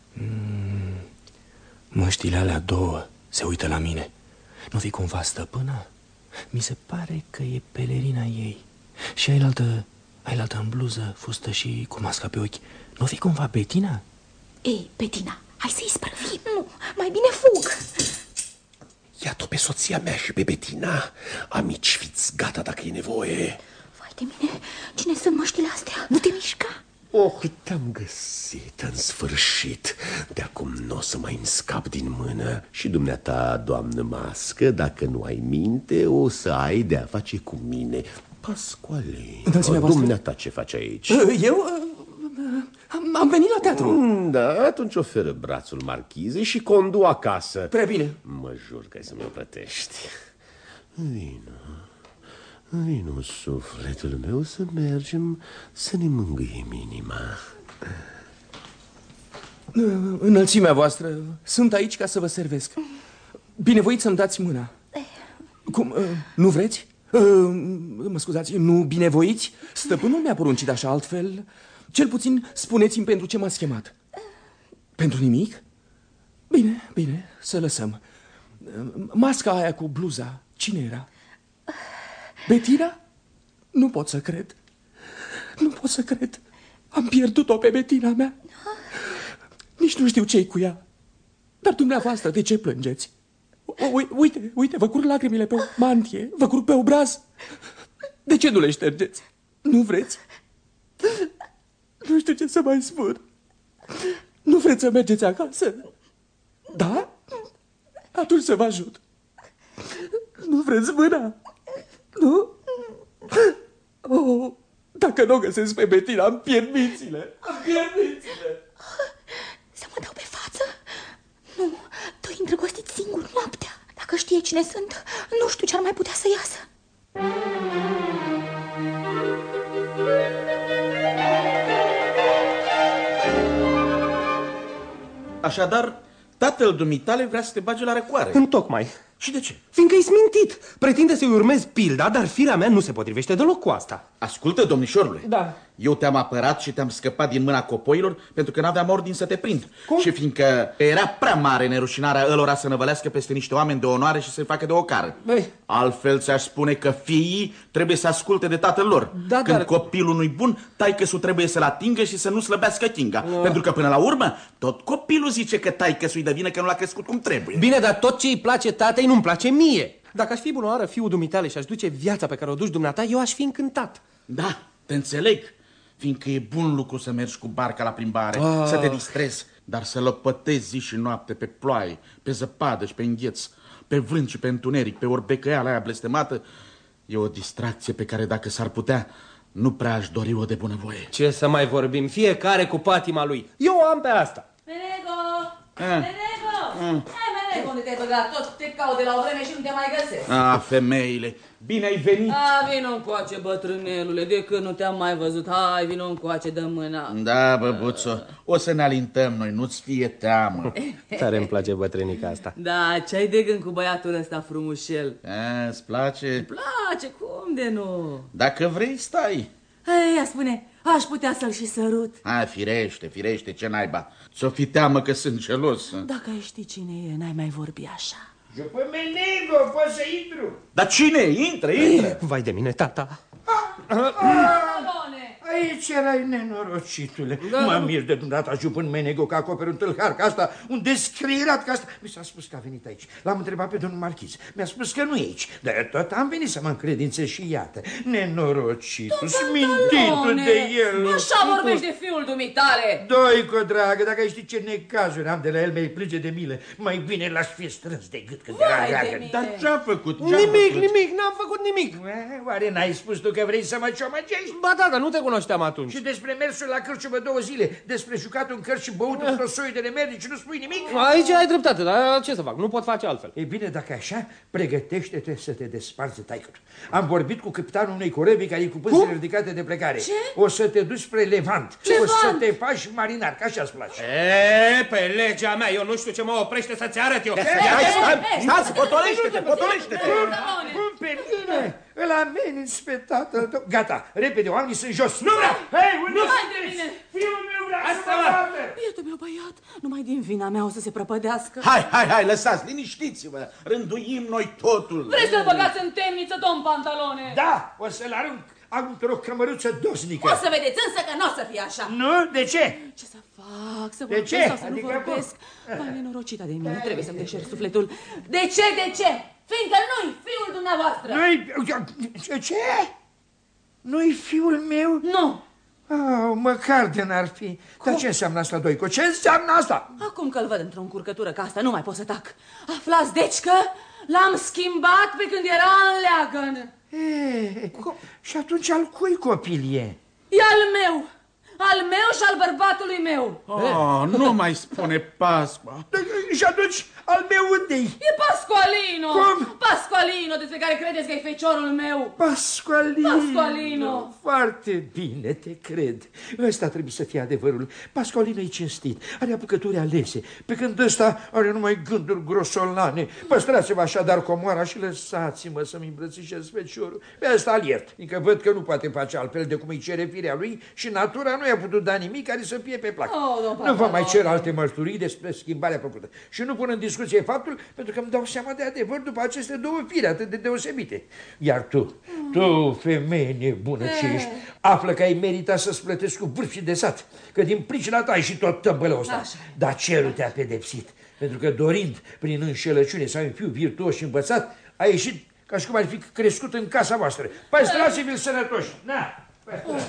[SPEAKER 6] Măștile alea două se uită la mine. Nu fi cumva stăpâna? Mi se pare că e pelerina ei. Și ailaltă în bluză, fustă și cu masca pe ochi. Nu fi cumva Bettina?
[SPEAKER 3] Ei, Bettina, hai să-i spărvim.
[SPEAKER 5] Nu, mai bine fug.
[SPEAKER 4] Iată pe soția mea și pe Bettina. Amici, fiți gata dacă e nevoie.
[SPEAKER 5] Vai de mine, cine sunt măștile astea?
[SPEAKER 3] Nu te mișca.
[SPEAKER 4] Oh, te-am găsit în sfârșit. De acum nu o să mai îmi scap din mână. Și dumneata, doamnă mască, dacă nu ai minte, o să ai de-a face cu mine. Pascualino, dumneata ce faci aici?
[SPEAKER 6] Eu am venit la teatru.
[SPEAKER 4] Da, atunci oferă brațul marchizei și condu acasă.
[SPEAKER 6] Prea bine.
[SPEAKER 4] Mă jur că ai să mi-o plătești. Vino, sufletul meu, să mergem, să ne mângâiem inima.
[SPEAKER 6] Înălțimea voastră, sunt aici ca să vă servesc. Binevoiți să-mi dați mâna. Cum, nu vreți? Mă scuzați, nu binevoiți? Stăpânul mi-a poruncit așa, altfel. Cel puțin spuneți-mi pentru ce m-ați chemat. Pentru nimic? Bine, să lăsăm. Masca aia cu bluza, cine era? Bettina? Nu pot să cred. Nu pot să cred. Am pierdut-o pe Bettina mea. Nici nu știu ce-i cu ea. Dar dumneavoastră, de ce plângeți? Uite, vă curg lacrimile pe mantie, vă curg pe obraz. De ce nu le ștergeți? Nu vreți? Nu știu ce să mai spun. Nu vreți să mergeți acasă? Da? Atunci să vă ajut. Nu vreți mâna? Nu? Oh, dacă nu o găsesc pe Bettina, îmi pierd mințile.
[SPEAKER 3] Să mă dau pe față? Nu, doi îndrăgostiți singuri noaptea. Dacă știe cine sunt, nu știu ce ar mai putea să iasă.
[SPEAKER 1] Așadar, tatăl dumitale vrea să te bage la răcoare.
[SPEAKER 11] Întocmai.
[SPEAKER 1] Și de ce?
[SPEAKER 11] Fiindcă e smintit. Pretinde să-i urmez pilda, dar firea mea nu se potrivește deloc cu asta.
[SPEAKER 1] Ascultă, domnișorule.
[SPEAKER 11] Da.
[SPEAKER 1] Eu te-am apărat și te-am scăpat din mâna copoilor pentru că n-aveam ordin să te prind.
[SPEAKER 11] Cum?
[SPEAKER 1] Și fiindcă era prea mare nerușinarea ălora să năvălească peste niște oameni de onoare și să-i facă de ocară.
[SPEAKER 11] Băi.
[SPEAKER 1] Altfel ți-aș spune că fiii trebuie să asculte de tatăl lor.
[SPEAKER 11] Da,
[SPEAKER 1] când
[SPEAKER 11] dar...
[SPEAKER 1] copilul nu-i bun, taică-sul trebuie să-l atingă și să nu slăbească chinga. Pentru că până la urmă, tot copilul zice că taică-sul-i de vină că nu l-a crescut cum trebuie.
[SPEAKER 11] Bine, dar tot ce îi place tatei nu-mi place mie. Dacă aș fi bunoară fiul dumitale și aș duce viața pe care o duci dumneata, eu aș fi încântat.
[SPEAKER 1] Da, te înțeleg. Fiindcă e bun lucru să mergi cu barca la plimbare, să te distrezi, dar să lăpătezi zi și noapte pe ploaie, pe zăpadă și pe îngheț, pe vânt și pe întuneric, pe orbecăiala aia blestemată, e o distracție pe care, dacă s-ar putea, nu prea aș dori-o de bunăvoie.
[SPEAKER 11] Ce să mai vorbim, fiecare cu patima lui. Eu am pe asta.
[SPEAKER 9] Menego! Menego, unde te-ai băgat? Tot te caut de la o vreme și nu te mai găsesc.
[SPEAKER 1] Femeile, bine ai venit.
[SPEAKER 9] Vino încoace, bătrânelule, de când nu te-am mai văzut. Hai, vino încoace, dă mâna.
[SPEAKER 1] Da, băbuțo, o să ne alintăm noi, nu-ți fie teamă.
[SPEAKER 11] Tare îmi place bătrânica asta.
[SPEAKER 9] Da, ce-ai de gând cu băiatul ăsta frumușel?
[SPEAKER 1] Îți place?
[SPEAKER 9] Place, cum de nu?
[SPEAKER 1] Dacă vrei, stai.
[SPEAKER 9] Hai, ia spune, aș putea să-l și sărut.
[SPEAKER 1] Firește, ce naiba. Ți-o fi teamă că sunt gelos.
[SPEAKER 9] Dacă ai ști cine e, n-ai mai vorbi așa.
[SPEAKER 10] Jupă Menego, poți să intru?
[SPEAKER 1] Dar cine? Intră!
[SPEAKER 11] Vai de mine, tata.
[SPEAKER 10] Aici erai, nenorocitule. Mă mir de dumneata, Jupân Menego, că acoperi un tâlhar ca asta, un descrierat ca asta. Mi s-a spus că a venit aici. L-am întrebat pe domnul marchiz. Mi-a spus că nu e aici. Dar tot am venit să mă încredințez și iată. Nenorocitul, smintitul de el.
[SPEAKER 9] Așa vorbești de fiul dumitale.
[SPEAKER 10] Doico, dragă, dacă ai ști ce necazuri am de la el, mi-ai plânge de milă. Mai bine l-aș fi strâns de gât când era leagă.
[SPEAKER 1] Dar ce-a făcut?
[SPEAKER 11] Nimic, n-am făcut nimic.
[SPEAKER 10] Oare n-ai spus tu că vrei să mă ciomăgești?
[SPEAKER 11] Ba da, dar nu te cunoșteam atunci.
[SPEAKER 10] Și despre mersul la cârciumă 2 zile, despre jucatul în cărți și băutul într-o soi de nemernici, nu spui nimic?
[SPEAKER 11] Aici ai dreptate, dar ce să fac? Nu pot face altfel.
[SPEAKER 10] E bine, dacă așa, pregătește-te să te desparți de taică. Am vorbit cu capitanul unei corăbii care e cu pânzele ridicate de plecare.
[SPEAKER 9] Ce?
[SPEAKER 10] O să te duci spre Levant. O să te faci marinar, că așa-ți place.
[SPEAKER 11] Pe legea mea, eu nu știu ce mă oprește să-ți arăt eu.
[SPEAKER 1] Stați, potolește-te!
[SPEAKER 10] Cum pe mine? Îl ameninți pe tatăl tău. Gata, repede, oamenii sunt jos. Nu vreau! Hei,
[SPEAKER 9] Nu mai de mine!
[SPEAKER 10] Fiul meu vrea să mă bate!
[SPEAKER 9] Bietul meu băiat, numai din vina mea o să se prăpădească.
[SPEAKER 1] Hai, lăsați, liniștiți-vă. Rânduim noi totul.
[SPEAKER 9] Vrei să-l băgați în temniță, domn Pantalone?
[SPEAKER 10] Da, o să-l arunc. Am într-o cămăruță dosnică.
[SPEAKER 9] O să vedeți însă că nu o să fie așa.
[SPEAKER 10] Nu? De ce?
[SPEAKER 9] Ce să fac? Să
[SPEAKER 10] De
[SPEAKER 9] vorbesc
[SPEAKER 10] ce?
[SPEAKER 9] sau să
[SPEAKER 10] Adică
[SPEAKER 9] nu vorbesc? Vai, nenorocita de mine, trebuie să-mi deșer sufletul. De ce? Fiindcă nu-i fiul dumneavoastră.
[SPEAKER 10] Ce? Nu-i fiul meu?
[SPEAKER 9] Nu.
[SPEAKER 10] Măcar de n-ar fi. Dar ce înseamnă asta, Doico? Ce înseamnă asta?
[SPEAKER 9] Acum că-l văd într-o încurcătură ca asta, nu mai pot să tac. Aflați, deci, că l-am schimbat pe când era în leagăn.
[SPEAKER 10] Și atunci al cui copil e?
[SPEAKER 9] E al meu. Al meu și al bărbatului meu.
[SPEAKER 1] Nu mai spune Pascua.
[SPEAKER 10] Și atunci al meu unde-i?
[SPEAKER 9] E Pasqualino.
[SPEAKER 10] Cum?
[SPEAKER 9] Pasqualino, despre care credeți că e feciorul meu.
[SPEAKER 10] Pasqualino. Foarte bine, te cred. Ăsta trebuie să fie adevărul. Pasqualino e cinstit, are apucături alese, pe când ăsta are numai gânduri grosolane. Păstrați-vă așadar comoara și lăsați-mă să-mi îmbrățișez feciorul. Pe ăsta al iert, fiindcă văd că nu poate face altfel de cum îi cere firea lui și natura nu i-a putut da nimic care să fie pe plac. Nu vă mai cer alte mărturii despre schimbarea făcută. Și nu pun în discuție faptul, pentru că îmi dau seama de adevăr după aceste două fire atât de deosebite. Iar tu, femeie nebună ce ești, află că ai meritat să-ți plătesc cu vârf și de sat, că din pricina ta ai și tot tămbălăul ăsta. Dar cerul te-a pedepsit. Pentru că dorind prin înșelăciune să ai un fiu virtuos și învățat, a ieșit ca și cum ar fi crescut în casa voastră. Păstrați-vi-l sănătoși. Na, păstrați.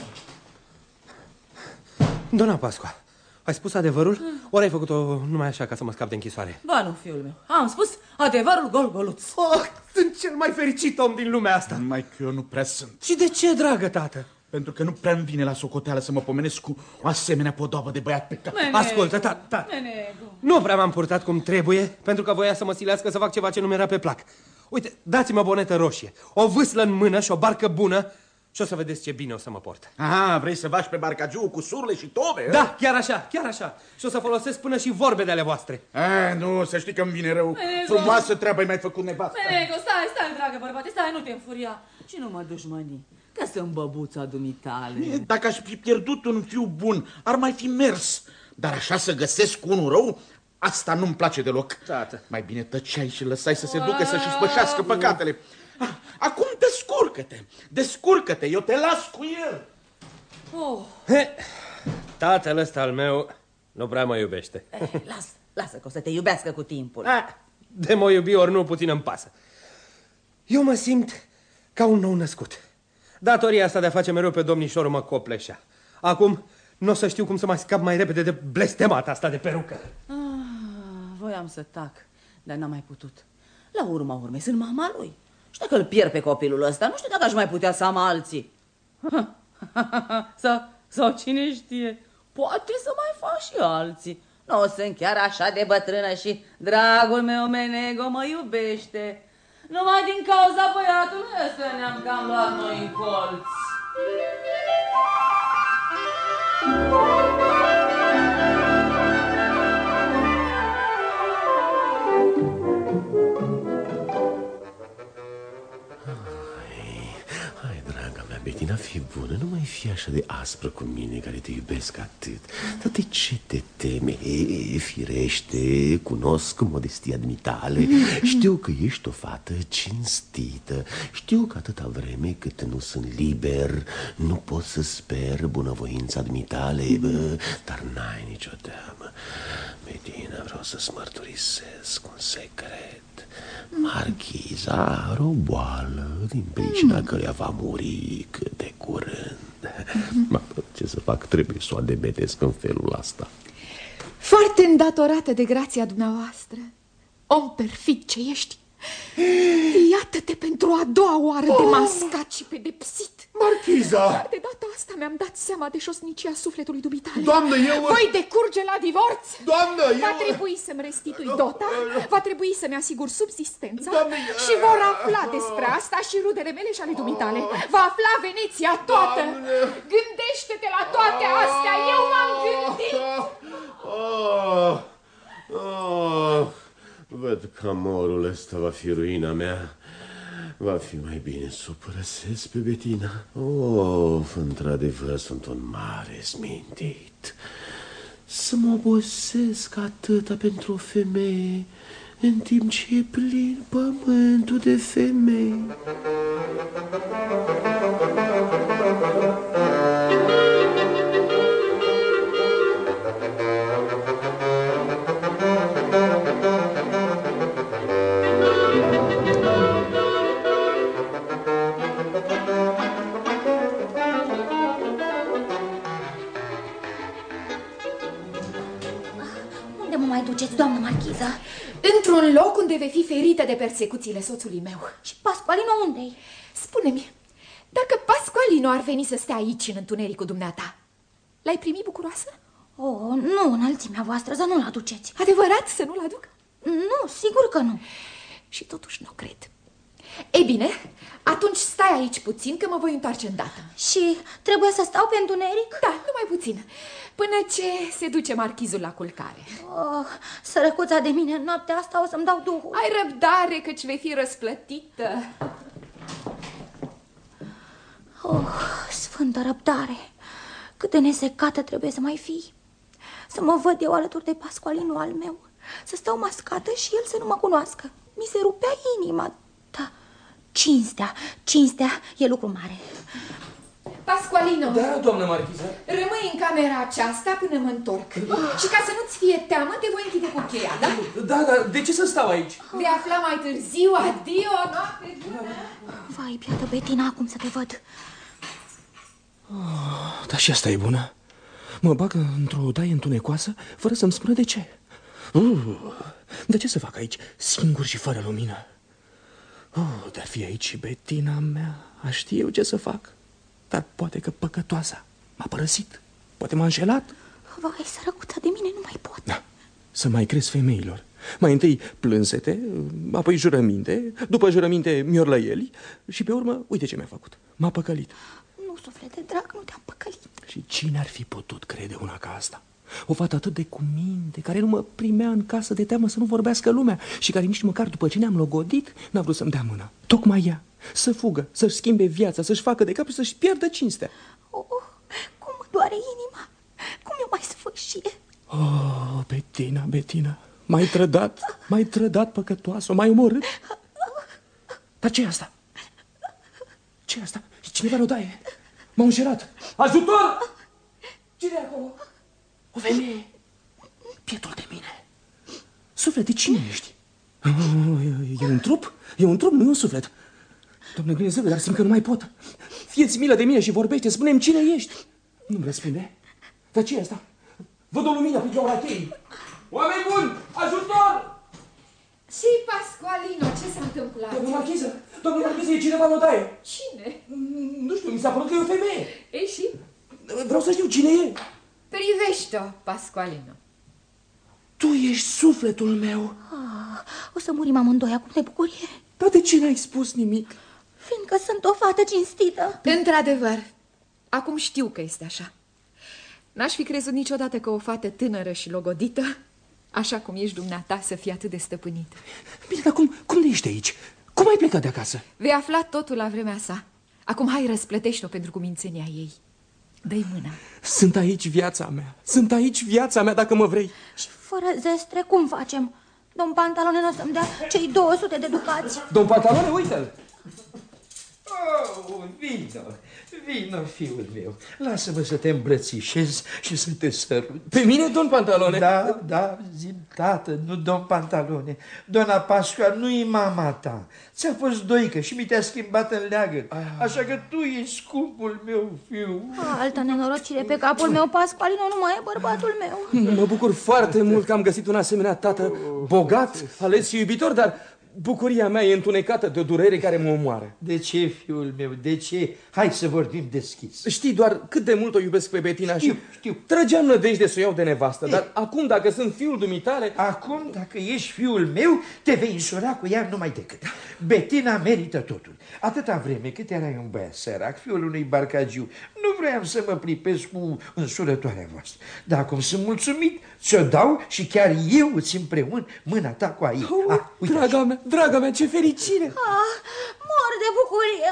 [SPEAKER 11] Dona Pascua, ai spus adevărul? Ori ai făcut-o numai așa ca să mă scap de închisoare?
[SPEAKER 9] Ba nu, fiul meu. Am spus adevărul gol-goluț.
[SPEAKER 11] Oh, sunt cel mai fericit om din lumea asta.
[SPEAKER 1] Numai că eu nu prea sunt.
[SPEAKER 11] Și de ce, dragă tată?
[SPEAKER 1] Pentru că nu prea îmi vine la socoteală să mă pomenesc cu o asemenea podoabă de băiat pe cap.
[SPEAKER 11] Ascultă, tată. Nu prea m-am purtat cum trebuie, pentru că voia să mă silească să fac ceva ce nu mi-era pe plac. Uite, dați-mi o bonetă roșie, o vâslă în mână și o barcă bună și o să vedeți ce bine o să mă port.
[SPEAKER 1] Aha, vrei să faci pe barcagiu cu surle și tove?
[SPEAKER 11] Da, chiar așa, chiar așa. Și o să folosesc până și vorbe de ale voastre.
[SPEAKER 1] Nu, să știi că îmi vine rău. Frumoasă treabă mai făcut nevastă.
[SPEAKER 9] Menego, stai, dragă bărbate, stai, nu te înfuria. Și nu mă dușmăni, că sunt băbuța dumitale.
[SPEAKER 1] Dacă aș fi pierdut un fiu bun, ar mai fi mers. Dar așa să găsesc unul rău, asta nu-mi place deloc.
[SPEAKER 11] Tată.
[SPEAKER 1] Mai bine tăceai și lăsai să se ducă să-și spășească păcatele. Acum descurcă-te, eu te las cu el.
[SPEAKER 11] Tatăl ăsta al meu nu prea mă iubește.
[SPEAKER 9] Lasă că o să te iubească cu timpul.
[SPEAKER 11] De mă iubi ori nu, puțin îmi pasă. Eu mă simt ca un nou născut. Datoria asta de a face mereu pe domnișorul mă copleșea. Acum nu o să știu cum să mai scap mai repede de blestemata asta de perucă.
[SPEAKER 9] Voiam să tac, dar n-am mai putut. La urma urmei sunt mama lui. Și dacă îl pierd pe copilul ăsta, nu știu dacă aș mai putea să am alții. Sau cine știe, poate să mai fac și alții. Nu sunt chiar așa de bătrână și dragul meu Menego mă iubește. Numai din cauza băiatului ăsta ne-am cam luat noi în colț.
[SPEAKER 4] Betina, fi bună, nu mai fi așa de aspră cu mine, care te iubesc atât. Dar de ce te teme? Firește, cunosc modestia dumitale. Știu că ești o fată cinstită. Știu că atâta vreme cât nu sunt liber, nu pot să sper bunăvoința dumitale. Dar n-ai nicio teamă. Betina, vreau să-ți mărturisesc un secret. Marchiza are o boală din pricina căreia va muri cât de curând. Ce să fac? Trebuie să o ademetesc în felul asta.
[SPEAKER 3] Foarte îndatorată de grația dumneavoastră, om perfid ce ești. Iată-te pentru a doua oară demascat și pedepsit.
[SPEAKER 10] Marchiza!
[SPEAKER 3] Dar de data asta mi-am dat seama de șosnicia sufletului dumitale.
[SPEAKER 10] Doamnă, eu...
[SPEAKER 3] Voi decurge la divorț.
[SPEAKER 10] Doamnă, eu...
[SPEAKER 3] Va trebui să-mi restitui dota, va trebui să-mi asigur subsistența. Doamne, și vor afla despre asta și rudele mele și ale dumitale. Va afla Veneția toată. Doamne. Gândește-te la toate astea, eu m-am gândit.
[SPEAKER 4] Văd că amorul ăsta va fi ruina mea. Va fi mai bine să o părăsesc pe Betina. Într-adevăr sunt un mare smintit. Să mă obosesc atâta pentru o femeie, în timp ce e plin pământul de femei.
[SPEAKER 5] Doamnă Marchiza?
[SPEAKER 3] Într-un loc unde vei fi ferită de persecuțiile soțului meu.
[SPEAKER 5] Și Pasqualino unde-i?
[SPEAKER 3] Spune-mi, dacă Pasqualino ar veni să stea aici în întunericul dumneata, l-ai primit bucuroasă?
[SPEAKER 5] Nu, înălțimea voastră, să nu-l aduceți.
[SPEAKER 3] Adevărat să nu-l aduc?
[SPEAKER 5] Nu, sigur că nu.
[SPEAKER 3] Și totuși nu cred. Ei bine, atunci stai aici puțin, că mă voi întoarce îndată.
[SPEAKER 5] Și trebuie să stau pe întuneric?
[SPEAKER 3] Da, numai puțin, până ce se duce marchizul la culcare.
[SPEAKER 5] Sărăcuța de mine, în noaptea asta o să-mi dau duhul.
[SPEAKER 3] Ai răbdare, căci vei fi răsplătită.
[SPEAKER 5] Sfântă răbdare, cât de nesecată trebuie să mai fii. Să mă văd eu alături de Pasqualino al meu, să stau mascată și el să nu mă cunoască. Mi se rupea inima. Da, cinstea e lucru mare.
[SPEAKER 3] Pasqualino!
[SPEAKER 6] Da, doamnă marchiză.
[SPEAKER 3] Rămâi în camera aceasta până mă întorc. Și ca să nu-ți fie teamă, te voi închide cu cheia, da?
[SPEAKER 6] Da, dar de ce să stau aici?
[SPEAKER 3] Vei afla mai târziu. Adio, noapte bună!
[SPEAKER 5] Vai, piată Bettina, acum să te văd.
[SPEAKER 6] Dar și asta e bună. Mă bag într-o odaie întunecoasă, fără să-mi spună de ce. De ce să fac aici, singur și fără lumină? Dar fi aici și Bettina mea, aș ști eu ce să fac. Dar poate că păcătoasa m-a părăsit, poate m-a înșelat.
[SPEAKER 5] Vai, sărăcuța de mine, nu mai pot.
[SPEAKER 6] Da, să mai crezi femeilor. Mai întâi plânsete, apoi jurăminte, după jurăminte miorlăieli și pe urmă, uite ce mi-a făcut. M-a păcălit.
[SPEAKER 5] Nu, suflete drag, nu te-am păcălit.
[SPEAKER 6] Și cine ar fi putut crede una ca asta? O fată atât de cuminte, care nu mă primea în casă de teamă să nu vorbească lumea și care nici măcar după ce ne-am logodit n-a vrut să-mi dea mâna. Tocmai ea, să fugă, să-și schimbe viața, să-și facă de cap și să-și pierdă cinstea.
[SPEAKER 5] Cum mă doare inima, cum e mai sfârșie.
[SPEAKER 6] Bettina, Bettina, m-ai trădat păcătoasă, m-ai omorât. Dar ce e asta? Ce e asta? E cineva în odaie. M-au înșelat. Ajutor! Cine e acolo? O femeie. Pietul de mine. Suflete, cine ești? E un trup? E un trup, nu e un suflet. Doamne Dumnezeu, dar simt că nu mai pot. Fie-ți milă de mine și vorbește, spune-mi cine ești. Nu-mi răspunde. Dar ce e asta? Văd o lumină pe gaura cheii. Oameni buni, ajutor!
[SPEAKER 3] Și Pasqualino, ce s-a întâmplat?
[SPEAKER 6] Doamne marchiză, e cineva în odaie.
[SPEAKER 3] Cine?
[SPEAKER 6] Nu știu, mi s-a părut că e o femeie.
[SPEAKER 3] Ei și?
[SPEAKER 6] Vreau să știu cine e.
[SPEAKER 3] Privește-o, Pasqualino.
[SPEAKER 6] Tu ești sufletul meu.
[SPEAKER 5] O să murim amândoi acum de bucurie.
[SPEAKER 6] Dar de ce n-ai spus nimic?
[SPEAKER 5] Fiindcă sunt o fată cinstită.
[SPEAKER 3] Într-adevăr, acum știu că este așa. N-aș fi crezut niciodată că o fată tânără și logodită, așa cum ești dumneata, să fie atât de stăpânită.
[SPEAKER 6] Bine, dar cum de ești aici? Cum ai plecat de acasă?
[SPEAKER 3] Vei afla totul la vremea sa. Acum hai, răsplătește-o pentru cumințenia ei. Dă-i mâna.
[SPEAKER 6] Sunt aici viața mea. Sunt aici viața mea, dacă mă vrei.
[SPEAKER 5] Și fără zestre, cum facem? Domn Pantalone n-o să-mi dea cei 200 de ducați.
[SPEAKER 6] Domn Pantalone, uite-l.
[SPEAKER 10] Vino, fiul meu. Lasă-mă să te îmbrățișez și să te sărut.
[SPEAKER 6] Pe mine, domn Pantalone?
[SPEAKER 10] Da, zi, tată, nu domn Pantalone. Doamna Pascua nu e mama ta. Ți-a fost doică și mi te-a schimbat în leagă. Așa că tu ești scumpul meu fiu.
[SPEAKER 5] Altă nenorocire pe capul meu, Pasqualino nu mai e bărbatul meu.
[SPEAKER 6] Mă bucur foarte mult că am găsit un asemenea tată bogat, ales și iubitor, dar bucuria mea e întunecată de o durere care mă omoară.
[SPEAKER 10] De ce, fiul meu, de ce? Hai să vorbim deschis.
[SPEAKER 6] Știi doar cât de mult o iubesc pe Bettina.
[SPEAKER 10] Știu.
[SPEAKER 6] Trăgeam nădejde să o iau de nevastă, dar acum, dacă sunt fiul dumitale...
[SPEAKER 10] Acum, dacă ești fiul meu, te vei însura cu ea numai decât. Bettina merită totul. Atâta vreme cât erai un băiat sărac, fiul unui barcagiu, nu vreau să mă pripesc cu însurătoarea voastră. Dar acum sunt mulțumit, ți-o dau și chiar eu îți împreun mâna ta cu a ei.
[SPEAKER 6] Draga mea, ce fericire!
[SPEAKER 5] Mor de bucurie!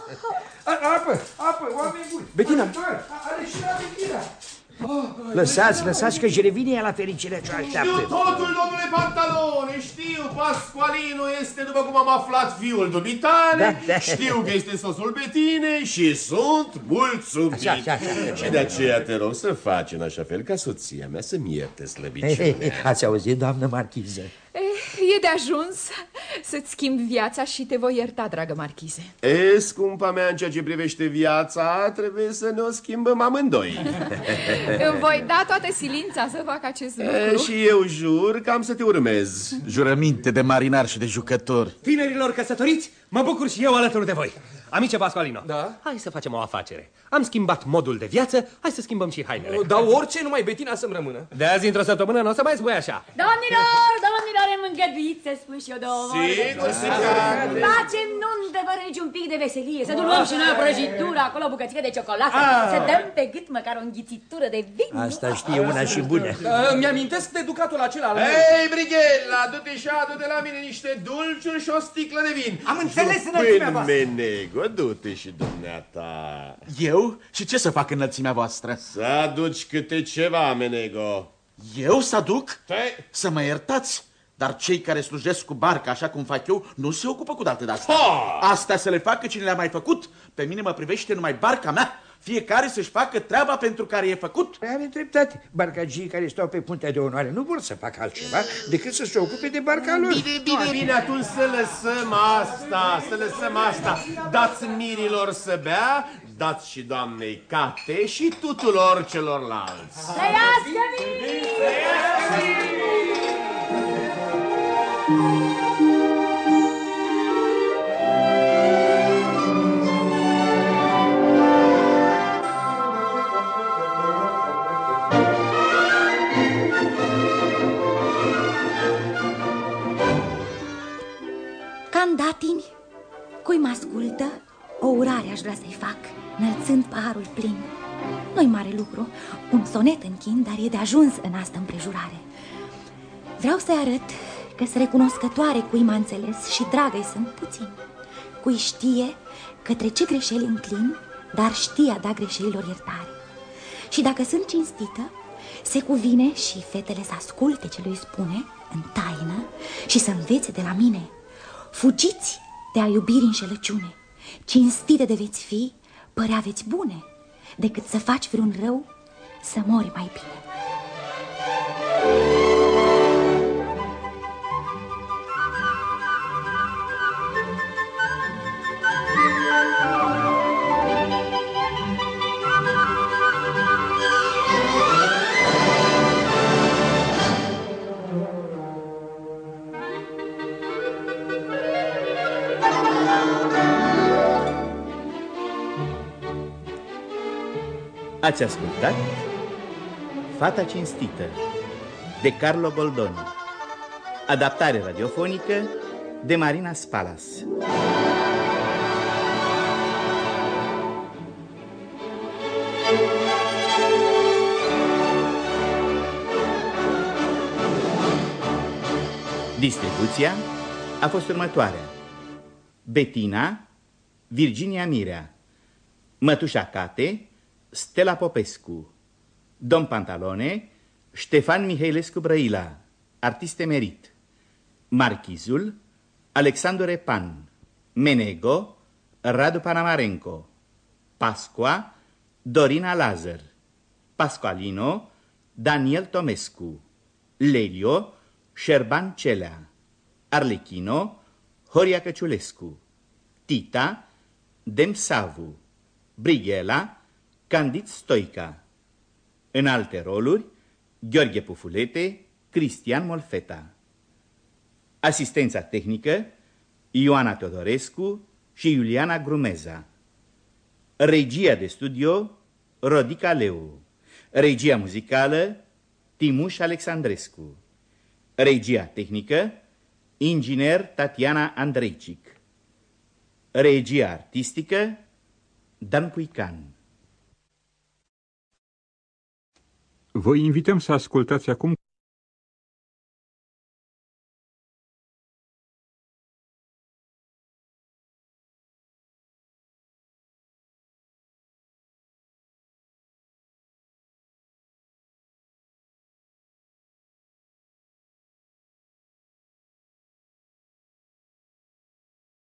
[SPEAKER 10] Apă, oameni buni!
[SPEAKER 6] Bettina!
[SPEAKER 10] Are și la Bettina!
[SPEAKER 8] Lăsați că își revine ea la fericire ce așteaptă.
[SPEAKER 4] Știu totul, domnule Pantalone, știu, Pasqualino este, după cum am aflat, fiul dumitale, știu că este soțul Bettinei și sunt mulțumit. Și de aceea te rog să faci în așa fel ca soția mea să-mi ierte slăbiciunea.
[SPEAKER 10] Ați auzit, doamnă marchiză?
[SPEAKER 3] E de ajuns să-ți schimbi viața și te voi ierta, dragă marchize.
[SPEAKER 4] Scumpa mea, în ceea ce privește viața, trebuie să ne o schimbăm amândoi.
[SPEAKER 3] Îmi voi da toată silința să fac acest lucru.
[SPEAKER 4] Și eu jur că am să te urmez.
[SPEAKER 1] Jurăminte de marinar și de jucător.
[SPEAKER 11] Tinerilor căsătoriți, mă bucur și eu alături de voi. Amice Pasqualino,
[SPEAKER 6] da?
[SPEAKER 11] Hai să facem o afacere. Am schimbat modul de viață, hai să schimbăm și hainele.
[SPEAKER 6] Dar orice, numai Bettina să-mi rămână.
[SPEAKER 11] De azi, într-o săptămână, nu o să mai spui așa.
[SPEAKER 7] Domnilor, îmi îngăduiți să spun și eu două
[SPEAKER 4] Sigur,
[SPEAKER 7] facem nuntă fără niciun pic de veselie. Să luăm și noi o prăjitură, acolo o bucățică de ciocolată. Să dăm pe gât măcar o înghițitură de vin.
[SPEAKER 8] Asta știe una și bună.
[SPEAKER 6] Mi-amintesc de ducatul acela al meu.
[SPEAKER 4] Hei, Brighella, du-te și adu-te la mine niște dulciuri și o sticlă de vin.
[SPEAKER 8] Am înțeles înălțimea voastră.
[SPEAKER 4] Menego, du-te și dumneata.
[SPEAKER 1] Eu? Și ce să fac înălțimea voastră?
[SPEAKER 4] Să aduci câte ceva, Menego.
[SPEAKER 1] Eu să aduc? Să mă iertați, dar cei care slujesc cu barca așa cum fac eu nu se ocupă cu date de asta. Astea să le facă cine le-a mai făcut. Pe mine mă privește numai barca mea. Fiecare să-și facă treaba pentru care e făcut.
[SPEAKER 10] Are dreptate. Barcagii care stau pe puntea de onoare nu vor să facă altceva decât să se ocupe de barca lor.
[SPEAKER 4] Bine, atunci să lăsăm asta, Dați mirilor să bea, dați și doamnei Cate și tuturor celorlalți.
[SPEAKER 5] Trăiască mirii! Candatini, cui mă ascultă, o urare aș vrea să-i fac, înălțând paharul plin. Nu-i mare lucru, un sonet închin, dar e de ajuns în asta împrejurare. Vreau să-i arăt că-s recunoscătoare cui m-a înțeles și dragă-i sunt puțin. Cui știe către ce greșeli înclin, dar știe a da greșelilor iertare. Și dacă sunt cinstită, se cuvine și fetele să asculte ce lui spune în taină și să învețe de la mine. Fugiți de a iubiri înșelăciune, cinstite de veți fi, părea veți bune, decât să faci vreun rău, să mori mai bine.
[SPEAKER 1] Ați ascultat Fata cinstită de Carlo Goldoni, adaptare radiofonică de Marina Spalas. Distribuția a fost următoarea: Bettina, Virginia Mirea, Mătușa Cate, Stella Popescu, Dom Pantalone, Ștefan Mihailescu Brăila, artist emerit, Marchizul, Alexandru Repan, Menego, Radu Panamarenco, Pascua, Dorina Lazar, Pasqualino, Daniel Tomescu, Lelio, Șerban Celea, Arlechino, Horia Căciulescu, Tita, Demsavu, Brighela, Candid Stoica. În alte roluri, Gheorghe Pufulete, Cristian Molfeta. Asistența tehnică, Ioana Teodorescu și Iuliana Grumeza. Regia de studio, Rodica Leu. Regia muzicală, Timuș Alexandrescu. Regia tehnică, inginer Tatiana Andreicic. Regia artistică, Dan Cuican.
[SPEAKER 14] Vă invităm să ascultați acum